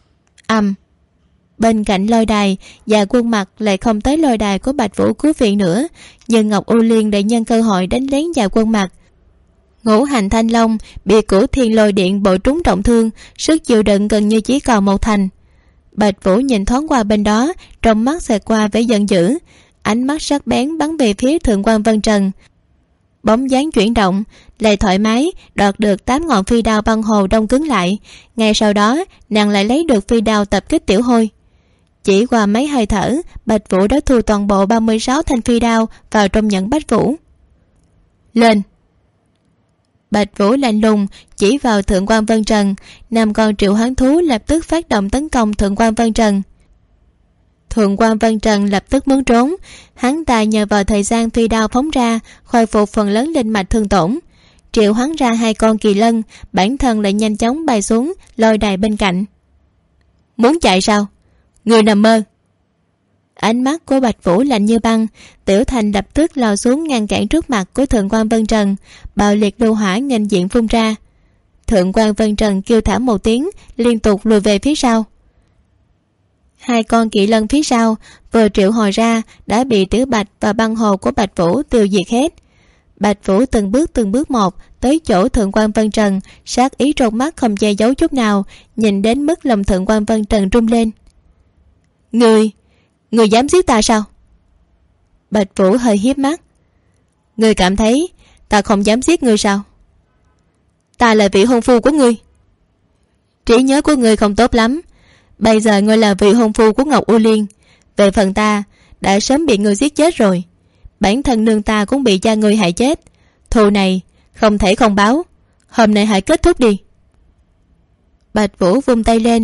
Bên cạnh lôi đài, Dạ Quân mặt lại không tới lôi đài của Bạch Vũ cứu viện nữa, nhưng Ngọc U Liên đã nhân cơ hội đánh lén Dạ Quân mặt. Ngũ hành thanh long bị Cửu Thiên Lôi Điện bội trúng trọng thương, sức chịu đựng gần như chỉ còn một thành. Bạch Vũ nhìn thoáng qua bên đó, trong mắt xẹt qua vẻ giận dữ, ánh mắt sắc bén bắn về phía Thượng quan Vân Trần. Bóng dáng chuyển động, lại thoải mái đoạt được 8 ngọn phi đao băng hồ đông cứng lại. Ngay sau đó nàng lại lấy được phi đao tập kích Tiểu Hôi. Chỉ qua mấy hơi thở, Bạch Vũ đã thu toàn bộ 36 thanh phi đao vào trong nhẫn Bạch Vũ. Lên! Bạch Vũ lạnh lùng chỉ vào Thượng quan Vân Trần. 5 con triệu hoán thú lập tức phát động tấn công Thượng quan Vân Trần. Thượng quan Vân Trần lập tức muốn trốn. Hắn ta nhờ vào thời gian phi đao phóng ra khôi phục phần lớn linh mạch thương tổn, triệu hoán ra 2 con kỳ lân, bản thân lại nhanh chóng bay xuống lôi đài bên cạnh. Muốn chạy sao? Người nằm mơ! Ánh mắt của Bạch Vũ lạnh như băng. Tiểu Thành lập tức lao xuống ngăn cản trước mặt của Thượng quan Vân Trần, bạo liệt lưu hỏa nghênh diện phun ra. Thượng quan Vân Trần kêu thảm một tiếng, liên tục lùi về phía sau. 2 con kỵ lân phía sau vừa triệu hồi ra đã bị Tiểu Bạch và băng hồ của Bạch Vũ tiêu diệt hết. Bạch Vũ từng bước một tới chỗ Thượng quan Vân Trần, sát ý trong mắt không che giấu chút nào, nhìn đến mức lòng Thượng quan Vân Trần rung lên. Người dám giết ta sao? Bạch Vũ hơi hiếp mắt. Ngươi cảm thấy ta không dám giết ngươi sao? Ta là vị hôn phu của ngươi. Trí nhớ của ngươi không tốt lắm. Bây giờ ngươi là vị hôn phu của Ngọc U Liên. Về phần ta đã sớm bị ngươi giết chết rồi. Bản thân nương ta cũng bị cha ngươi hại chết. Thù này không thể không báo. Hôm nay hãy kết thúc đi. Bạch Vũ vung tay lên,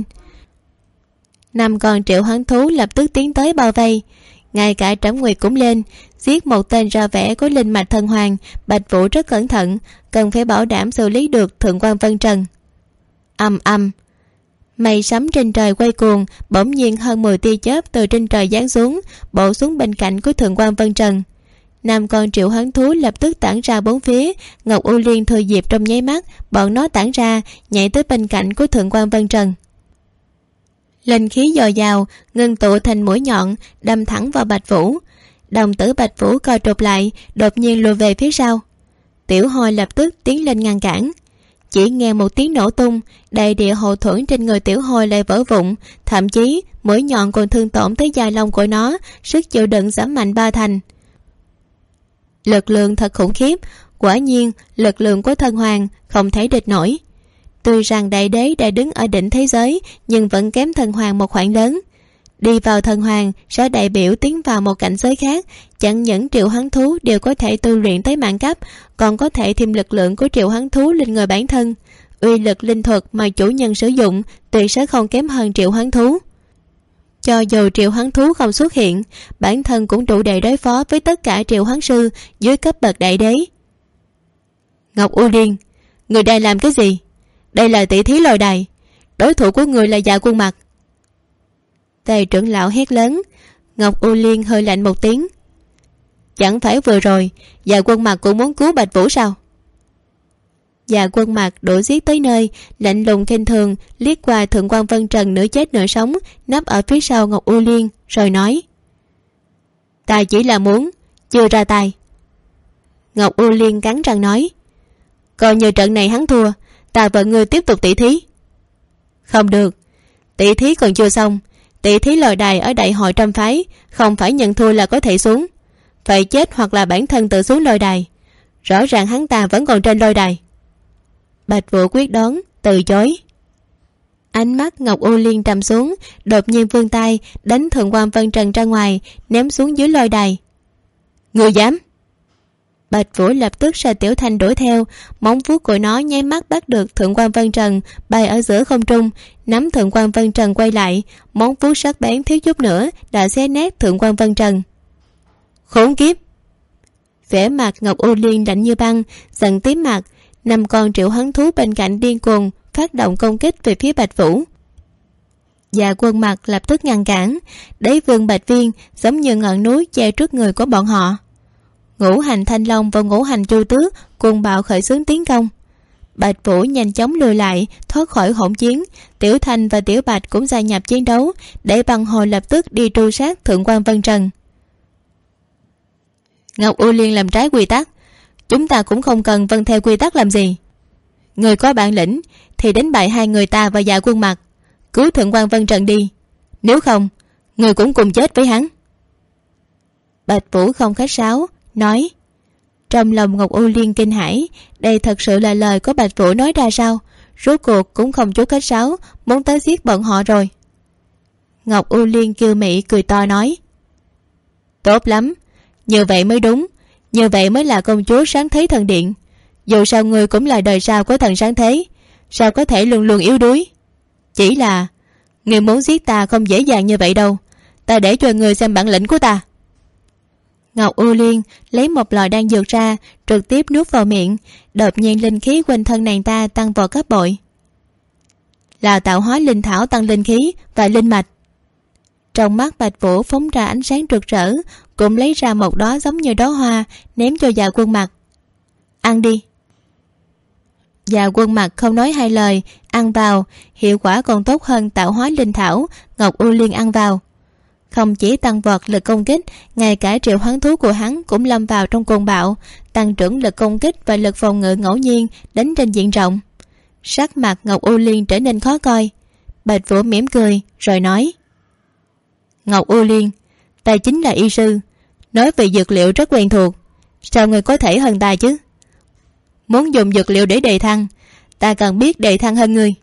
5 con triệu hoán thú lập tức tiến tới bao vây. Ngay cả Trảm Nguyệt cũng lên, giết một tên ra vẻ có linh mạch thần hoàng. Bạch Vũ rất cẩn thận, cần phải bảo đảm xử lý được Thượng quan Vân Trần. Ầm ầm, mây sấm trên trời quay cuồng, bỗng nhiên hơn 10 tia chớp từ trên trời giáng xuống, bổ xuống bên cạnh của Thượng quan Vân Trần. 5 con triệu hoán thú lập tức tản ra bốn phía. Ngọc U Liên thừa dịp trong nháy mắt, bọn nó tản ra, nhảy tới bên cạnh của Thượng quan Vân Trần. Linh khí dồi dào ngưng tụ thành mũi nhọn, đâm thẳng vào Bạch Vũ. Đồng tử Bạch Vũ co rụt lại, đột nhiên lùi về phía sau. Tiểu Hôi lập tức tiến lên ngăn cản. Chỉ nghe một tiếng nổ tung, đại địa hộ thuẫn trên người Tiểu Hôi lại vỡ vụn, thậm chí mũi nhọn còn thương tổn tới da lông của nó, sức chịu đựng giảm mạnh 3 thành. Lực lượng thật khủng khiếp, quả nhiên lực lượng của thần hoàng không thể địch nổi. Tuy rằng đại đế đã đứng ở đỉnh thế giới, nhưng vẫn kém thần hoàng một khoảng lớn. Đi vào thần hoàng sẽ đại biểu tiến vào một cảnh giới khác. Chẳng những triệu hoán thú đều có thể tu luyện tới mạng cấp, còn có thể thêm lực lượng của triệu hoán thú lên người bản thân. Uy lực linh thuật mà chủ nhân sử dụng tuyệt sẽ không kém hơn triệu hoán thú. Cho dù triệu hoán thú không xuất hiện, bản thân cũng đủ để đối phó với tất cả triệu hoán sư dưới cấp bậc đại đế. Ngọc U Liên, người đang làm cái gì? Đây là tỷ thí lôi đài, đối thủ của người là Dạ Quân Mặc. Tề trưởng lão hét lớn. Ngọc U Liên hơi lạnh một tiếng. Chẳng phải vừa rồi Dạ Quân Mặc cũng muốn cứu Bạch Vũ sao? Dạ Quân Mặc đuổi giết tới nơi, lạnh lùng khinh thường liếc qua Thượng quan Vân Trần nửa chết nửa sống nấp ở phía sau Ngọc U Liên, rồi nói: Ta chỉ là muốn, chưa ra tay. Ngọc U Liên cắn răng nói: Coi như trận này hắn thua, ta và ngươi tiếp tục tỷ thí. Không được, tỷ thí còn chưa xong. Tỷ thí lòi đài ở đại hội trăm phái, không phải nhận thua là có thể xuống, phải chết hoặc là bản thân tự xuống lôi đài. Rõ ràng hắn ta vẫn còn trên lôi đài. Bạch Vũ quyết đoán từ chối. Ánh mắt Ngọc U Liên trầm xuống, đột nhiên vươn tay đánh Thượng quan Vân Trần ra ngoài, ném xuống dưới lôi đài. Ngươi dám? Bạch Vũ lập tức ra tiểu thanh đuổi theo, móng vuốt của nó nháy mắt bắt được Thượng quan Vân Trần bay ở giữa không trung, nắm Thượng quan Vân Trần quay lại, móng vuốt sắc bén thiếu chút nữa đã xé nát Thượng quan Vân Trần. Khốn kiếp! Vẻ mặt Ngọc U Liên lạnh như băng, giận tím mặt. 5 con triệu hoán thú bên cạnh điên cuồng phát động công kích về phía Bạch Vũ. Dạ Quân Mặc lập tức ngăn cản, đế vương Bạch Viên giống như ngọn núi che trước người của bọn họ. Ngũ hành Thanh Long và ngũ hành Chu Tước cùng bạo khởi xướng tiến công. Bạch Vũ nhanh chóng lùi lại, thoát khỏi hỗn chiến. Tiểu Thanh và Tiểu Bạch cũng gia nhập chiến đấu, để Bằng Hồi lập tức đi tru sát Thượng quan Vân Trần. Ngọc U Liên làm trái quy tắc, chúng ta cũng không cần vâng theo quy tắc làm gì. Người có bản lĩnh thì đánh bại 2 người ta và Dạ Quân Mặc, cứu Thượng quan Vân Trần đi. Nếu không, người cũng cùng chết với hắn. Bạch Vũ không khách sáo nói. Trong lòng Ngọc U Liên kinh hãi, đây thật sự là lời của Bạch Vũ nói ra sao? Rốt cuộc cũng không chút khách sáo, muốn tới giết bọn họ rồi. Ngọc U Liên kiêu mị cười to nói: Tốt lắm, như vậy mới đúng, như vậy mới là công chúa Sáng Thế Thần Điện. Dù sao người cũng là đời sau của thần Sáng Thế, sao có thể luôn luôn yếu đuối? Chỉ là người muốn giết ta không dễ dàng như vậy đâu, ta để cho người xem bản lĩnh của ta. Ngọc U Liên lấy một lọ đan dược ra, trực tiếp nuốt vào miệng. Đột nhiên linh khí quanh thân nàng ta tăng vọt gấp bội, là tạo hóa linh thảo tăng linh khí và linh mạch. Trong mắt Bạch Vũ phóng ra ánh sáng rực rỡ, cũng lấy ra một đóa giống như đóa hoa, ném cho Dạ Quân Mặc. Ăn đi. Dạ Quân Mặc không nói hai lời, ăn vào, hiệu quả còn tốt hơn tạo hóa linh thảo. Ngọc U Liên ăn vào, không chỉ tăng vọt lực công kích, ngay cả triệu hoán thú của hắn cũng lâm vào trong cuồng bạo, tăng trưởng lực công kích và lực phòng ngự ngẫu nhiên, đánh trên diện rộng. Sắc mặt Ngọc U Liên trở nên khó coi. Bạch Vũ mỉm cười rồi nói: Ngọc U Liên, ta chính là y sư, nói về dược liệu rất quen thuộc, sao người có thể hơn ta chứ? Muốn dùng dược liệu để đề thăng, ta cần biết đề thăng hơn ngươi.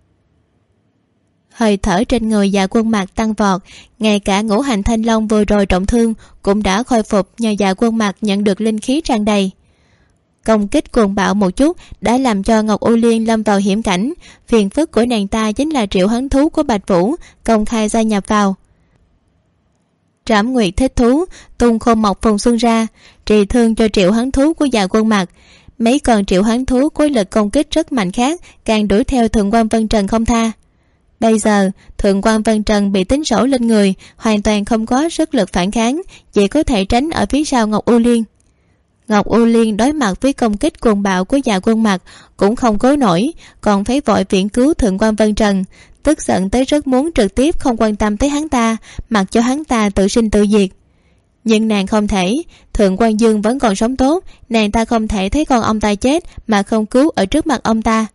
Hơi thở trên người Dạ Quân Mặc tăng vọt, ngay cả ngũ hành Thanh Long vừa rồi trọng thương cũng đã khôi phục nhờ Dạ Quân Mặc nhận được linh khí tràn đầy. Công kích cuồng bạo một chút đã làm cho Ngọc U Liên lâm vào hiểm cảnh. Phiền phức của nàng ta chính là triệu hoán thú của Bạch Vũ công khai gia nhập vào. Trảm Nguyệt thích thú tung khôn mộc phùng xuân ra, trị thương cho triệu hoán thú của Dạ Quân Mặc. Mấy con triệu hoán thú có lực công kích rất mạnh khác càng đuổi theo Thượng quan Vân Trần không tha. Bây giờ Thượng quan Vân Trần bị tính sổ lên người, hoàn toàn không có sức lực phản kháng, chỉ có thể tránh ở phía sau Ngọc U Liên. Ngọc U Liên đối mặt với công kích cuồng bạo của Dạ Quân Mặc cũng không cố nổi, còn phải vội viện cứu Thượng quan Vân Trần, tức giận tới rất muốn trực tiếp không quan tâm tới hắn ta, mặc cho hắn ta tự sinh tự diệt. Nhưng nàng không thể, Thượng quan Dương vẫn còn sống tốt, nàng ta không thể thấy con ông ta chết mà không cứu ở trước mặt ông ta.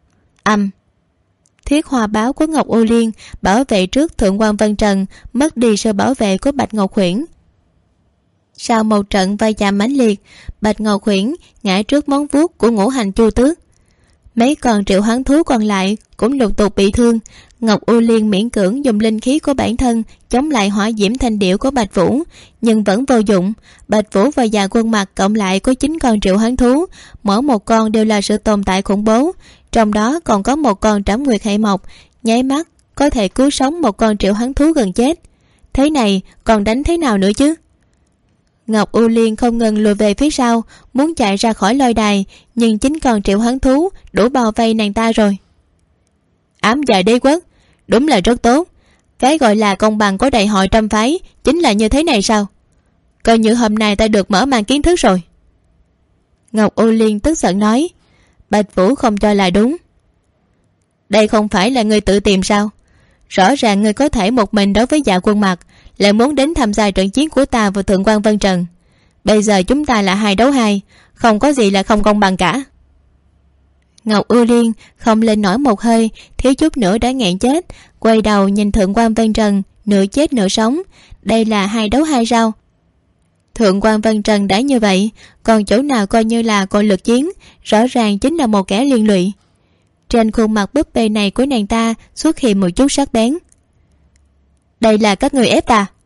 Thiết hoa báo của Ngọc U Liên bảo vệ trước Thượng quan Vân Trần, mất đi sự bảo vệ của Bạch Ngọc Huyễn. Sau một trận va chạm mãnh liệt, Bạch Ngọc Huyễn ngã trước móng vuốt của Ngũ Hành Chu Tước. Mấy con triệu hoán thú còn lại cũng lục tục bị thương. Ngọc U Liên miễn cưỡng dùng linh khí của bản thân chống lại hỏa diễm thanh điểu của Bạch Vũ, nhưng vẫn vô dụng. Bạch Vũ và Dạ Quân Mặc cộng lại có 9 con triệu hoán thú, mỗi một con đều là sự tồn tại khủng bố. Trong đó còn có một con Trảm Nguyệt Hệ Mộc, nháy mắt có thể cứu sống một con triệu hoán thú gần chết. Thế này còn đánh thế nào nữa chứ? Ngọc U Liên không ngừng lùi về phía sau, muốn chạy ra khỏi lôi đài, nhưng 9 con triệu hoán thú đủ bao vây nàng ta rồi. Ám Dạ Đế Quốc đúng là rất tốt. Cái gọi là công bằng của đại hội trăm phái chính là như thế này sao? Coi như hôm nay ta được mở mang kiến thức rồi. Ngọc U Liên tức giận nói. Bạch Vũ không cho là đúng. Đây không phải là ngươi tự tìm sao? Rõ ràng ngươi có thể một mình đối với Dạ Quân Mặc, lại muốn đến tham gia trận chiến của ta và Thượng quan Vân Trần. Bây giờ chúng ta là 2 đấu 2, không có gì là không công bằng cả. Ngọc U Liên không lên nổi một hơi, thiếu chút nữa đã nghẹn chết, quay đầu nhìn Thượng quan Vân Trần, nửa chết nửa sống. Đây là 2 đấu 2 sao? Thượng quan Vân Trần đã như vậy, còn chỗ nào coi như là coi lực chiến, rõ ràng chính là một kẻ liên lụy. Trên khuôn mặt búp bê này của nàng ta xuất hiện một chút sắc bén. Đây là các người ép ta.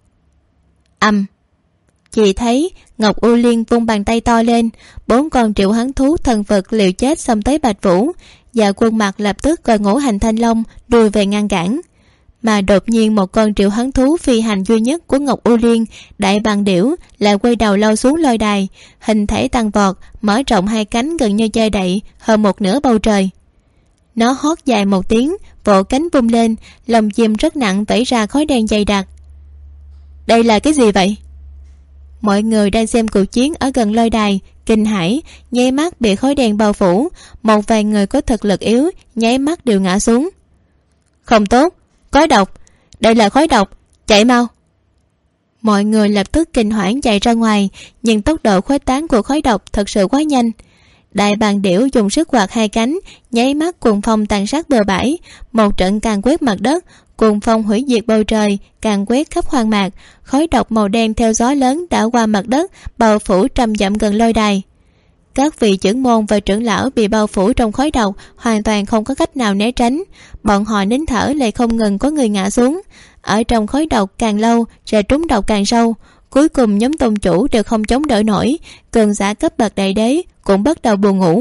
Chỉ thấy Ngọc U Liên vung bàn tay to lên, 4 con triệu hoán thú thần vật liều chết xông tới Bạch Vũ. Dạ Quân Mặc lập tức gọi Ngũ Hành Thanh Long đuổi về ngăn cản. Mà đột nhiên một con triệu hoán thú phi hành duy nhất của Ngọc U Liên, Đại Bàng Điểu, lại quay đầu lao xuống lôi đài, hình thể tăng vọt, mở rộng 2 cánh gần như che đậy hơn một nửa bầu trời. Nó hót dài một tiếng, vỗ cánh vung lên, lồng chim rất nặng vẩy ra khói đen dày đặc. Đây là cái gì vậy? Mọi người đang xem cuộc chiến ở gần lôi đài kinh hãi, nháy mắt bị khói đen bao phủ. Một vài người có thực lực yếu nháy mắt đều ngã xuống. Không tốt, khói độc, đây là khói độc, chạy mau. Mọi người lập tức kinh hoảng chạy ra ngoài, nhưng tốc độ khuếch tán của khói độc thật sự quá nhanh. Đại Bàng Điểu dùng sức quạt 2 cánh, nháy mắt cuồng phong tàn sát bờ bãi, một trận càn quét mặt đất, cuồng phong hủy diệt bầu trời, càn quét khắp hoang mạc. Khói độc màu đen theo gió lớn đã qua mặt đất, bao phủ trăm dặm gần lôi đài. Các vị trưởng môn và trưởng lão bị bao phủ trong khói độc, hoàn toàn không có cách nào né tránh. Bọn họ nín thở lại không ngừng có người ngã xuống. Ở trong khói độc càng lâu sẽ trúng độc càng sâu. Cuối cùng nhóm tôn chủ đều không chống đỡ nổi, cường giả cấp bậc đại đế cũng bắt đầu buồn ngủ.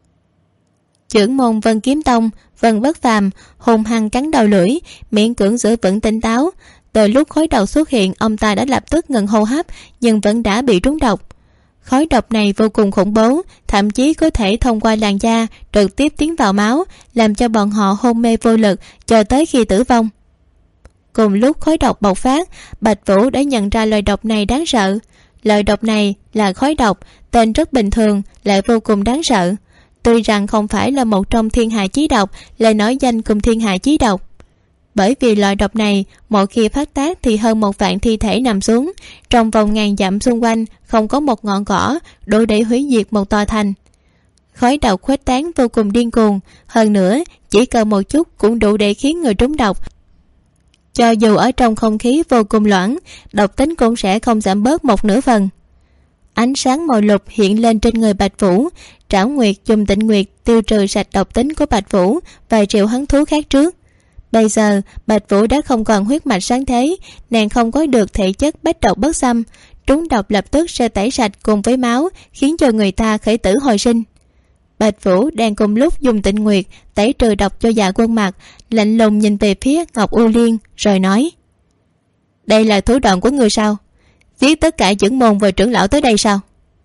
Trưởng môn Vân Kiếm Tông Vân Bất Phàm hùng hăng cắn đầu lưỡi, miễn cưỡng giữ vững tỉnh táo. Từ lúc khói độc xuất hiện, ông ta đã lập tức ngừng hô hấp, nhưng vẫn đã bị trúng độc. Khói độc này vô cùng khủng bố, thậm chí có thể thông qua làn da trực tiếp tiến vào máu, làm cho bọn họ hôn mê vô lực cho tới khi tử vong. Cùng lúc khói độc bộc phát, Bạch Vũ đã nhận ra loại độc này đáng sợ. Loại độc này là khói độc, tên rất bình thường lại vô cùng đáng sợ. Tuy rằng không phải là một trong thiên hạ chí độc, lại nổi danh cùng thiên hạ chí độc. Bởi vì loại độc này mỗi khi phát tác thì hơn 1 vạn thi thể nằm xuống, trong vòng ngàn dặm xung quanh không có một ngọn cỏ đủ để hủy diệt một tòa thành. Khói độc khuếch tán vô cùng điên cuồng, hơn nữa chỉ cần một chút cũng đủ để khiến người trúng độc. Cho dù ở trong không khí vô cùng loãng, độc tính cũng sẽ không giảm bớt 1/2 phần. Ánh sáng màu lục hiện lên trên người Bạch Vũ. Trảo Nguyệt dùng Tịnh Nguyệt tiêu trừ sạch độc tính của Bạch Vũ và triệu hoán thú khác trước. Bây giờ Bạch Vũ đã không còn huyết mạch sáng thế, nàng không có được thể chất bách độc bất xâm, trúng độc lập tức sẽ tẩy sạch cùng với máu, khiến cho người ta khởi tử hồi sinh. Bạch Vũ đang cùng lúc dùng Tịnh Nguyệt tẩy trừ độc cho Dạ Quân Mặc, lạnh lùng nhìn về phía Ngọc U Liên rồi nói: đây là thủ đoạn của ngươi sao? Giết tất cả chưởng môn và trưởng lão tới đây sao?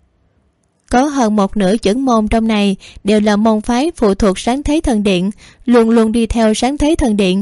Có hơn một nửa chưởng môn trong này đều là môn phái phụ thuộc Sáng Thế Thần Điện, luôn luôn đi theo Sáng Thế Thần Điện.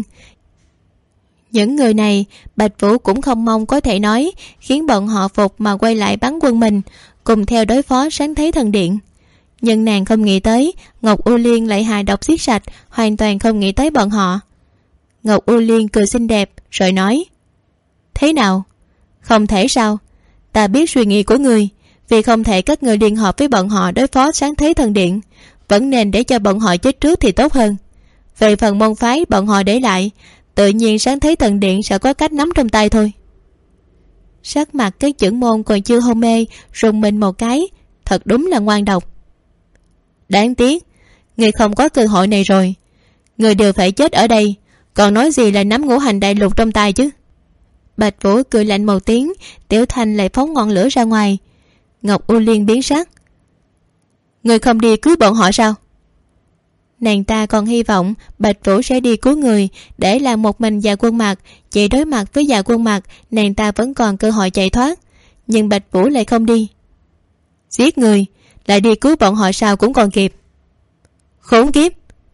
Những người này Bạch Vũ cũng không mong có thể nói khiến bọn họ phục mà quay lại bắn quân mình, cùng theo đối phó Sáng Thế Thần Điện. Nhưng nàng không nghĩ tới Ngọc U Liên lại hài độc giết sạch, hoàn toàn không nghĩ tới bọn họ. Ngọc U Liên cười xinh đẹp rồi nói: thế nào? Không thể sao? Ta biết suy nghĩ của ngươi, vì không thể các ngươi liên hợp với bọn họ đối phó Sáng Thế Thần Điện, vẫn nên để cho bọn họ chết trước thì tốt hơn. Về phần môn phái bọn họ để lại, tự nhiên Sáng Thế Thần Điện sẽ có cách nắm trong tay thôi. Sắc mặt các chưởng môn còn chưa hôn mê rùng mình một cái, thật đúng là ngoan độc. Đáng tiếc, người không có cơ hội này rồi. Người đều phải chết ở đây, còn nói gì là nắm ngũ hành đại lục trong tay chứ. Bạch Vũ cười lạnh một tiếng, Tiểu Thanh lại phóng ngọn lửa ra ngoài. Ngọc U Liên biến sắc: người không đi cứu bọn họ sao? Nàng ta còn hy vọng Bạch Vũ sẽ đi cứu người, để làm một mình Dạ Quân Mặc. Chỉ đối mặt với Dạ Quân Mặc, nàng ta vẫn còn cơ hội chạy thoát, nhưng Bạch Vũ lại không đi. Giết người lại đi cứu bọn họ sao cũng còn kịp. Khốn kiếp!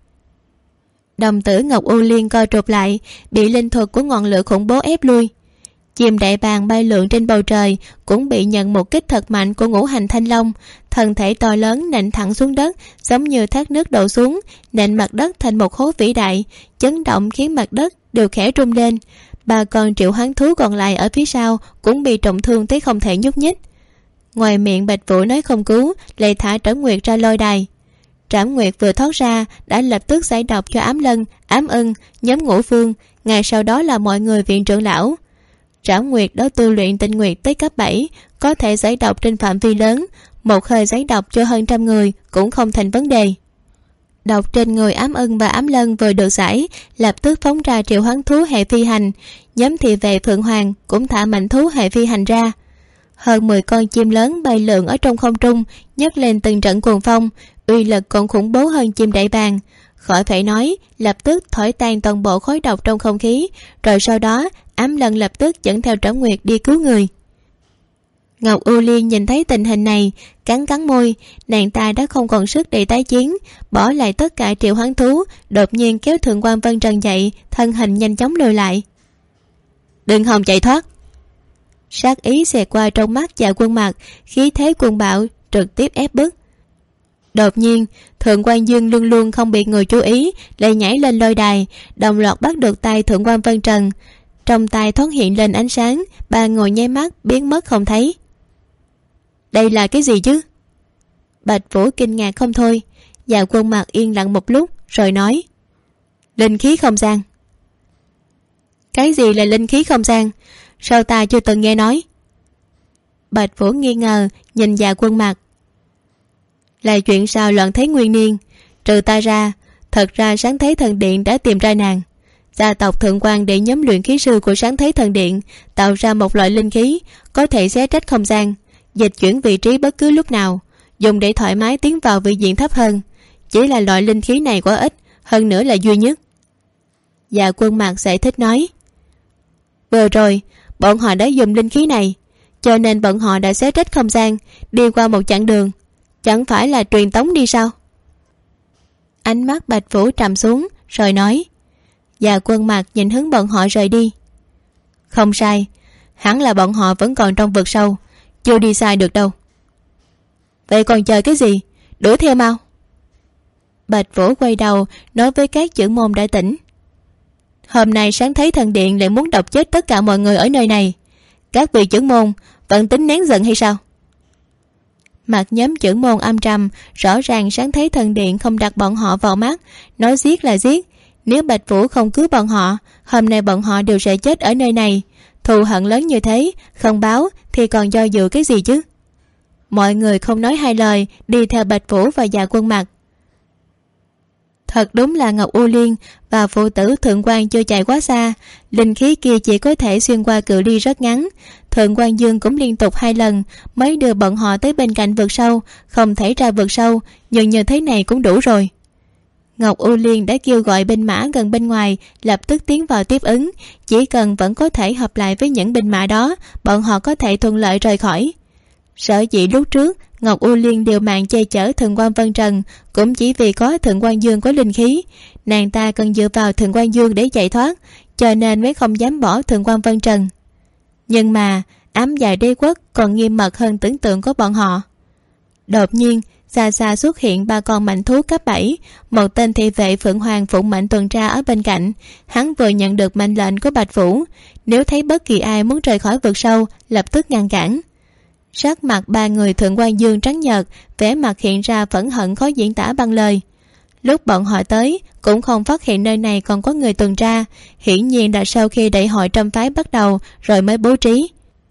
Đồng tử Ngọc U Liên co rụt lại, bị linh thuật của ngọn lửa khủng bố ép lui. Chim đại bàng bay lượn trên bầu trời cũng bị nhận một kích thật mạnh của ngũ hành thanh long, thân thể to lớn nện thẳng xuống đất, giống như thác nước đổ xuống, nện mặt đất thành một hố vĩ đại, chấn động khiến mặt đất đều khẽ rung lên. Ba con triệu hoán thú còn lại ở phía sau cũng bị trọng thương tới không thể nhúc nhích. Ngoài miệng Bạch Vũ nói không cứu, lại thả Trảm Nguyệt ra lôi đài. Trảm Nguyệt vừa thoát ra đã lập tức giải độc cho Ám Lân, Ám Ưng, nhóm Ngũ Phương, ngày sau đó là mọi người viện trưởng lão. Trảm Nguyệt đã tu luyện Tịnh Nguyệt tới cấp 7, có thể giải độc trên phạm vi lớn, một hơi giải độc cho hơn 100 người cũng không thành vấn đề. Độc trên người Ám Ưng và Ám Lân vừa được giải, lập tức phóng ra triệu hoán thú hệ phi hành. Nhóm thị vệ Phượng Hoàng cũng thả mạnh thú hệ phi hành ra. Hơn 10 con chim lớn bay lượn ở trong không trung, nhấc lên từng trận cuồng phong, uy lực còn khủng bố hơn chim đại bàng. Khỏi phải nói, lập tức thổi tan toàn bộ khói độc trong không khí, rồi sau đó Ám Lân lập tức dẫn theo Trảm Nguyệt đi cứu người. Ngọc U Liên nhìn thấy tình hình này, cắn cắn môi, nàng ta đã không còn sức để tái chiến, bỏ lại tất cả triệu hoán thú, đột nhiên kéo Thượng quan Vân Trần dậy, thân hình nhanh chóng lùi lại. Đừng hòng chạy thoát! Sát ý xẹt qua trong mắt Dạ Quân Mặc, khí thế cuồng bạo trực tiếp ép bức. Đột nhiên Thượng quan Dương luôn luôn không bị người chú ý, lại nhảy lên lôi đài, đồng loạt bắt được tay Thượng quan Vân Trần. Trong tay thoáng hiện lên ánh sáng, ba người nháy mắt biến mất không thấy. Đây là cái gì chứ? Bạch Vũ kinh ngạc không thôi. Dạ Quân Mặc yên lặng một lúc rồi nói: linh khí không gian. Cái gì là linh khí không gian? Sao ta chưa từng nghe nói? Bạch Vũ nghi ngờ nhìn Dạ Quân Mặc. Là chuyện sao loạn thế nguyên niên, trừ ta ra, thật ra Sáng Thế Thần Điện đã tìm ra nàng. Gia tộc Thượng quan để nhóm luyện khí sư của Sáng Thế Thần Điện tạo ra một loại linh khí có thể xé rách không gian, dịch chuyển vị trí bất cứ lúc nào, dùng để thoải mái tiến vào vị diện thấp hơn. Chỉ là loại linh khí này quá ít, hơn nữa là duy nhất. Dạ Quân Mặc giải thích nói: vừa rồi bọn họ đã dùng linh khí này, cho nên bọn họ đã xé rách không gian, đi qua một chặng đường. Chẳng phải là truyền tống đi sao? Ánh mắt Bạch Vũ trầm xuống rồi nói. Dạ Quân Mặc nhìn hướng bọn họ rời đi. Không sai, hẳn là bọn họ vẫn còn trong vực sâu, chưa đi sai được đâu. Vậy còn chờ cái gì, đuổi theo mau. Bạch Vũ quay đầu nói với các trưởng môn đã tỉnh. Hôm nay Sáng Thế Thần Điện lại muốn độc chết tất cả mọi người ở nơi này. Các vị trưởng môn vẫn tính nén giận hay sao? Mặt nhóm trưởng môn âm trầm, rõ ràng Sáng Thế Thần Điện không đặt bọn họ vào mắt, nói giết là giết. Nếu Bạch Vũ không cứu bọn họ, hôm nay bọn họ đều sẽ chết ở nơi này. Thù hận lớn như thế, không báo thì còn do dự cái gì chứ? Mọi người không nói hai lời, đi theo Bạch Vũ và Dạ Quân Mặc. Thật đúng là Ngọc U Liên và phụ tử Thượng quan chưa chạy quá xa, linh khí kia chỉ có thể xuyên qua cự ly rất ngắn. Thượng quan Dương cũng liên tục 2 lần mới đưa bọn họ tới bên cạnh vực sâu, không thể ra vực sâu, nhưng như thế này cũng đủ rồi. Ngọc U Liên đã kêu gọi binh mã gần bên ngoài lập tức tiến vào tiếp ứng, chỉ cần vẫn có thể hợp lại với những binh mã đó, bọn họ có thể thuận lợi rời khỏi. Sở dĩ lúc trước Ngọc U Liên điều mạng che chở Thượng quan Vân Trần cũng chỉ vì có Thượng quan Dương có linh khí, nàng ta cần dựa vào Thượng quan Dương để chạy thoát, cho nên mới không dám bỏ Thượng quan Vân Trần. Nhưng mà ám dạ đế quốc còn nghiêm mật hơn tưởng tượng của bọn họ. Đột nhiên xa xa xuất hiện 3 con mãnh thú cấp 7, một tên thị vệ Phượng Hoàng phụng mệnh tuần tra ở bên cạnh. Hắn vừa nhận được mệnh lệnh của Bạch Vũ, nếu thấy bất kỳ ai muốn rời khỏi vực sâu lập tức ngăn cản. Sắc mặt 3 người Thượng quan Dương trắng nhợt, vẻ mặt hiện ra phẫn hận khó diễn tả bằng lời. Lúc bọn họ tới cũng không phát hiện nơi này còn có người tuần tra, hiển nhiên là sau khi đại hội trăm phái bắt đầu rồi mới bố trí.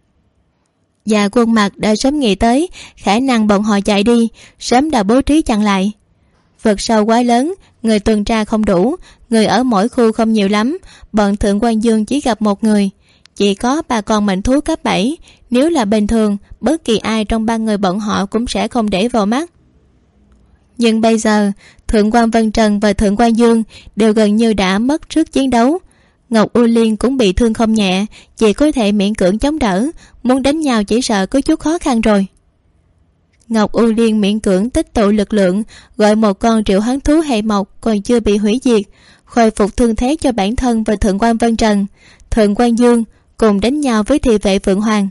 Và Quân Mặc đã sớm nghĩ tới khả năng bọn họ chạy đi, sớm đã bố trí chặn lại. Vực sâu quá lớn, người tuần tra không đủ, người ở mỗi khu không nhiều lắm, bọn Thượng quan Dương chỉ gặp 1 người, chỉ có 3 con mãnh thú cấp 7. Nếu là bình thường, bất kỳ ai trong 3 người bọn họ cũng sẽ không để vào mắt. Nhưng bây giờ Thượng quan Vân Trần và Thượng quan Dương đều gần như đã mất sức chiến đấu. Ngọc U Liên cũng bị thương không nhẹ, chỉ có thể miễn cưỡng chống đỡ, muốn đánh nhau chỉ sợ có chút khó khăn rồi. Ngọc U Liên miễn cưỡng tích tụ lực lượng, gọi một con triệu hoán thú hệ mộc còn chưa bị hủy diệt, khôi phục thương thế cho bản thân và Thượng quan Vân Trần, Thượng quan Dương cùng đánh nhau với thị vệ Phượng Hoàng.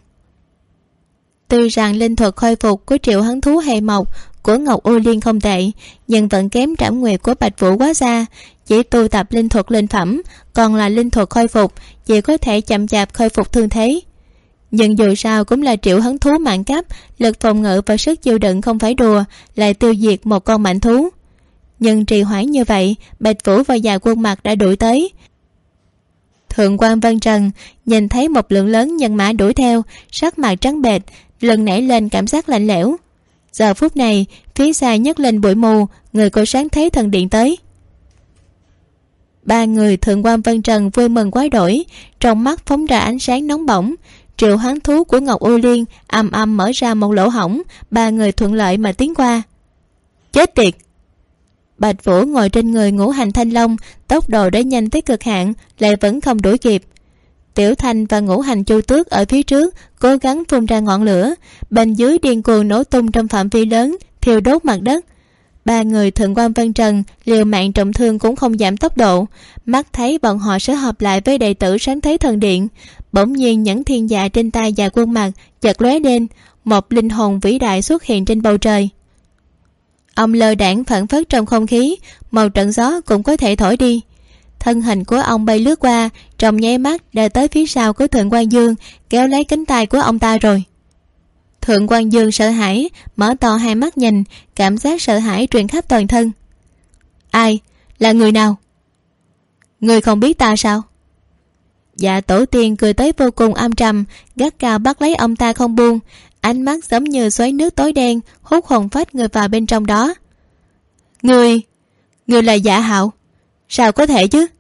Tuy rằng linh thuật khôi phục của triệu hoán thú hệ mộc của Ngọc U Liên không tệ, nhưng vẫn kém Trảm Nguyệt của Bạch Vũ quá xa. Chỉ tu tập linh thuật lên phẩm, còn là linh thuật khôi phục, chỉ có thể chậm chạp khôi phục thương thế. Nhưng dù sao cũng là triệu hoán thú mạnh cấp, lực phòng ngự và sức chịu đựng không phải đùa, lại tiêu diệt một con mạnh thú. Nhưng trì hoãn như vậy, Bạch Vũ và Dạ Quân Mặc đã đuổi tới. Thượng quan Vân Trần nhìn thấy một lượng lớn nhân mã đuổi theo, sắc mặt trắng bệch, lần nảy lên cảm giác lạnh lẽo. Giờ phút này phía xa nhấc lên bụi mù, người của Sáng Thế Thần Điện tới. 3 người Thượng quan Vân Trần vui mừng quá đổi, trong mắt phóng ra ánh sáng nóng bỏng. Triệu hoán thú của Ngọc U Liên ầm ầm mở ra một lỗ hổng, 3 người thuận lợi mà tiến qua. Chết tiệt! Bạch Vũ ngồi trên người Ngũ Hành Thanh Long, tốc độ đã nhanh tới cực hạn, lại vẫn không đuổi kịp. Tiểu Thanh và Ngũ Hành Chu Tước ở phía trước cố gắng phun ra ngọn lửa, bên dưới điên cuồng nổ tung trong phạm vi lớn, thiêu đốt mặt đất. 3 người Thượng quan Vân Trần liều mạng trọng thương cũng không giảm tốc độ, mắt thấy bọn họ sẽ hợp lại với đệ tử Sáng Thế Thần Điện. Bỗng nhiên nhẫn thiên dạ trên tay Dạ Quân Mặc chợt lóe lên, một linh hồn vĩ đại xuất hiện trên bầu trời. Ông lơ đãng phảng phất trong không khí, một trận gió cũng có thể thổi đi. Thân hình của ông bay lướt qua, trong nháy mắt đã tới phía sau của Thượng quan Dương, kéo lấy cánh tay của ông ta rồi. Thượng quan Dương sợ hãi, mở to hai mắt nhìn, cảm giác sợ hãi truyền khắp toàn thân. Ai? Là người nào? Người không biết ta sao? Dạ tổ tiên cười tới vô cùng âm trầm, gắt cao bắt lấy ông ta không buông, ánh mắt giống như xoáy nước tối đen, hút hồn phách người vào bên trong đó. Người là Dạ Hạo? Sao có thể chứ?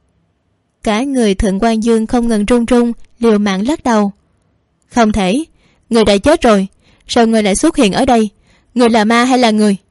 Cả người Thượng quan Dương không ngừng run run, liều mạng lắc đầu. Không thể, người đã chết rồi, sao người lại xuất hiện ở đây? Người là ma hay là người?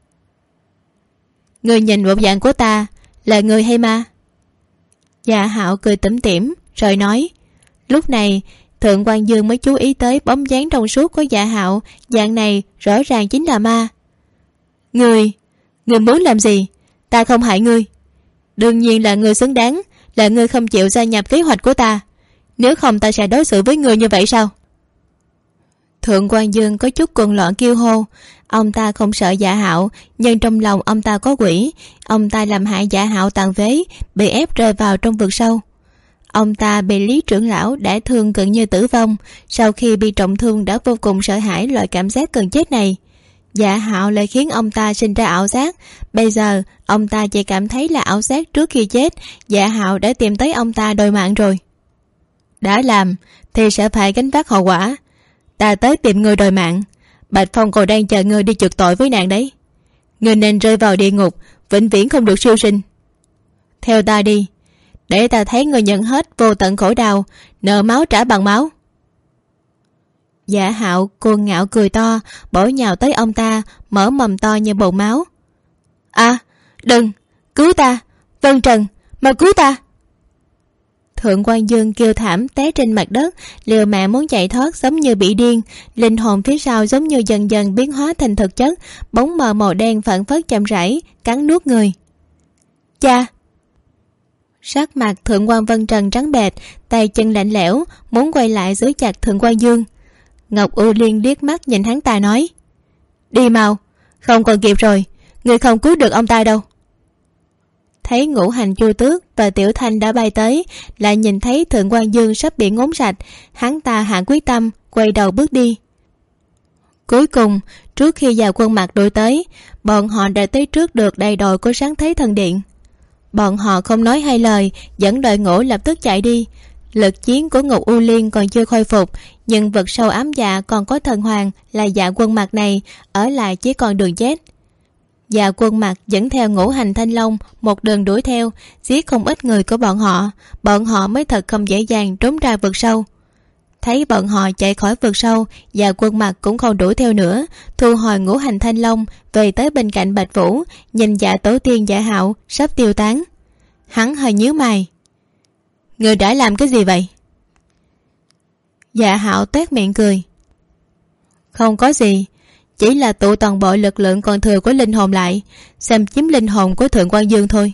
Người nhìn bộ dạng của ta, là người hay ma? Dạ Hạo cười tủm tỉm rồi nói. Lúc này Thượng quan Dương mới chú ý tới bóng dáng trong suốt của Dạ Hạo, dạng này rõ ràng chính là ma. Người muốn làm gì? Ta không hại ngươi. Đương nhiên là ngươi xứng đáng, là ngươi không chịu gia nhập kế hoạch của ta. Nếu không ta sẽ đối xử với ngươi như vậy sao? Thượng quan Dương có chút cuồng loạn kêu hô. Ông ta không sợ Dạ Hạo, nhưng trong lòng ông ta có quỷ. Ông ta làm hại Dạ Hạo tàn phế, bị ép rơi vào trong vực sâu. Ông ta bị Lý trưởng lão đã thương gần như tử vong, sau khi bị trọng thương đã vô cùng sợ hãi loại cảm giác cần chết này. Dạ Hạo lại khiến ông ta sinh ra ảo giác. Bây giờ ông ta chỉ cảm thấy là ảo giác trước khi chết. Dạ Hạo đã tìm tới ông ta đòi mạng rồi. Đã làm thì sẽ phải gánh vác hậu quả. Ta tới tìm người đòi mạng, Bạch Phong còn đang chờ người đi chuộc tội với nàng đấy. Người nên rơi vào địa ngục, vĩnh viễn không được siêu sinh. Theo ta đi, để ta thấy người nhận hết vô tận khổ đau, nợ máu trả bằng máu. Dạ Hạo cuồng ngạo cười to, bổ nhào tới ông ta, mở mầm to như bầu máu. À, đừng, cứu ta, Vân Trần, mà cứu ta. Thượng quan Dương kêu thảm té trên mặt đất, liều mạng muốn chạy thoát giống như bị điên. Linh hồn phía sau giống như dần dần biến hóa thành thực chất, bóng mờ màu đen phảng phất chậm rãi cắn nuốt người. Cha! Sắc mặt Thượng quan Vân Trần trắng bệch, tay chân lạnh lẽo, muốn quay lại giữ chặt Thượng quan Dương. Ngọc U Liên liếc mắt nhìn hắn ta nói: Đi mau, không còn kịp rồi, người không cứu được ông ta đâu. Thấy Ngũ Hành Chu Tước và Tiểu Thanh đã bay tới, lại nhìn thấy Thượng quan Dương sắp bị ngốn sạch, hắn ta hạ quyết tâm quay đầu bước đi. Cuối cùng, trước khi vào quân Mạc đuổi tới, bọn họ đã tới trước được đầy đội của Sáng Thế Thần Điện. Bọn họ không nói hai lời, dẫn đội ngũ lập tức chạy đi. Lực chiến của Ngọc U Liên còn chưa khôi phục, nhưng vực sâu ám dạ còn có thần hoàng là Dạ Quân Mạc này, ở lại chỉ còn đường chết. Dạ Quân Mạc dẫn theo Ngũ Hành Thanh Long một đường đuổi theo, giết không ít người của bọn họ mới thật không dễ dàng trốn ra vực sâu. Thấy bọn họ chạy khỏi vực sâu, Dạ Quân Mạc cũng không đuổi theo nữa, thu hồi Ngũ Hành Thanh Long về tới bên cạnh Bạch Vũ, nhìn Dạ Tổ Tiên Dạ Hạo sắp tiêu tán. Hắn hơi nhíu mày. Người đã làm cái gì vậy? Dạ Hạo toét miệng cười. Không có gì, chỉ là tụ toàn bộ lực lượng còn thừa của linh hồn lại, xem chiếm linh hồn của Thượng quan Dương thôi.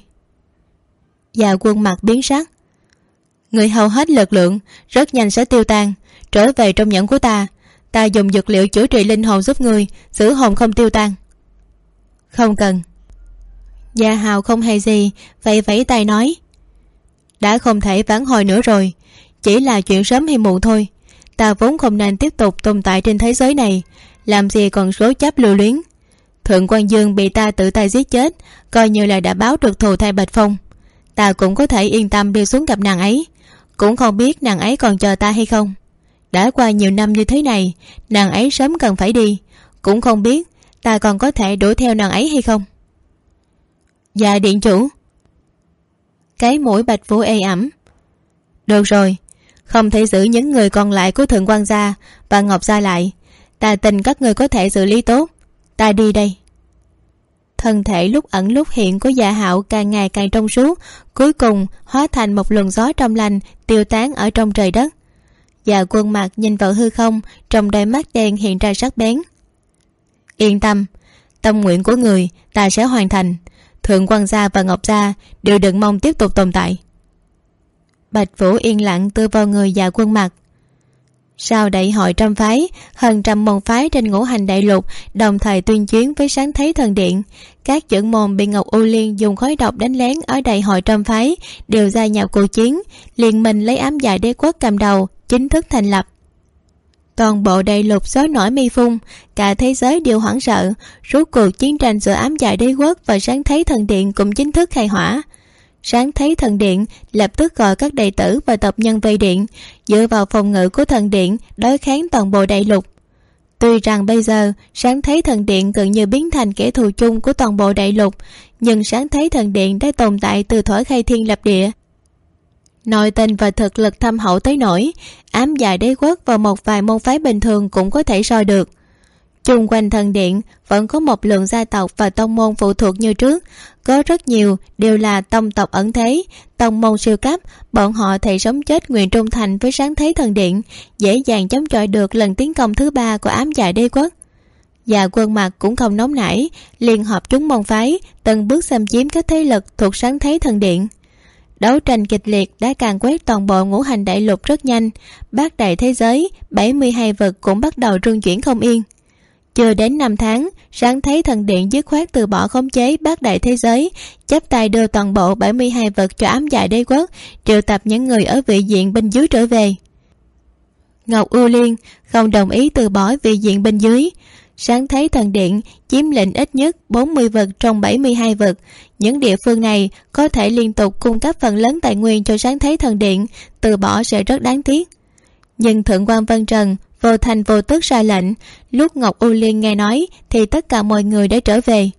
Dạ Quân Mạc biến sắc. Người hầu hết lực lượng, rất nhanh sẽ tiêu tan, trở về trong nhẫn của ta. Ta dùng dược liệu chữa trị linh hồn giúp người, giữ hồn không tiêu tan. Không cần. Dạ Hạo không hề gì, vậy vẫy tay nói: Đã không thể vãn hồi nữa rồi, chỉ là chuyện sớm hay muộn thôi. Ta vốn không nên tiếp tục tồn tại trên thế giới này, làm gì còn số chấp lưu luyến. Thượng quan Dương bị ta tự tay giết chết, coi như là đã báo được thù thay Bạch Phong. Ta cũng có thể yên tâm đi xuống gặp nàng ấy, cũng không biết nàng ấy còn chờ ta hay không. Đã qua nhiều năm như thế này, nàng ấy sớm cần phải đi, cũng không biết ta còn có thể đuổi theo nàng ấy hay không. Dạ điện chủ. Cái mũi Bạch Vũ ê ẩm. Được rồi, không thể giữ những người còn lại của Thượng quan gia và Ngọc gia lại. Ta tin các người có thể xử lý tốt. Ta đi đây. Thân thể lúc ẩn lúc hiện của Dạ Hạo càng ngày càng trong suốt, cuối cùng hóa thành một luồng gió trong lành tiêu tán ở trong trời đất. Dạ Quân Mạc nhìn vào hư không, trong đôi mắt đen hiện ra sắc bén. Yên tâm, tâm nguyện của người ta sẽ hoàn thành. Thượng quan gia và Ngọc gia đều đừng mong tiếp tục tồn tại. Bạch Vũ yên lặng tựa vào người Dạ Quân Mạc. Sau đại hội trăm phái, hơn trăm môn phái trên Ngũ Hành đại lục đồng thời tuyên chiến với Sáng Thế Thần Điện. Các trưởng môn bị Ngọc U Liên dùng khói độc đánh lén ở đại hội trăm phái đều gia nhập cuộc chiến, liên minh lấy Ám Dạ Đế Quốc cầm đầu, chính thức thành lập. Toàn bộ đại lục sôi nổi mây phun, cả thế giới đều hoảng sợ. Rốt cuộc chiến tranh giữa Ám Dạ Đế Quốc và Sáng Thế Thần Điện cũng chính thức khai hỏa. Sáng Thế Thần Điện lập tức gọi các đệ tử và tộc nhân vây điện, dựa vào phòng ngự của thần điện đối kháng toàn bộ đại lục. Tuy rằng bây giờ Sáng Thế Thần Điện gần như biến thành kẻ thù chung của toàn bộ đại lục, nhưng Sáng Thế Thần Điện đã tồn tại từ thuở khai thiên lập địa. Nội tình và thực lực thâm hậu tới nỗi Ám Dạ Đế Quốc và một vài môn phái bình thường cũng có thể so được. Chung quanh thần điện vẫn có một lượng gia tộc và tông môn phụ thuộc như trước, có rất nhiều đều là tông tộc ẩn thế, tông môn siêu cấp. Bọn họ thề sống chết nguyện trung thành với Sáng Thế Thần Điện, dễ dàng chống chọi được lần tiến công thứ 3 của Ám Dạ Đế Quốc. Dạ Quân Mạc cũng không nóng nảy, liên hợp chúng môn phái từng bước xâm chiếm các thế lực thuộc Sáng Thế Thần Điện. Đấu tranh kịch liệt đã càn quét toàn bộ Ngũ Hành đại lục rất nhanh. Bát đại thế giới 72 vực cũng bắt đầu rung chuyển không yên. Chưa đến 5 tháng, Sáng Thế Thần Điện dứt khoát từ bỏ khống chế bát đại thế giới, chắp tay đưa toàn bộ 72 vực cho Ám Dạ Đế Quốc, triệu tập những người ở vị diện bên dưới trở về. Ngọc U Liên không đồng ý từ bỏ vị diện bên dưới. Sáng Thế Thần Điện chiếm lĩnh ít nhất 40 vực trong 72 vực. Những địa phương này có thể liên tục cung cấp phần lớn tài nguyên cho Sáng Thế Thần Điện, từ bỏ sẽ rất đáng tiếc. Nhưng Thượng quan Vân Trần vô thành vô tức ra lệnh. Lúc Ngọc U Liên nghe nói thì tất cả mọi người đã trở về.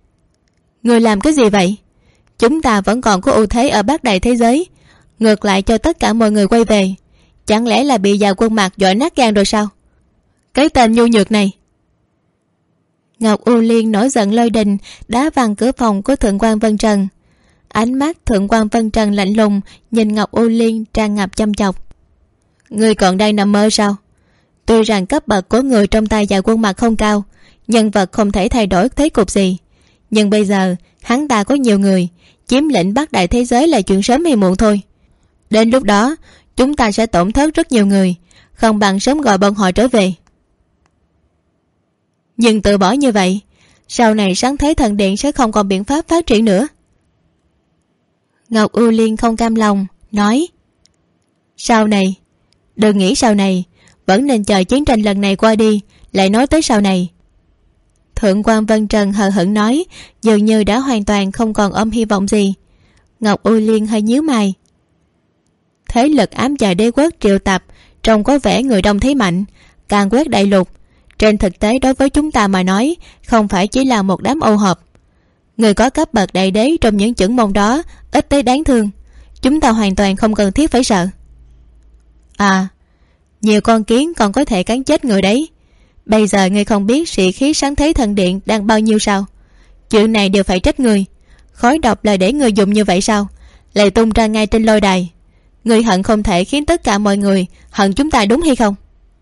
Người làm cái gì vậy? Chúng ta vẫn còn có ưu thế ở bát đại thế giới, ngược lại cho tất cả mọi người quay về. Chẳng lẽ là bị Dạ Quân Mạc dọa nát gan rồi sao? Cái tên nhu nhược này. Ngọc U Liên nổi giận lôi đình, đá văng cửa phòng của Thượng quan Vân Trần. Ánh mắt Thượng quan Vân Trần lạnh lùng nhìn Ngọc U Liên tràn ngập chăm chọc. Ngươi còn đang nằm mơ sao? Tuy rằng cấp bậc của người trong tay Dạ Quân Mặc không cao, nhân vật không thể thay đổi thế cục gì, nhưng bây giờ hắn ta có nhiều người, chiếm lĩnh Bắc Đại thế giới là chuyện sớm hay muộn thôi. Đến lúc đó chúng ta sẽ tổn thất rất nhiều người, không bằng sớm gọi bọn họ trở về. Nhưng từ bỏ như vậy, sau này Sáng Thế Thần Điện sẽ không còn biện pháp phát triển nữa. Ngọc U Liên không cam lòng nói, sau này, đừng nghĩ sau này, vẫn nên chờ chiến tranh lần này qua đi lại nói tới sau này. Thượng quan Vân Trần hờ hững nói, dường như đã hoàn toàn không còn ôm hy vọng gì. Ngọc U Liên hơi nhíu mày. Thế lực ám dạ đế quốc triệu tập trông có vẻ người đông thế mạnh, càng quét đại lục. Trên thực tế đối với chúng ta mà nói, không phải chỉ là một đám ô hợp. Người có cấp bậc đại đế trong những chưởng môn đó ít tới đáng thương, chúng ta hoàn toàn không cần thiết phải sợ. À, nhiều con kiến còn có thể cắn chết người đấy. Bây giờ ngươi không biết sĩ khí Sáng Thế Thần Điện đang bao nhiêu sao? Chuyện này đều phải trách người. Khói độc là để người dùng như vậy sao? Lại tung ra ngay trên lôi đài. Ngươi hận không thể khiến tất cả mọi người hận chúng ta, đúng hay không?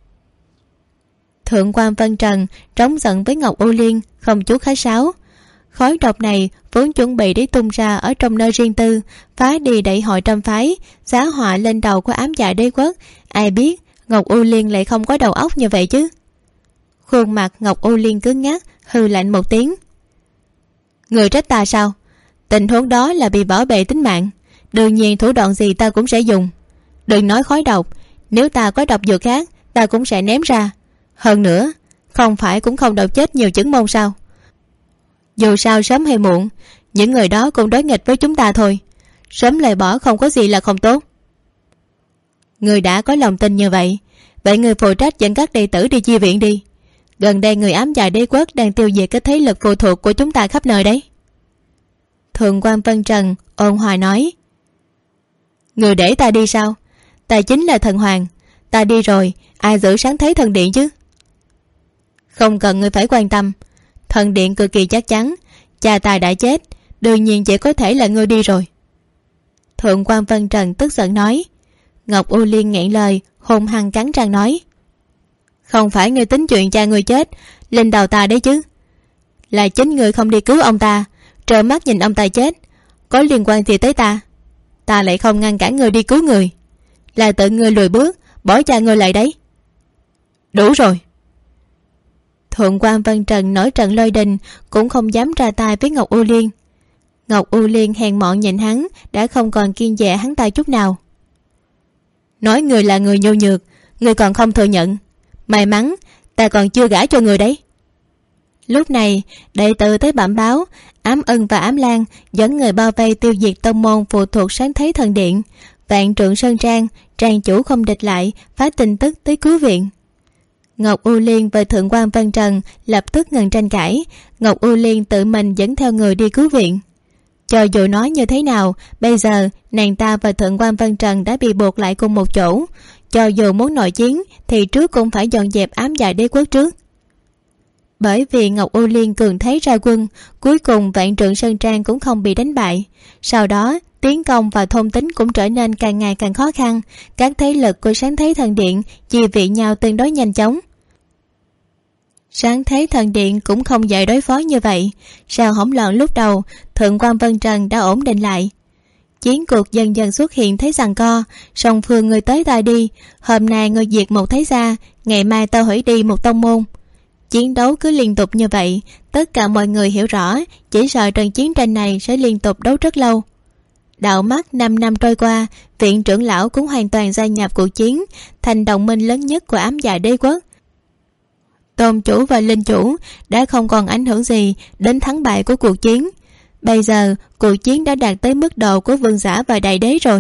Thượng quan Vân Trần trống giận với Ngọc U Liên, không chút khách sáo. Khói độc này vốn chuẩn bị để tung ra ở trong nơi riêng tư, phá đi đại hội trăm phái, giá họa lên đầu của ám dạ đế quốc. Ai biết Ngọc U Liên lại không có đầu óc như vậy chứ. Khuôn mặt Ngọc U Liên cứng ngắc, hừ lạnh một tiếng. Người trách ta sao? Tình huống đó là bị bảo vệ tính mạng, đương nhiên thủ đoạn gì ta cũng sẽ dùng. Đừng nói khói độc, nếu ta có độc dược khác ta cũng sẽ ném ra. Hơn nữa, không phải cũng không độc chết nhiều chưởng môn sao? Dù sao sớm hay muộn, những người đó cũng đối nghịch với chúng ta thôi. Sớm loại bỏ không có gì là không tốt. Người đã có lòng tin như vậy, vậy người phụ trách dẫn các đệ tử đi chi viện đi. Gần đây người ám dạ đế quốc đang tiêu diệt các thế lực phụ thuộc của chúng ta khắp nơi đấy. Thượng quan Vân Trần ôn hòa nói. Người để ta đi sao? Ta chính là thần hoàng, ta đi rồi ai giữ Sáng Thế Thần Điện chứ? Không cần người phải quan tâm, thần điện cực kỳ chắc chắn, cha ta đã chết, đương nhiên chỉ có thể là ngươi đi rồi. Thượng quan Vân Trần tức giận nói. Ngọc U Liên nghẹn lời, hung hăng cắn răng nói. Không phải ngươi tính chuyện cha ngươi chết lên đầu ta đấy chứ? Là chính ngươi không đi cứu ông ta, trơ mắt nhìn ông ta chết, có liên quan gì tới ta? Ta lại không ngăn cản ngươi đi cứu người, là tự ngươi lùi bước bỏ cha ngươi lại đấy. Đủ rồi. Thượng quan Vân Trần nổi trận lôi đình, cũng không dám ra tay với Ngọc U Liên. Ngọc U Liên hèn mọn nhìn hắn, đã không còn kiêng dè hắn ta chút nào. Nói người là người nhu nhược, người còn không thừa nhận. May mắn ta còn chưa gả cho người đấy. Lúc này đệ tử tới bẩm báo, Ám Ân và Ám Lan dẫn người bao vây tiêu diệt tông môn phụ thuộc Sáng Thế Thần Điện. Vạn Trượng Sơn Trang, trang chủ không địch lại, phá tin tức tới cứu viện. Ngọc U Liên và Thượng quan Vân Trần lập tức ngừng tranh cãi. Ngọc U Liên tự mình dẫn theo người đi cứu viện. Cho dù nói như thế nào, bây giờ nàng ta và Thượng quan Vân Trần đã bị buộc lại cùng một chỗ. Cho dù muốn nội chiến thì trước cũng phải dọn dẹp ám dạ đế quốc trước. Bởi vì Ngọc U Liên cường thế ra quân, cuối cùng Vạn Trượng Sơn Trang cũng không bị đánh bại. Sau đó tiến công và thôn tính cũng trở nên càng ngày càng khó khăn. Các thế lực của Sáng Thế Thần Điện chia vị nhau tương đối nhanh chóng. Sáng Thế Thần Điện cũng không dễ đối phó như vậy. Sau hỗn loạn lúc đầu, Thượng quan Vân Trần đã ổn định lại. Chiến cuộc dần dần xuất hiện thế giằng co, song phương người tới ta đi. Hôm nay người diệt một thế gia, ngày mai tao hủy đi một tông môn. Chiến đấu cứ liên tục như vậy, tất cả mọi người hiểu rõ, chỉ sợ trận chiến tranh này sẽ liên tục đấu rất lâu. Đạo mắt 5 năm trôi qua, viện trưởng lão cũng hoàn toàn gia nhập cuộc chiến, thành đồng minh lớn nhất của ám dạ đế quốc. Tôn chủ và linh chủ đã không còn ảnh hưởng gì đến thắng bại của cuộc chiến. Bây giờ cuộc chiến đã đạt tới mức độ của vương giả và đại đế rồi.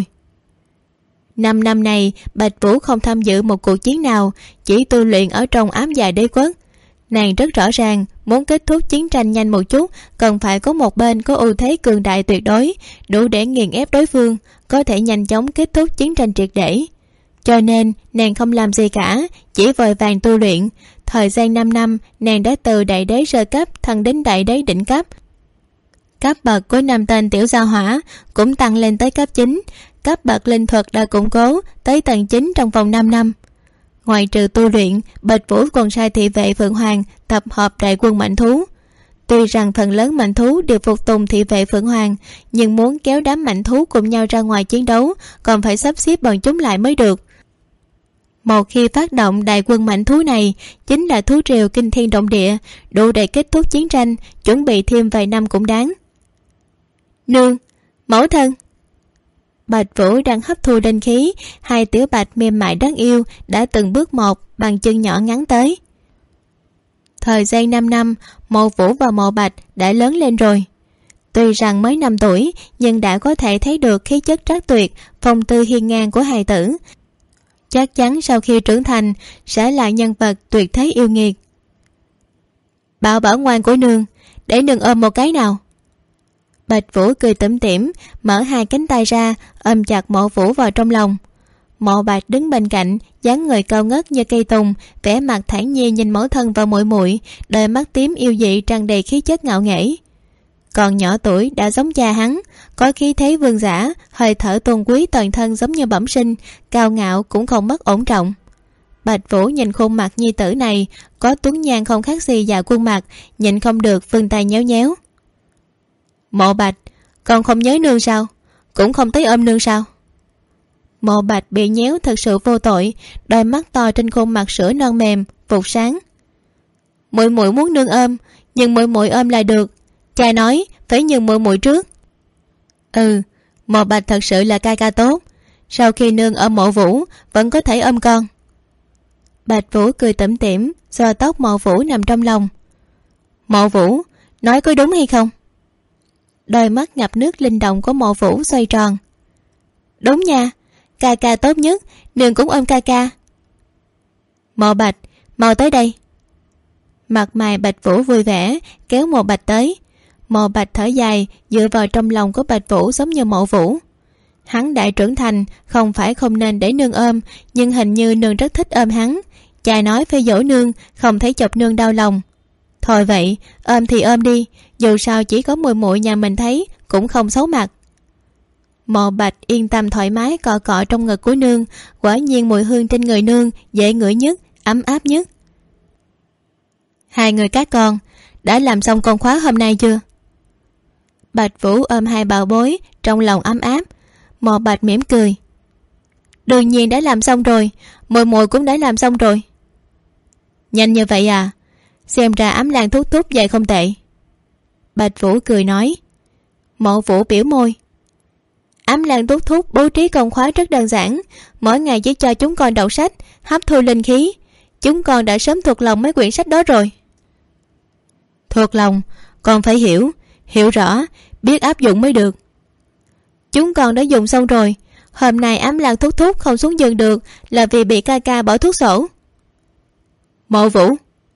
5 năm này Bạch Vũ không tham dự một cuộc chiến nào, chỉ tu luyện ở trong ám dạ đế quốc. Nàng rất rõ ràng, muốn kết thúc chiến tranh nhanh một chút, cần phải có một bên có ưu thế cường đại tuyệt đối, đủ để nghiền ép đối phương, có thể nhanh chóng kết thúc chiến tranh triệt để. cho nên nàng không làm gì cả, chỉ vội vàng tu luyện. Thời gian 5 năm, nàng đã từ đại đế sơ cấp thăng đến đại đế đỉnh cấp. Cấp bậc của 5 tên tiểu gia hỏa cũng tăng lên tới cấp 9. Cấp bậc linh thuật đã củng cố tới tầng 9 trong vòng 5 năm. Ngoài trừ tu luyện, Bạch Vũ còn sai thị vệ Phượng Hoàng tập hợp đại quân mạnh thú. Tuy rằng phần lớn mạnh thú đều phục tùng thị vệ Phượng Hoàng, nhưng muốn kéo đám mạnh thú cùng nhau ra ngoài chiến đấu còn phải sắp xếp bọn chúng lại mới được. Một khi phát động đại quân mạnh thú này, chính là thú triều kinh thiên động địa, đủ để kết thúc chiến tranh, chuẩn bị thêm vài năm cũng đáng. Nương, mẫu thân. Bạch Vũ đang hấp thu linh khí, hai tiểu bạch mềm mại đáng yêu đã từng bước một bằng chân nhỏ ngắn tới. Thời gian 5 năm, Mộ Vũ và Mộ Bạch đã lớn lên rồi. Tuy rằng mới 5 tuổi, nhưng đã có thể thấy được khí chất trác tuyệt, phong tư hiên ngang của hài tử. Chắc chắn sau khi trưởng thành sẽ là nhân vật tuyệt thế yêu nghiệt. Bảo bảo ngoan của nương, để nương ôm một cái nào. Bạch Vũ cười tủm tỉm, mở hai cánh tay ra ôm chặt Mộ Vũ vào trong lòng. Mộ Bạch đứng bên cạnh, dáng người cao ngất như cây tùng, vẻ mặt thản nhiên nhìn mẫu thân và muội muội, đôi mắt tím yêu dị tràn đầy khí chất ngạo nghễ. Còn nhỏ tuổi đã giống cha hắn, có khí thế vương giả, hơi thở tôn quý toàn thân giống như bẩm sinh, cao ngạo cũng không mất ổn trọng. Bạch Vũ nhìn khuôn mặt nhi tử này, có tuấn nhan không khác gì Dạ Quân Mặt, nhịn không được vươn tay nhéo nhéo. Mộ Bạch, con không nhớ nương sao? Cũng không tới ôm nương sao? Mộ Bạch bị nhéo thật sự vô tội, đôi mắt to trên khuôn mặt sữa non mềm vụt sáng. Muội muội muốn nương ôm, nhưng muội muội ôm là được. Cha nói phải nhường muội muội trước. Mộ Bạch thật sự là ca ca tốt. Sau khi nương ôm Mộ Vũ vẫn có thể ôm con. Bạch Vũ cười tủm tỉm, xoa tóc Mộ Vũ nằm trong lòng. Mộ Vũ, nói có đúng hay không? Đôi mắt ngập nước linh động của Mộ Vũ xoay tròn. Đúng nha, ca ca tốt nhất, nương cũng ôm ca ca. Mộ Bạch, mau tới đây. Mặt mày Bạch Vũ vui vẻ, kéo Mộ Bạch tới. Mộ Bạch thở dài, dựa vào trong lòng của Bạch Vũ giống như Mộ Vũ. Hắn đã trưởng thành, không phải không nên để nương ôm, nhưng hình như nương rất thích ôm hắn. Cha nói phải dỗ nương, không thấy chọc nương đau lòng. Thôi vậy, ôm thì ôm đi, dù sao chỉ có muội muội nhà mình thấy cũng không xấu mặt. Mộ Bạch yên tâm thoải mái cọ cọ trong ngực của nương, quả nhiên mùi hương trên người nương dễ ngửi nhất, ấm áp nhất. Hai người các con đã làm xong con khóa hôm nay chưa? Bạch Vũ ôm hai bảo bối, trong lòng ấm áp. Mộ Bạch mỉm cười. Đương nhiên đã làm xong rồi, muội muội cũng đã làm xong rồi. Nhanh như vậy à? Xem ra Ám Lan thúc thúc dạy không tệ. Bạch Vũ cười nói. Mộ Vũ biểu môi. Ám Lan thúc thúc bố trí công khóa rất đơn giản, mỗi ngày chỉ cho chúng con đọc sách, hấp thu linh khí. Chúng con đã sớm thuộc lòng mấy quyển sách đó rồi. Thuộc lòng, con phải hiểu rõ, biết áp dụng mới được. Chúng con đã dùng xong rồi. Hôm nay Ám Lan thúc thúc không xuống giường được là vì bị ca ca bỏ thuốc sổ. Mộ Vũ.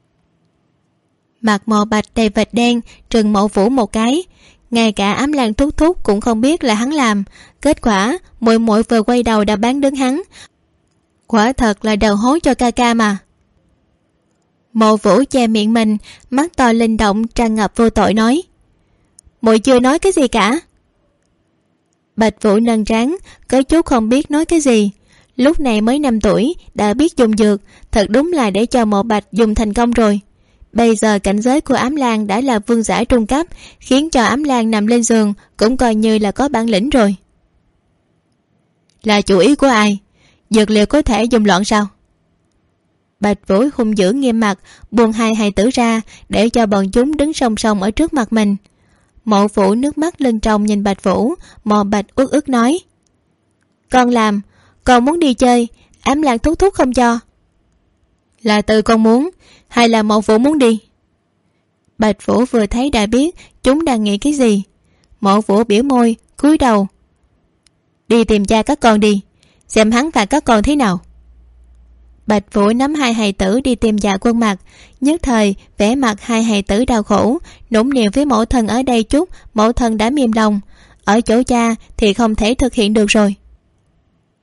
Mặt Mộ Bạch đầy vệt đen, trừng Mộ Vũ một cái. Ngay cả Ám Lan thúc thúc cũng không biết là hắn làm. Kết quả muội muội vừa quay đầu đã bán đứng hắn. Quả thật là đầu hối cho ca ca mà. Mộ Vũ che miệng mình, mắt to linh động tràn ngập vô tội nói. Muội chưa nói cái gì cả. Bạch Vũ nâng trán, có chút không biết nói cái gì. Lúc này mới 5 tuổi đã biết dùng dược, thật đúng là để cho Mộ Bạch dùng thành công rồi. Bây giờ cảnh giới của Ám Lan đã là vương giả trung cấp, khiến cho Ám Lan nằm lên giường cũng coi như là có bản lĩnh rồi. Là chủ ý của ai? Dược liệu có thể dùng loạn sao? Bạch Vũ hung dữ nghiêm mặt, buông hai hài tử ra để cho bọn chúng đứng song song ở trước mặt mình. Mộ Vũ nước mắt lưng tròng nhìn Bạch Vũ. Mộ Bạch uất ức nói. Con làm, con muốn đi chơi, Ám Lan thúc thúc không cho. Là tự con muốn hay là Mộ Vũ muốn đi? Bạch Vũ vừa thấy đã biết chúng đang nghĩ cái gì. Mộ Vũ biểu môi, cúi đầu. Đi tìm cha các con đi, xem hắn phạt các con thế nào. Bạch Vũ nắm hai hài tử đi tìm Dạ Quân Mặt. Nhất thời vẻ mặt hai hài tử đau khổ, nũng nịu với mẫu thân ở đây chút, mẫu thân đã mềm lòng. Ở chỗ cha thì không thể thực hiện được rồi.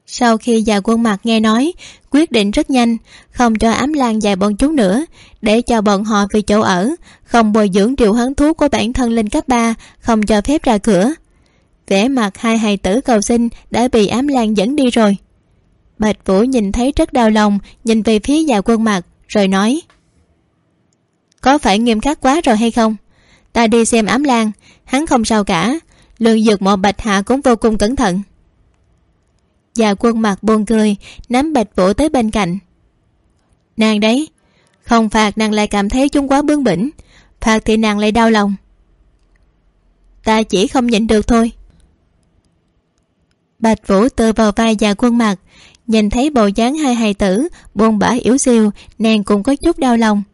Sau khi già Quân Mặt nghe nói, quyết định rất nhanh, không cho Ám Lan dạy bọn chúng nữa, để cho bọn họ về chỗ ở, không bồi dưỡng triệu hoán thú của bản thân lên cấp 3, không cho phép ra cửa. Vẻ mặt hai hài tử cầu xin đã bị Ám Lan dẫn đi rồi. Bạch Vũ nhìn thấy rất đau lòng, nhìn về phía già Quân Mặt rồi nói: có phải nghiêm khắc quá rồi hay không? Ta đi xem Ám Lan, hắn không sao cả, Lương Dược Mộ Bạch Hạ cũng vô cùng cẩn thận. Già Quân Mặt buồn cười, nắm Bạch Vũ tới bên cạnh. Nàng đấy, không phạt nàng lại cảm thấy chúng quá bướng bỉnh, phạt thì nàng lại đau lòng. Ta chỉ không nhịn được thôi. Bạch Vũ tựa vào vai già Quân Mặt, nhìn thấy bộ dáng hai hài tử buồn bã yếu xiu, nàng cũng có chút đau lòng.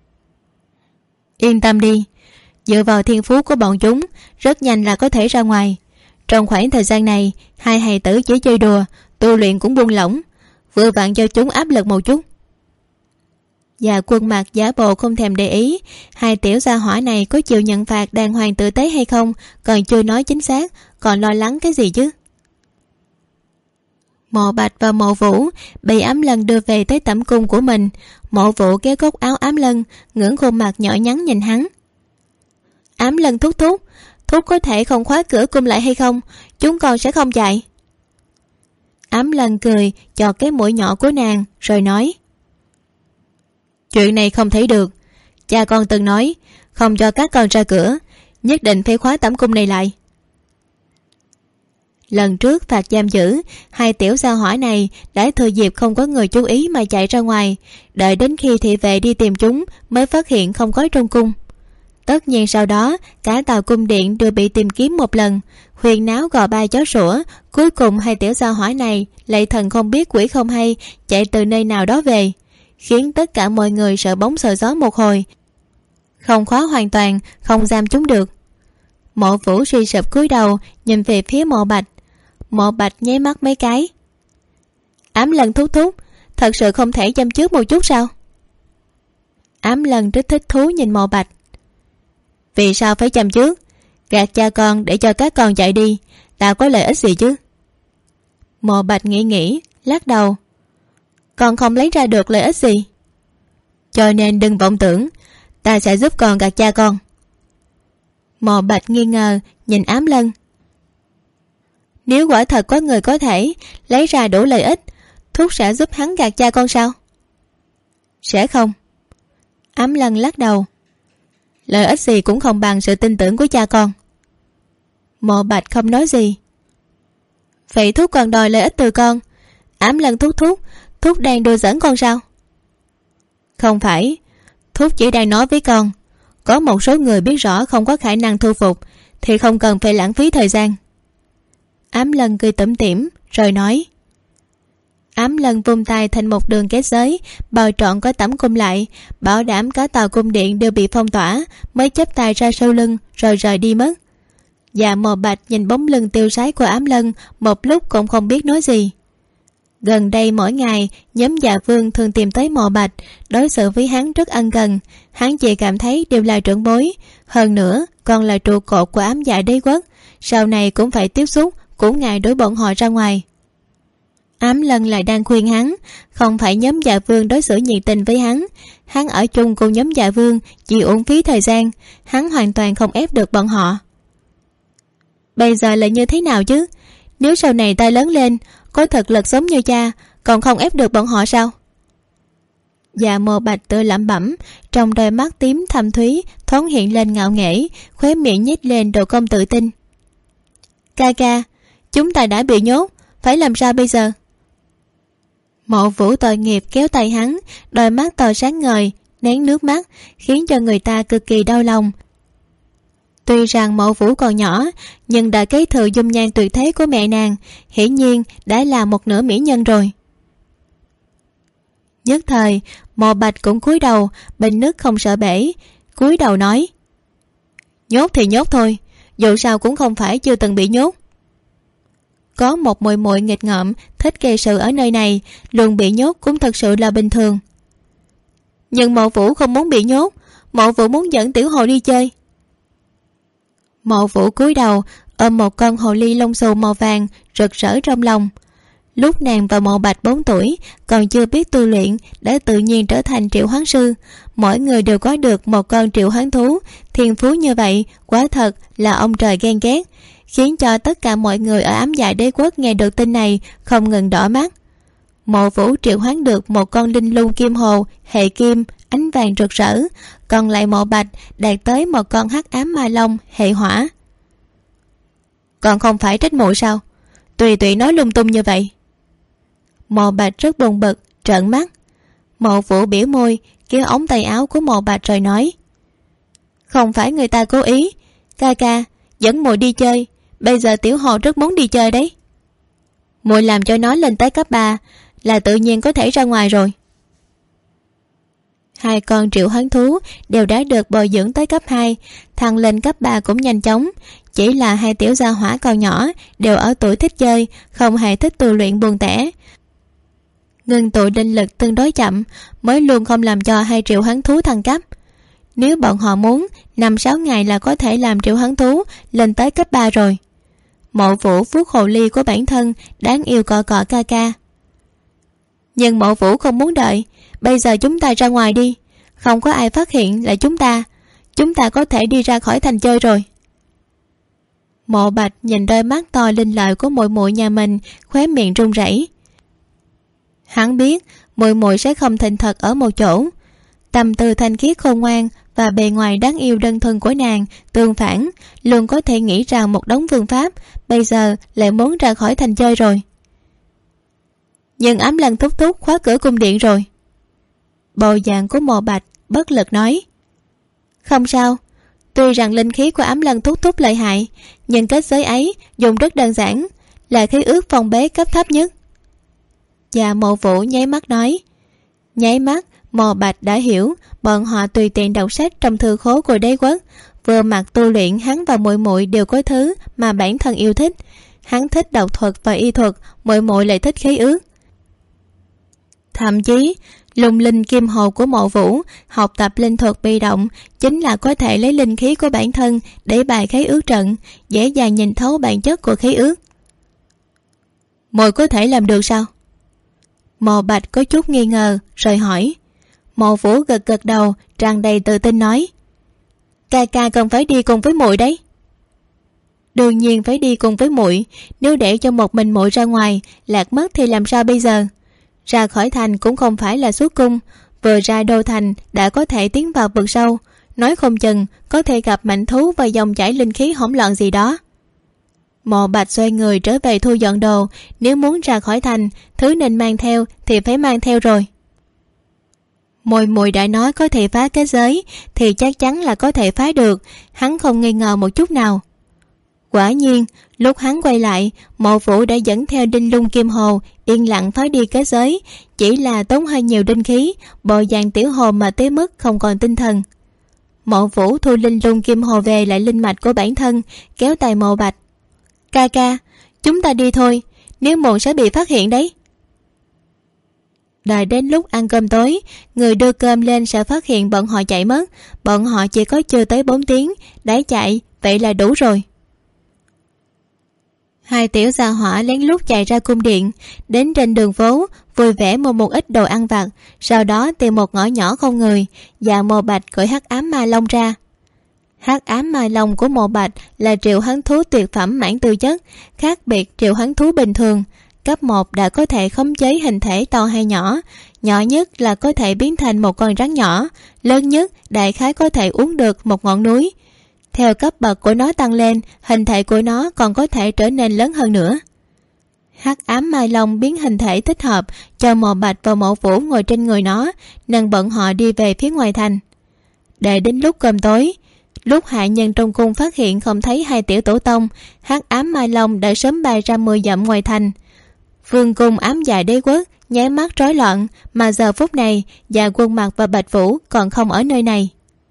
Yên tâm đi, dựa vào thiên phú của bọn chúng, rất nhanh là có thể ra ngoài. Trong khoảng thời gian này, hai hài tử chỉ chơi đùa, tu luyện cũng buông lỏng, vừa vặn cho chúng áp lực một chút. Già Quân Mặt giả bộ không thèm để ý, hai tiểu gia hỏa này có chịu nhận phạt đàng hoàng tử tế hay không còn chưa nói chính xác, còn lo lắng cái gì chứ. Mộ Bạch và Mộ Vũ bị Ám Lân đưa về tới tẩm cung của mình. Mộ Vũ kéo góc áo Ám Lân, ngẩng khuôn mặt nhỏ nhắn nhìn hắn. Ám Lân thúc thúc, thúc có thể không khóa cửa cung lại hay không? Chúng con sẽ không chạy. Ám Lân cười chọt cái mũi nhỏ của nàng rồi nói: chuyện này không thấy được. Cha con từng nói không cho các con ra cửa, nhất định phải khóa tẩm cung này lại. Lần trước phạt giam giữ, hai tiểu gia hỏa này đã thừa dịp không có người chú ý mà chạy ra ngoài, đợi đến khi thị vệ đi tìm chúng mới phát hiện không có trong cung. Tất nhiên sau đó cả tàu cung điện đều bị tìm kiếm một lần, huyên náo gò ba chó sủa. Cuối cùng hai tiểu gia hỏa này lại thần không biết quỷ không hay chạy từ nơi nào đó về, khiến tất cả mọi người sợ bóng sợ gió một hồi. Không khóa hoàn toàn, không giam chúng được. Mộ Vũ suy sụp cúi đầu nhìn về phía Mộ Bạch. Mộ Bạch nháy mắt mấy cái. Ám Lân thúc thúc, thật sự không thể chăm trước một chút sao? Ám Lân rất thích thú nhìn Mộ Bạch. Vì sao phải chăm trước? Gạt cha con để cho các con chạy đi, ta có lợi ích gì chứ? Mộ Bạch nghĩ lắc đầu. Con không lấy ra được lợi ích gì, cho nên đừng vọng tưởng ta sẽ giúp con gạt cha con. Mộ Bạch nghi ngờ nhìn Ám Lân. Nếu quả thật có người có thể lấy ra đủ lợi ích, thúc sẽ giúp hắn gạt cha con sao? Sẽ không. Ám Lân lắc đầu. Lợi ích gì cũng không bằng sự tin tưởng của cha con. Mộ Bạch không nói gì. Vậy thúc còn đòi lợi ích từ con? Ám Lân thúc thúc, thúc đang đùa giỡn con sao? Không phải, thúc chỉ đang nói với con, có một số người biết rõ không có khả năng thu phục thì không cần phải lãng phí thời gian. Ám Lân cười tủm tỉm rồi nói. Ám Lân vung tay thành một đường kết giới bao trọn có tẩm cung lại, bảo đảm cả tàu cung điện đều bị phong tỏa, mới chắp tay ra sau lưng rồi rời đi mất. Dạ Mộ Bạch nhìn bóng lưng tiêu sái của Ám Lân một lúc cũng không biết nói gì. Gần đây mỗi ngày nhóm Dạ Vương thường tìm tới Mộ Bạch, đối xử với hắn rất ân cần. Hắn chỉ cảm thấy đều là trưởng bối, hơn nữa còn là trụ cột của Ám Dạ Đế quốc, sau này cũng phải tiếp xúc, cũng ngại đuổi bọn họ ra ngoài. Ám Lân lại đang khuyên hắn không phải nhóm Dạ Vương đối xử nhiệt tình với hắn. Hắn ở chung cùng nhóm Dạ Vương chỉ uổng phí thời gian, hắn hoàn toàn không ép được bọn họ. Bây giờ là như thế nào chứ? Nếu sau này ta lớn lên có thực lực giống như cha, còn không ép được bọn họ sao? Dạ Mộ Bạch tự lẩm bẩm, trong đôi mắt tím thâm thúy thoáng hiện lên ngạo nghễ, khóe miệng nhếch lên độ cong tự tin. Ca ca, chúng ta đã bị nhốt, phải làm sao bây giờ? Mộ Vũ tội nghiệp kéo tay hắn, đôi mắt to sáng ngời nén nước mắt, khiến cho người ta cực kỳ đau lòng. Tuy rằng Mộ Vũ còn nhỏ, nhưng đã kế thừa dung nhan tuyệt thế của mẹ nàng, hiển nhiên đã là một nửa mỹ nhân rồi. Nhất thời Mộ Bạch cũng cúi đầu, bình nước không sợ bể, cúi đầu nói. Nhốt thì nhốt thôi, dù sao cũng không phải chưa từng bị nhốt. Có một muội muội nghịch ngợm thích gây sự ở nơi này, luôn bị nhốt cũng thật sự là bình thường. Nhưng Mộ Vũ không muốn bị nhốt, Mộ Vũ muốn dẫn Tiểu Hồ đi chơi. Mộ Vũ cúi đầu ôm một con hồ ly lông xù màu vàng rực rỡ trong lòng. Lúc nàng và Mộ Bạch 4 tuổi còn chưa biết tu luyện đã tự nhiên trở thành triệu hoán sư. Mỗi người đều có được một con triệu hoán thú. Thiên phú như vậy quả thật là ông trời ghen ghét, khiến cho tất cả mọi người ở Ám Dạ Đế Quốc nghe được tin này không ngừng đỏ mắt. Mộ Vũ triệu hoán được một con linh lung kim hồ hệ kim ánh vàng rực rỡ, còn lại Mộ Bạch đạt tới một con hắc ám ma long hệ hỏa. Còn không phải trách muội sao? Tùy tùy nói lung tung như vậy. Mộ Bạch rất buồn bực, trợn mắt. Mộ Vũ biểu môi kéo ống tay áo của Mộ Bạch rồi nói: Không phải người ta cố ý, ca ca dẫn muội đi chơi. Bây giờ tiểu hồ rất muốn đi chơi đấy. Muội làm cho nó lên tới cấp 3 là tự nhiên có thể ra ngoài rồi. Hai con triệu hoán thú đều đã được bồi dưỡng tới cấp 2, thăng lên cấp 3 cũng nhanh chóng. Chỉ là hai tiểu gia hỏa còn nhỏ, đều ở tuổi thích chơi, không hề thích tu luyện buồn tẻ. Ngưng tụ linh lực tương đối chậm, mới luôn không làm cho hai triệu hoán thú thăng cấp. Nếu bọn họ muốn, 5-6 ngày là có thể làm triệu hoán thú lên tới cấp 3 rồi. Mộ Vũ vuốt hồ ly của bản thân, đáng yêu cọ cọ ca ca. Nhưng Mộ Vũ không muốn đợi, bây giờ chúng ta ra ngoài đi, không có ai phát hiện là chúng ta có thể đi ra khỏi thành chơi rồi. Mộ Bạch nhìn đôi mắt to linh lợi của muội muội nhà mình, khóe miệng run rẩy. Hắn biết muội muội sẽ không thành thật ở một chỗ. Tâm tư thanh khiết khôn ngoan và bề ngoài đáng yêu đơn thuần của nàng tương phản, luôn có thể nghĩ ra một đống phương pháp, bây giờ lại muốn ra khỏi thành chơi rồi. Nhưng Ám Lân thúc thúc khóa cửa cung điện rồi. Bộ dạng của Mộ Bạch bất lực nói: Không sao, tuy rằng linh khí của Ám Lân thúc thúc lợi hại, nhưng kết giới ấy dùng rất đơn giản, là khí ước phong bế cấp thấp nhất. Và Mộ Vũ nháy mắt nói. Nháy mắt Mộ Bạch đã hiểu bọn họ tùy tiện đọc sách trong thư khố của đế quốc. Vừa mặt tu luyện, hắn và muội muội đều có thứ mà bản thân yêu thích. Hắn thích độc thuật và y thuật, muội muội lại thích khí ước. Thậm chí lùng linh kim hồ của Mộ Vũ học tập linh thuật bị động, chính là có thể lấy linh khí của bản thân để bài khí ước trận, dễ dàng nhìn thấu bản chất của khí ước. Muội có thể làm được sao? Mộ Bạch có chút nghi ngờ rồi hỏi. Mộ Vũ gật gật đầu, tràn đầy tự tin nói: Ca ca cần phải đi cùng với muội đấy. Đương nhiên phải đi cùng với muội, nếu để cho một mình muội ra ngoài lạc mất thì làm sao bây giờ? Ra khỏi thành cũng không phải là xuất cung, vừa ra đô thành đã có thể tiến vào vực sâu, nói không chừng có thể gặp mạnh thú và dòng chảy linh khí hỗn loạn gì đó. Mộ Bạch xoay người trở về thu dọn đồ, nếu muốn ra khỏi thành, thứ nên mang theo thì phải mang theo rồi. Muội đã nói có thể phá kết giới thì chắc chắn là có thể phá được, hắn không nghi ngờ một chút nào. Quả nhiên, lúc hắn quay lại, Mộ Vũ đã dẫn theo đinh lung kim hồ yên lặng phá đi kết giới, chỉ là tốn hơi nhiều đinh khí, bộ dạng tiểu hồ mà tới mức không còn tinh thần. Mộ Vũ thu linh lung kim hồ về lại linh mạch của bản thân, kéo tay Mộ Bạch. Ca ca, chúng ta đi thôi, nếu muộn sẽ bị phát hiện đấy. Đợi đến lúc ăn cơm tối, người đưa cơm lên sẽ phát hiện bọn họ chạy mất. Bọn họ chỉ có chưa tới 4 tiếng đã chạy, vậy là đủ rồi. Hai tiểu gia hỏa lén lút chạy ra cung điện, đến trên đường phố vui vẻ mua một ít đồ ăn vặt, sau đó tìm một ngõ nhỏ không người, và Mộ Bạch cởi hắc ám ma long ra. Hắc ám ma long của Mộ Bạch là triệu hoán thú tuyệt phẩm mãn tư chất, khác biệt triệu hoán thú bình thường. Cấp 1 đã có thể khống chế hình thể to hay nhỏ, nhỏ nhất là có thể biến thành một con rắn nhỏ, lớn nhất đại khái có thể uống được một ngọn núi. Theo cấp bậc của nó tăng lên, hình thể của nó còn có thể trở nên lớn hơn nữa. Hắc ám ma long biến hình thể thích hợp cho Mộ Bạch và Mộ Vũ ngồi trên người nó, nâng bọn họ đi về phía ngoài thành. Để đến lúc cơm tối, lúc hạ nhân trong cung phát hiện không thấy hai tiểu tổ tông, hắc ám ma long đã sớm bay ra 10 dặm ngoài thành. Vương cung Ám Dạ Đế Quốc nháy mắt rối loạn, mà giờ phút này Dạ Quân Mặc và Bạch Vũ còn không ở nơi này.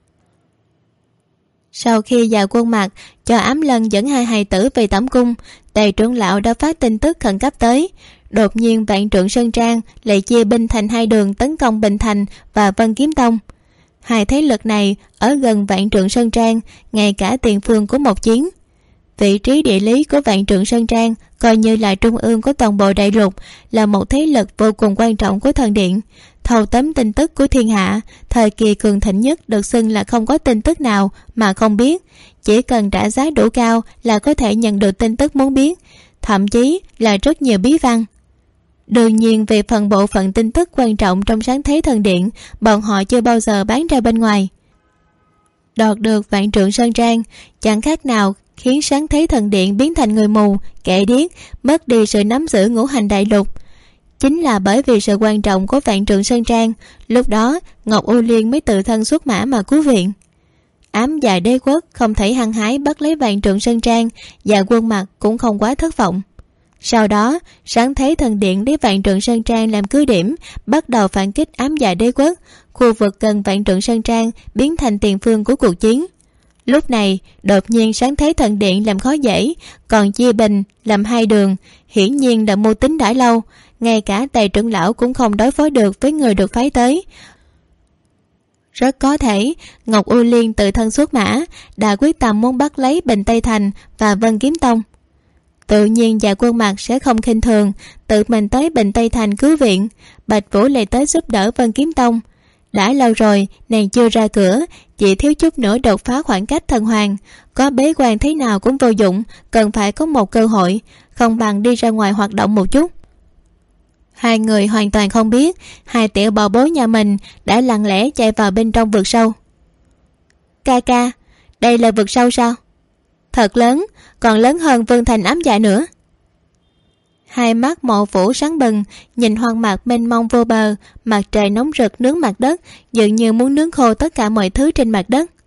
Sau khi Dạ Quân Mặc cho Ám Lân dẫn hai hài tử về tẩm cung, Tề trưởng lão đã phát tin tức khẩn cấp tới. Đột nhiên Vạn Trượng Sơn Trang lại chia binh thành hai đường tấn công Bình Thành và Vân Kiếm Tông. Hai thế lực này ở gần Vạn Trượng Sơn Trang, ngay cả tiền phương của một chiến. Vị trí địa lý của Vạn Trượng Sơn Trang coi như là trung ương của toàn bộ đại lục, là một thế lực vô cùng quan trọng của thần điện, thâu tóm tin tức của thiên hạ. Thời kỳ cường thịnh nhất được xưng là không có tin tức nào mà không biết, chỉ cần trả giá đủ cao là có thể nhận được tin tức muốn biết, thậm chí là rất nhiều bí văn. Đương nhiên về phần bộ phận tin tức quan trọng trong sáng thế thần điện, bọn họ chưa bao giờ bán ra bên ngoài. Đoạt được Vạn Trượng Sơn Trang chẳng khác nào khiến sáng thế thần điện biến thành người mù, kẻ điếc, mất đi sự nắm giữ ngũ hành đại lục. Chính là bởi vì sự quan trọng của Vạn Trượng Sơn Trang, lúc đó Ngọc U Liên mới tự thân xuất mã mà cứu viện. Ám Dạ Đế quốc không thể hăng hái bắt lấy Vạn Trượng Sơn Trang, và Quân Mặc cũng không quá thất vọng. Sau đó sáng thế thần điện lấy Vạn Trượng Sơn Trang làm cứ điểm, bắt đầu phản kích Ám Dạ Đế quốc. Khu vực gần Vạn Trượng Sơn Trang biến thành tiền phương của cuộc chiến. Lúc này đột nhiên sáng thế thần điện làm khó dễ, còn chia bình làm hai đường, hiển nhiên đã mưu tính đã lâu. Ngay cả Tề trưởng lão cũng không đối phó được với người được phái tới. Rất có thể Ngọc U Liên tự thân xuất mã, đã quyết tâm muốn bắt lấy Bình Tây Thành và Vân Kiếm Tông. Tự nhiên Dạ Quân Mặc sẽ không khinh thường, tự mình tới Bình Tây Thành cứu viện. Bạch Vũ lại tới giúp đỡ Vân Kiếm Tông. Đã lâu rồi nàng chưa ra cửa, chỉ thiếu chút nữa đột phá khoảng cách thần hoàng. Có bế quan thế nào cũng vô dụng, cần phải có một cơ hội, không bằng đi ra ngoài hoạt động một chút. Hai người hoàn toàn không biết hai tiểu bảo bối nhà mình đã lặng lẽ chạy vào bên trong vực sâu. Ca ca, đây là vực sâu sao? Thật lớn, còn lớn hơn Vương Thành Ám Dạ nữa. Hai mắt Mộ Vũ sáng bừng, nhìn hoang mạc mênh mông vô bờ, mặt trời nóng rực nướng mặt đất, dường như muốn nướng khô tất cả mọi thứ trên mặt đất.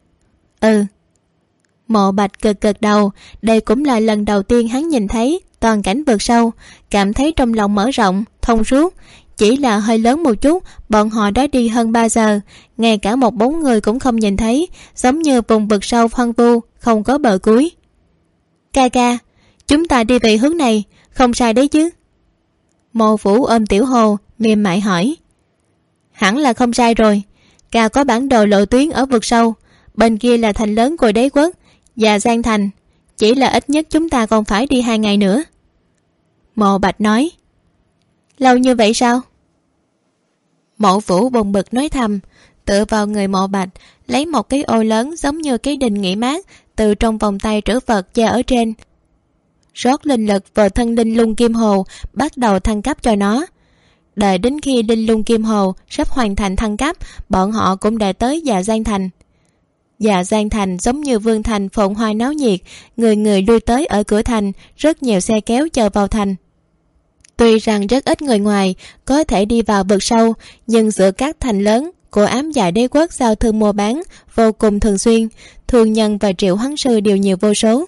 Mộ Bạch cực cực đầu, đây cũng là lần đầu tiên hắn nhìn thấy toàn cảnh vực sâu, cảm thấy trong lòng mở rộng, thông suốt. Chỉ là hơi lớn một chút, bọn họ đã đi hơn 3 giờ, ngay cả một bóng người cũng không nhìn thấy, giống như vùng vực sâu hoang vu, không có bờ cuối. Ca ca, chúng ta đi về hướng này, không sai đấy chứ? Mộ Vũ ôm Tiểu Hồ, mềm mại hỏi. Hẳn là không sai rồi, ca có bản đồ lộ tuyến ở vực sâu, bên kia là thành lớn của đế quốc và Giang Thành, chỉ là ít nhất chúng ta còn phải đi 2 ngày nữa. Mộ Bạch nói. Lâu như vậy sao? Mộ Vũ buồn bực nói thầm, tựa vào người Mộ Bạch, lấy một cái ô lớn giống như cái đình nghỉ mát từ trong vòng tay trữ vật che ở trên, rót linh lực vào thân Linh Lung Kim Hồ, bắt đầu thăng cấp cho nó. Đợi đến khi Linh Lung Kim Hồ sắp hoàn thành thăng cấp, bọn họ cũng đã tới Dạ Giang Thành. Dạ Giang Thành giống như Vương Thành phồn hoa náo nhiệt, người người lui tới ở cửa thành, rất nhiều xe kéo chờ vào thành. Tuy rằng rất ít người ngoài có thể đi vào vực sâu, nhưng giữa các thành lớn của Ám Dạ Đế quốc giao thương mua bán vô cùng thường xuyên, thương nhân và triệu hoán sư đều nhiều vô số.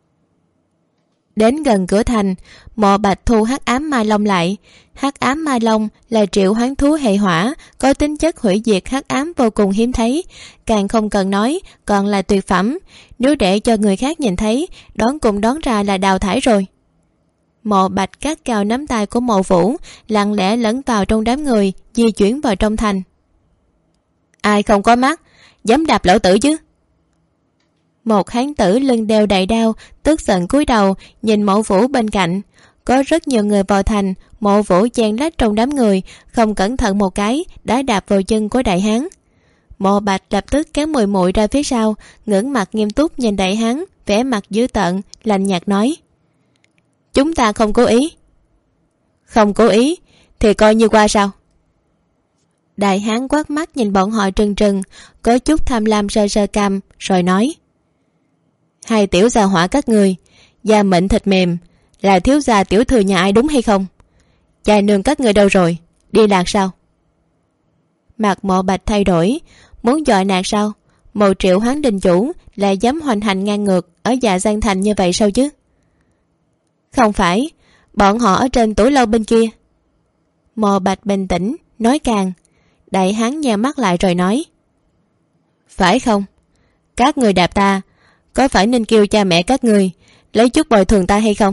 Đến gần cửa thành, Mộ Bạch thu Hắc Ám Ma Long lại. Hắc Ám Ma Long là triệu hoán thú hệ hỏa, có tính chất hủy diệt hắc ám vô cùng hiếm thấy, càng không cần nói còn là tuyệt phẩm, nếu để cho người khác nhìn thấy, đoán cũng đoán ra là đào thải rồi. Mộ Bạch cắt cao nắm tay của Mộ Vũ, lặng lẽ lẫn vào trong đám người, di chuyển vào trong thành. Ai không có mắt dám đạp lão tử chứ? Một hán tử lưng đeo đại đao tức giận cúi đầu nhìn Mộ Vũ bên cạnh. Có rất nhiều người vào thành, Mộ Vũ chen lách trong đám người, không cẩn thận một cái đã đạp vào chân của đại hán. Mộ Bạch lập tức kéo Mùi Mùi ra phía sau, ngẩng mặt nghiêm túc nhìn đại hán, vẻ mặt dữ tợn, lạnh nhạt nói. Chúng ta không cố ý. Không cố ý thì coi như qua sao? Đại hán quát mắt nhìn bọn họ trừng trừng, có chút tham lam sờ sờ cằm, rồi nói. Hai tiểu gia hỏa các người, da mịn thịt mềm, là thiếu gia tiểu thư nhà ai đúng hay không? Cha nương các người đâu rồi? Đi lạc sao? Mặt Mộ Bạch thay đổi, muốn dọa nạt sao? 1 triệu hoán đình chủ lại dám hoành hành ngang ngược ở Dạ Giang Thành như vậy sao chứ? Không phải, bọn họ ở trên tủ lâu bên kia. Mộ Bạch bình tĩnh nói càng. Đại hán nheo mắt lại rồi nói. Phải không? Các người đạp ta, có phải nên kêu cha mẹ các người lấy chút bồi thường ta hay không?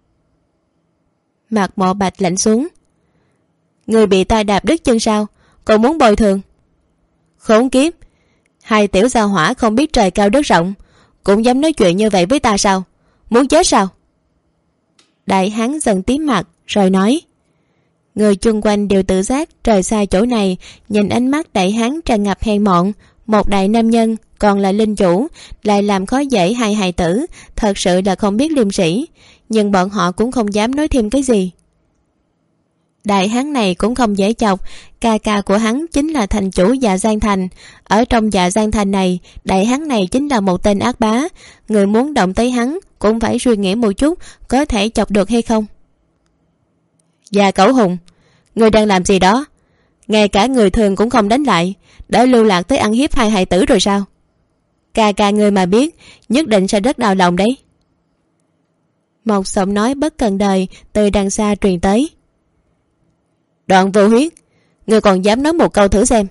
Mặt Mộ Bạch lạnh xuống. Người bị ta đạp đứt chân sao, còn muốn bồi thường? Khốn kiếp, hai tiểu gia hỏa không biết trời cao đất rộng, cũng dám nói chuyện như vậy với ta sao? Muốn chết sao? Đại hán dần tím mặt rồi nói. Người chung quanh đều tự giác rời xa chỗ này, nhìn ánh mắt đại hán tràn ngập hèn mọn. Một đại nam nhân còn là linh chủ, lại làm khó dễ hai hài tử, thật sự là không biết liêm sĩ. Nhưng bọn họ cũng không dám nói thêm cái gì. Đại hán này cũng không dễ chọc, ca ca của hắn chính là thành chủ Dạ Giang Thành. Ở trong Dạ Giang Thành này, đại hán này chính là một tên ác bá. Người muốn động tới hắn cũng phải suy nghĩ một chút có thể chọc được hay không. Dạ Cẩu Hùng, người đang làm gì đó? Ngay cả người thường cũng không đánh lại, đã lưu lạc tới ăn hiếp hai hài tử rồi sao? Ca ca người mà biết, nhất định sẽ rất đau lòng đấy. Một giọng nói bất cần đời từ đằng xa truyền tới. Đoạn Vô Huyết, ngươi còn dám nói một câu thử xem.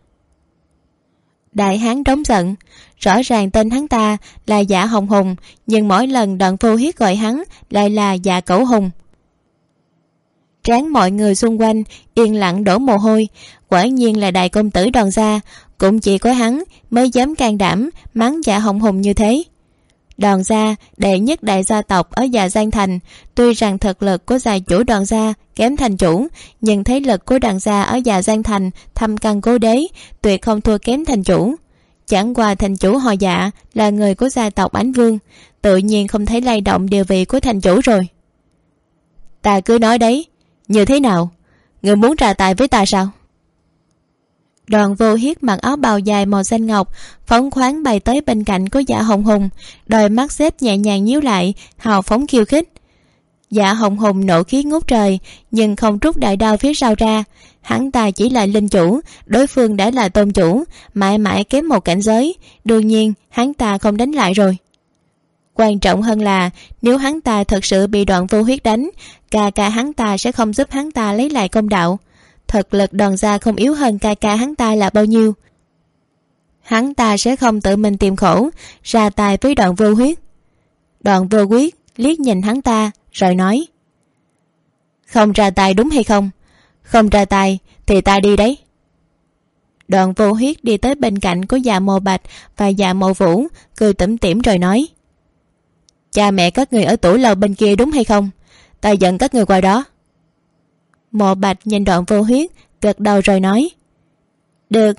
Đại hán đống giận. Rõ ràng tên hắn ta là Dạ Hồng Hùng, nhưng mỗi lần Đoạn Vô Huyết gọi hắn lại là Dạ Cẩu Hùng. Trán mọi người xung quanh yên lặng đổ mồ hôi. Quả nhiên là đại công tử Đoàn gia, cũng chỉ có hắn mới dám can đảm mắng Dạ Hồng Hùng như thế. Đoàn gia đệ nhất đại gia tộc ở Dạ Giang Thành, tuy rằng thực lực của gia chủ Đoàn gia kém thành chủ, nhưng thế lực của Đoàn gia ở Dạ Giang Thành thâm căn cố đế, tuyệt không thua kém thành chủ. Chẳng qua thành chủ họ Dạ là người của gia tộc Ánh Vương, tự nhiên không thể lay động địa vị của thành chủ rồi. Ta cứ nói đấy, như thế nào? Người muốn ra tay với ta sao? Đoàn Vô Huyết mặc áo bào dài màu xanh ngọc, phóng khoáng bay tới bên cạnh của Dạ Hồng Hùng, đôi mắt xếp nhẹ nhàng nhíu lại, hào phóng khiêu khích. Dạ Hồng Hùng nộ khí ngút trời, nhưng không rút đại đao phía sau ra. Hắn ta chỉ là linh chủ, đối phương đã là tôn chủ, mãi mãi kém một cảnh giới, đương nhiên hắn ta không đánh lại rồi. Quan trọng hơn là nếu hắn ta thật sự bị Đoạn Vô Huyết đánh, ca ca hắn ta sẽ không giúp hắn ta lấy lại công đạo. Thực lực Đoàn gia không yếu hơn ca ca hắn ta là bao nhiêu. Hắn ta sẽ không tự mình tìm khổ, ra tay với Đoạn Vô Huyết. Đoạn Vô Huyết liếc nhìn hắn ta rồi nói. Không ra tay đúng hay không? Không ra tay thì ta đi đấy. Đoạn Vô Huyết đi tới bên cạnh của Dạ Mộ Bạch và Dạ Mộ Vũ, cười tủm tỉm rồi nói. Cha mẹ các người ở tủ lầu bên kia đúng hay không? Ta dẫn các người qua đó. Mộ Bạch nhìn Đoạn Vô Huyết, gật đầu rồi nói. Được.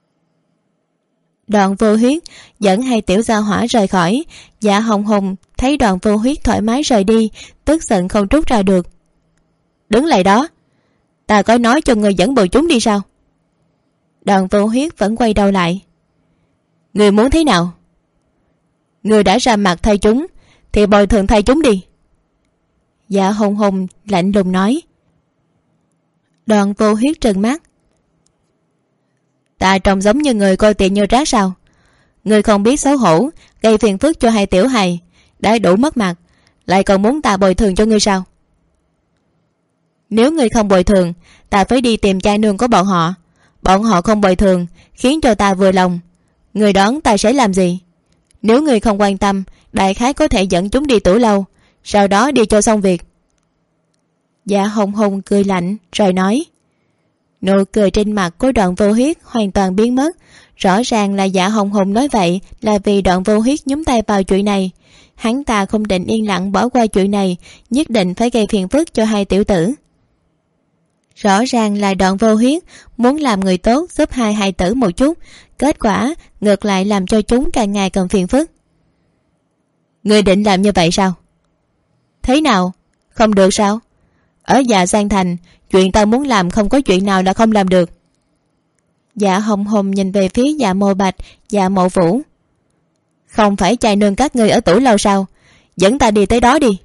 Đoạn Vô Huyết dẫn hai tiểu gia hỏa rời khỏi. Dạ Hồng Hùng thấy Đoạn Vô Huyết thoải mái rời đi, tức giận không trút ra được. Đứng lại đó, ta có nói cho người dẫn bọn chúng đi sao? Đoạn Vô Huyết vẫn quay đầu lại. Người muốn thế nào? Người đã ra mặt thay chúng thì bồi thường thay chúng đi. Dạ Hồng Hùng lạnh lùng nói. Đoạn Vô Huyết trừng mắt. Ta trông giống như người coi tiền như rác sao? Người không biết xấu hổ, gây phiền phức cho hai tiểu hài, đã đủ mất mặt, lại còn muốn ta bồi thường cho ngươi sao? Nếu ngươi không bồi thường, ta phải đi tìm cha nương của bọn họ. Bọn họ không bồi thường, khiến cho ta vừa lòng. Người đoán ta sẽ làm gì? Nếu người không quan tâm, đại khái có thể dẫn chúng đi tủ lâu, sau đó đi cho xong việc. Dạ Hồng Hùng cười lạnh rồi nói. Nụ cười trên mặt của Đoạn Vô Huyết hoàn toàn biến mất. Rõ ràng là Dạ Hồng Hùng nói vậy là vì Đoạn Vô Huyết nhúng tay vào chuyện này. Hắn ta không định yên lặng bỏ qua chuyện này, nhất định phải gây phiền phức cho hai tiểu tử. Rõ ràng là Đoạn Vô Huyết muốn làm người tốt giúp hai hài tử một chút, kết quả ngược lại làm cho chúng càng ngày càng phiền phức. Người định làm như vậy sao? Thế nào? Không được sao? Ở Dạ Giang Thành, chuyện ta muốn làm không có chuyện nào là không làm được. Dạ Hồng Hùng nhìn về phía Dạ Mộ Bạch, Dạ Mộ Vũ. Không phải chài nương các ngươi ở tủ lâu sao? Dẫn ta đi tới đó đi.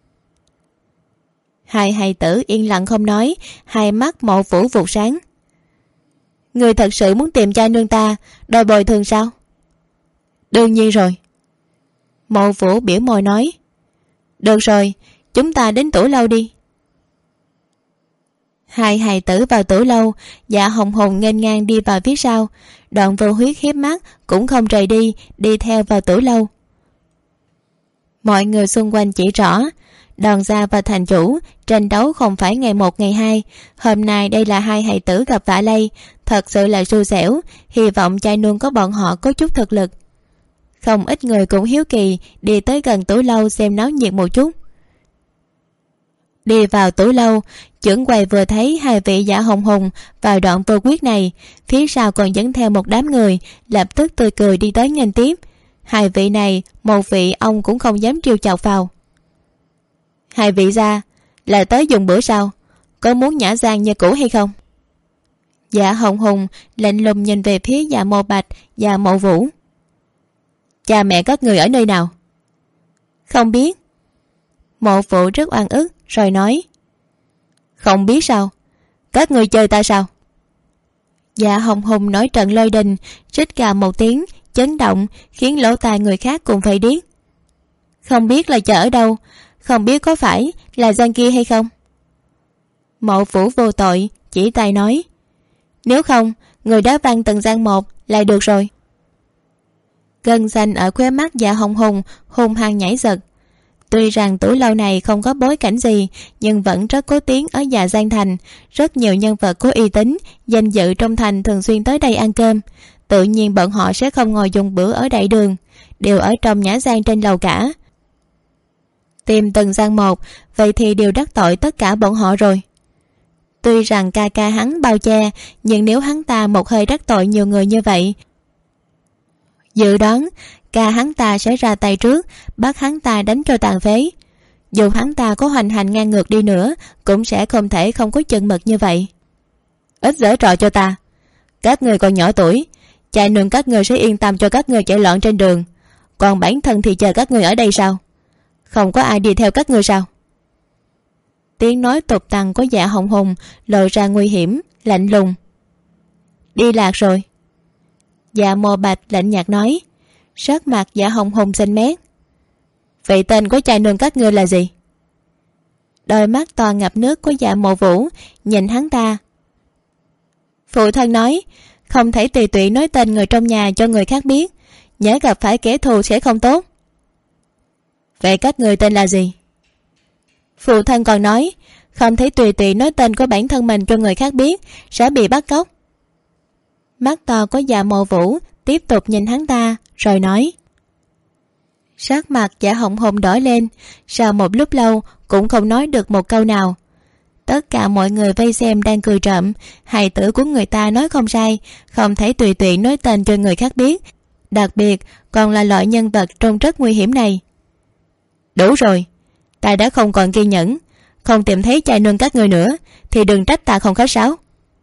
Hai hài tử yên lặng không nói, hai mắt Mộ Vũ vụt sáng. Người thật sự muốn tìm cha nương ta, đòi bồi thường sao? Đương nhiên rồi. Mộ Vũ biểu môi nói. Được rồi, chúng ta đến tủ lâu đi. Hai hài tử vào tủ lâu, Dạ Hồng Hùng nghênh ngang đi vào phía sau. Đoạn Vô Huyết hiếp mắt cũng không rời đi, đi theo vào tủ lâu. Mọi người xung quanh chỉ rõ Đoàn gia và thành chủ tranh đấu không phải ngày một ngày hai. Hôm nay đây là hai hài tử gặp vạ lây, thật sự là xui xẻo. Hy vọng trai nương của bọn họ có chút thực lực. Không ít người cũng hiếu kỳ đi tới gần tủ lâu xem náo nhiệt một chút. Đi vào tủ lâu, trưởng quầy vừa thấy hai vị Dạ Hồng Hùng và Đoạn Vô Quyết này, phía sau còn dẫn theo một đám người, lập tức tươi cười đi tới nghênh tiếp. Hai vị này, một vị ông cũng không dám trêu chọc vào. Hai vị gia là tới dùng bữa sao? Có muốn nhã gian như cũ hay không? Dạ Hồng Hùng lạnh lùng nhìn về phía Dạ Mộ Bạch và Mộ Vũ. Cha mẹ các người ở nơi nào? Không biết. Mộ Vũ rất oan ức rồi nói. Không biết sao? Các người chơi ta sao? Dạ Hồng Hùng nói trận lôi đình, rít gào một tiếng chấn động khiến lỗ tai người khác cũng phải điếc. Không biết là chờ ở đâu, không biết có phải là gian kia hay không? Mộ Vũ vô tội chỉ tay nói. Nếu không, người đá văng từng gian một lại được rồi. Gân xanh ở khóe mắt Dạ Hồng Hùng hung hăng nhảy giật. Tuy rằng tủ lâu này không có bối cảnh gì, nhưng vẫn rất có tiếng ở Dạ Giang Thành. Rất nhiều nhân vật có uy tín, danh dự trong thành thường xuyên tới đây ăn cơm. Tự nhiên bọn họ sẽ không ngồi dùng bữa ở đại đường, đều ở trong nhã gian trên lầu cả. Tìm từng gian một, vậy thì đều đắc tội tất cả bọn họ rồi. Tuy rằng ca ca hắn bao che, nhưng nếu hắn ta một hơi đắc tội nhiều người như vậy, dự đoán ca hắn ta sẽ ra tay trước, bắt hắn ta đánh cho tàn phế. Dù hắn ta có hoành hành ngang ngược đi nữa, cũng sẽ không thể không có chừng mực như vậy. Ít giở trò cho ta. Các người còn nhỏ tuổi, cha nương các người sẽ yên tâm cho các người chạy loạn trên đường. Còn bản thân thì chờ các người ở đây sao? Không có ai đi theo các người sao? Tiếng nói tục tằn của Dạ Hồng Hùng lộ ra nguy hiểm, lạnh lùng. Đi lạc rồi. Dạ Mộ Bạch lạnh nhạt nói. Sắc mặt Dạ Hồng Hùng xanh mét. Vậy tên của cha nương các ngươi là gì? Đôi mắt to ngập nước của Dạ Mộ Vũ nhìn hắn ta. Phụ thân nói, không thể tùy tiện nói tên người trong nhà cho người khác biết, nhớ gặp phải kẻ thù sẽ không tốt. Vậy các người tên là gì? Phụ thân còn nói, không thể tùy tiện nói tên của bản thân mình cho người khác biết, sẽ bị bắt cóc. Mắt to của Dạ Mộ Vũ tiếp tục nhìn hắn ta rồi nói. Sắc mặt Dạ Hồng Hùng đỏ lên, sau một lúc lâu cũng không nói được một câu nào. Tất cả mọi người vây xem đang cười trộm. Hài tử của người ta nói không sai, không thể tùy tiện nói tên cho người khác biết, đặc biệt còn là loại nhân vật trông rất nguy hiểm này. Đủ rồi, ta đã không còn kiên nhẫn, không tìm thấy cha nương các người nữa thì đừng trách ta không khách sáo.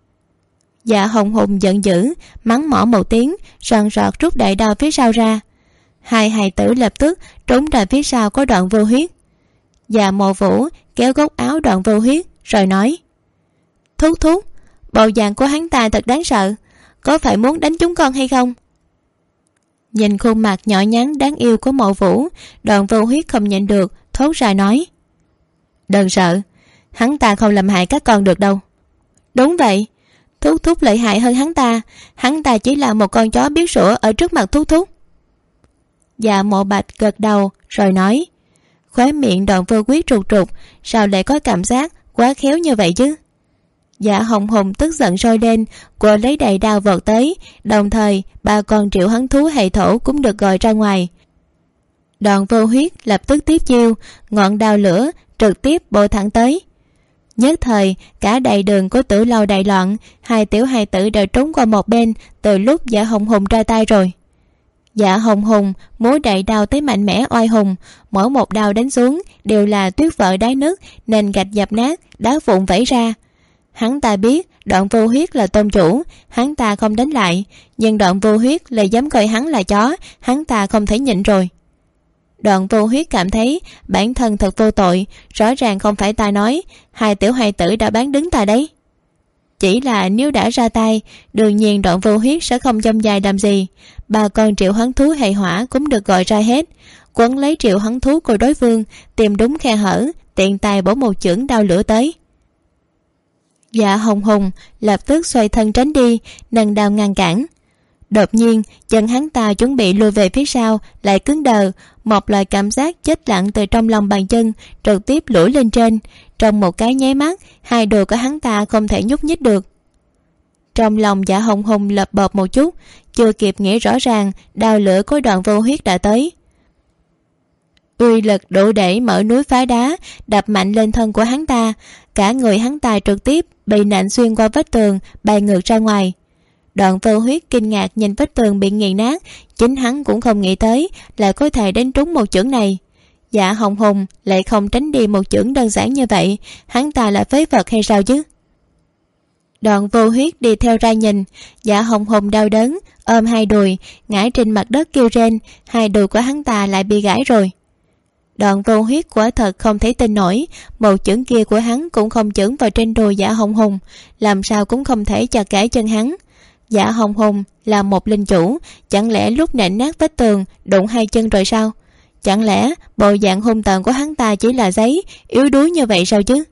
Dạ Hồng Hùng giận dữ mắng mỏ một tiếng, soàn soạt rút đại đao phía sau ra. Hai hài tử lập tức trốn ra phía sau có Đoạn Vô Huyết. Dạ Mộ Vũ kéo góc áo Đoạn Vô Huyết rồi nói. Thúc thúc, bộ dạng của hắn ta thật đáng sợ, có phải muốn đánh chúng con hay không? Nhìn khuôn mặt nhỏ nhắn đáng yêu của Mộ Vũ, Đoạn Vô Huyết không nhịn được thốt ra nói. Đừng sợ, hắn ta không làm hại các con được đâu. Đúng vậy, thúc thúc lợi hại hơn hắn ta chỉ là một con chó biết sủa ở trước mặt thúc thúc. Dạ Mộ Bạch gật đầu rồi nói. Khóe miệng Đoạn Vô Quyết trục trục, sao lại có cảm giác quá khéo như vậy chứ? Dạ Hồng Hùng tức giận sôi lên, cô lấy đầy đao vọt tới, đồng thời ba con triệu hắn thú hệ thổ cũng được gọi ra ngoài. Đoạn Vô Huyết lập tức tiếp chiêu, ngọn đao lửa trực tiếp bổ thẳng tới. Nhất thời cả đại đường của tử lâu đại loạn, hai tiểu hài tử đều trốn qua một bên từ lúc Dạ Hồng Hùng ra tay rồi. Dạ Hồng Hùng múa đại đao tới mạnh mẽ oai hùng, mỗi một đao đánh xuống đều là tuyết vỡ đáy nước, nền gạch dập nát, đá vụn vẩy ra. Hắn ta biết Đoạn Vô Huyết là tôn chủ, hắn ta không đánh lại, nhưng Đoạn Vô Huyết lại dám coi hắn là chó, hắn ta không thể nhịn rồi. Đoạn Vô Huyết cảm thấy bản thân thật vô tội, rõ ràng không phải ta nói, hai tiểu hài tử đã bán đứng ta đấy. Chỉ là nếu đã ra tay, đương nhiên Đoạn Vô Huyết sẽ không dông dài làm gì. Ba con triệu hắn thú hệ hỏa cũng được gọi ra hết, quấn lấy triệu hắn thú của đối phương, tìm đúng khe hở, tiện tay bổ một chưởng đao lửa tới. Dạ Hồng Hùng lập tức xoay thân tránh đi, nâng đao ngăn cản. Đột nhiên chân hắn ta chuẩn bị lùi về phía sau lại cứng đờ, một loại cảm giác chết lặng từ trong lòng bàn chân trực tiếp lủi lên trên. Trong một cái nháy mắt, hai đùi của hắn ta không thể nhúc nhích được. Trong lòng Dạ Hồng Hồng lập bợp một chút, chưa kịp nghĩ rõ ràng, đao lửa của Đoạn Vô Huyết đã tới. Uy lực đủ để mở núi phá đá, đập mạnh lên thân của hắn ta. Cả người hắn ta trực tiếp bị nện xuyên qua vách tường, bay ngược ra ngoài. Đoạn Vô Huyết kinh ngạc nhìn vách tường bị nghiền nát, chính hắn cũng không nghĩ tới lại có thể đánh trúng một chưởng này. Dạ Hồng Hồng lại không tránh đi một chưởng đơn giản như vậy, hắn ta là phế vật hay sao chứ? Đoạn Vô Huyết đi theo ra nhìn, Dạ Hồng Hồng đau đớn, ôm hai đùi, ngã trên mặt đất kêu rên, hai đùi của hắn ta lại bị gãy rồi. Đoạn Vô Huyết quả thật không thể tin nổi, một chưởng kia của hắn cũng không chưởng vào trên đùi Dạ Hồng Hồng, làm sao cũng không thể chặt gãy chân hắn. Dạ Hồng Hồng là một linh chủ, chẳng lẽ lúc nện nát vách tường đụng hai chân rồi sao? Chẳng lẽ bộ dạng hung tợn của hắn ta chỉ là giấy, yếu đuối như vậy sao chứ?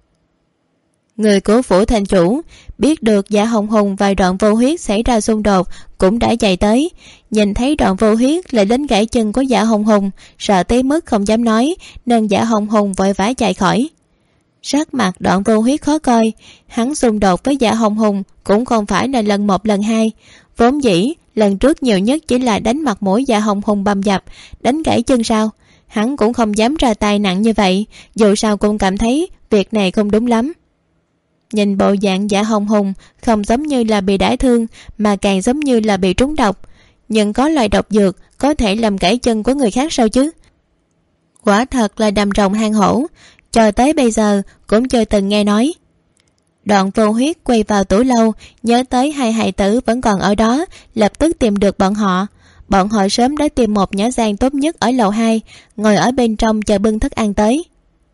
Người của phủ thành chủ biết được Dạ Hồng Hồng và Đoạn Vô Huyết xảy ra xung đột cũng đã chạy tới, nhìn thấy Đoạn Vô Huyết lại đánh gãy chân của Dạ Hồng Hồng, sợ tới mức không dám nói, nên Dạ Hồng Hồng vội vã chạy khỏi. Sắc mặt Đoạn Vô Huyết khó coi, hắn xung đột với Dạ Hồng Hồng cũng không phải là lần một lần hai, vốn dĩ lần trước nhiều nhất chỉ là đánh mặt mũi Dạ Hồng Hồng bầm dập, đánh gãy chân sao. Hắn cũng không dám ra tay nặng như vậy, dù sao cũng cảm thấy việc này không đúng lắm. Nhìn bộ dạng Dạ Hồng Hồng không giống như là bị đả thương, mà càng giống như là bị trúng độc. Nhưng có loại độc dược có thể làm gãy chân của người khác sao chứ? Quả thật là đầm rồng hang hổ, cho tới bây giờ cũng chưa từng nghe nói. Đoạn Vô Huyết quay vào tủ lâu, nhớ tới hai hài tử vẫn còn ở đó, lập tức tìm được bọn họ. Bọn họ sớm đã tìm một nhã gian tốt nhất ở lầu 2, ngồi ở bên trong chờ bưng thức ăn tới.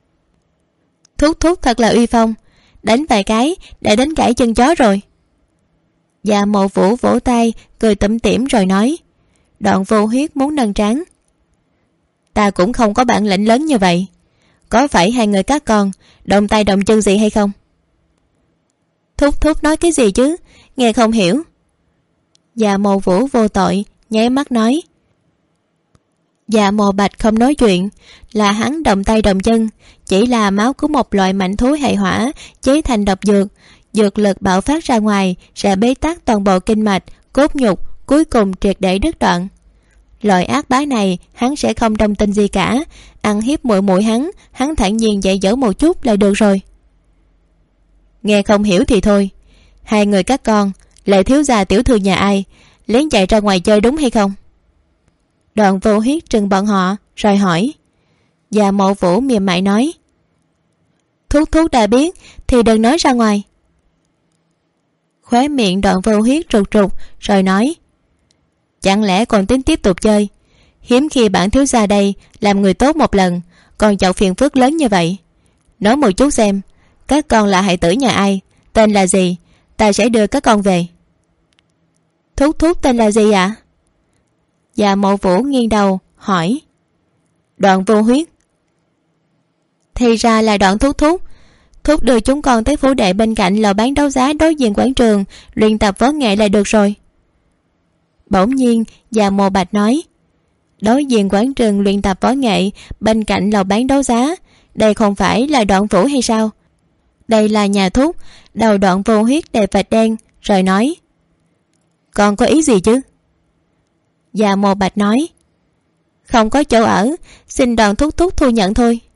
Thúc thúc thật là uy phong, đánh vài cái đã đánh gãy chân chó rồi. Dạ Mộ Vũ vỗ tay cười tủm tỉm rồi nói. Đoạn Vô Huyết muốn nâng trán. Ta cũng không có bản lĩnh lớn như vậy, có phải hai người các con động tay động chân gì hay không? Thúc thúc nói cái gì chứ, nghe không hiểu. Dạ Mộ Vũ vô tội nháy mắt nói. Dạ Mộ Bạch không nói chuyện, là hắn động tay động chân, chỉ là máu của một loại mảnh thú hệ hỏa chế thành độc dược, dược lực bạo phát ra ngoài sẽ bế tắc toàn bộ kinh mạch, cốt nhục, cuối cùng triệt để đứt đoạn. Loại ác bá này hắn sẽ không đồng tình gì cả, ăn hiếp muội muội hắn thản nhiên dạy dỗ một chút là được rồi. Nghe không hiểu thì thôi, hai người các con lại thiếu gia tiểu thư nhà ai, lén chạy ra ngoài chơi đúng hay không? Đoạn Vô Huyết trừng bọn họ rồi hỏi. Và Mộ Vũ mềm mại nói. Thúc thúc đã biết thì đừng nói ra ngoài. Khóe miệng Đoạn Vô Huyết rụt rụt rồi nói. Chẳng lẽ còn tính tiếp tục chơi? Hiếm khi bản thiếu gia đây làm người tốt một lần, còn chậu phiền phức lớn như vậy. Nói một chút xem, các con là hài tử nhà ai, tên là gì, ta sẽ đưa các con về. Thúc thúc tên là gì ạ? Dạ Mộ Vũ nghiêng đầu hỏi. Đoạn Vô Huyết. Thì ra là Đoạn thúc thúc. Thúc đưa chúng con tới phủ đệ bên cạnh lò bán đấu giá đối diện quảng trường luyện tập võ nghệ là được rồi. Bỗng nhiên Dạ Mộ Bạch nói. Đối diện quảng trường luyện tập võ nghệ bên cạnh lò bán đấu giá, đây không phải là Đoạn Vũ hay sao? Đây là nhà thúc. Đầu Đoạn Vô Huyết đầy vạch đen rồi nói. Còn có ý gì chứ? Dạ Mộ Bạch nói. Không có chỗ ở, xin Đoạn thúc thúc thu nhận thôi.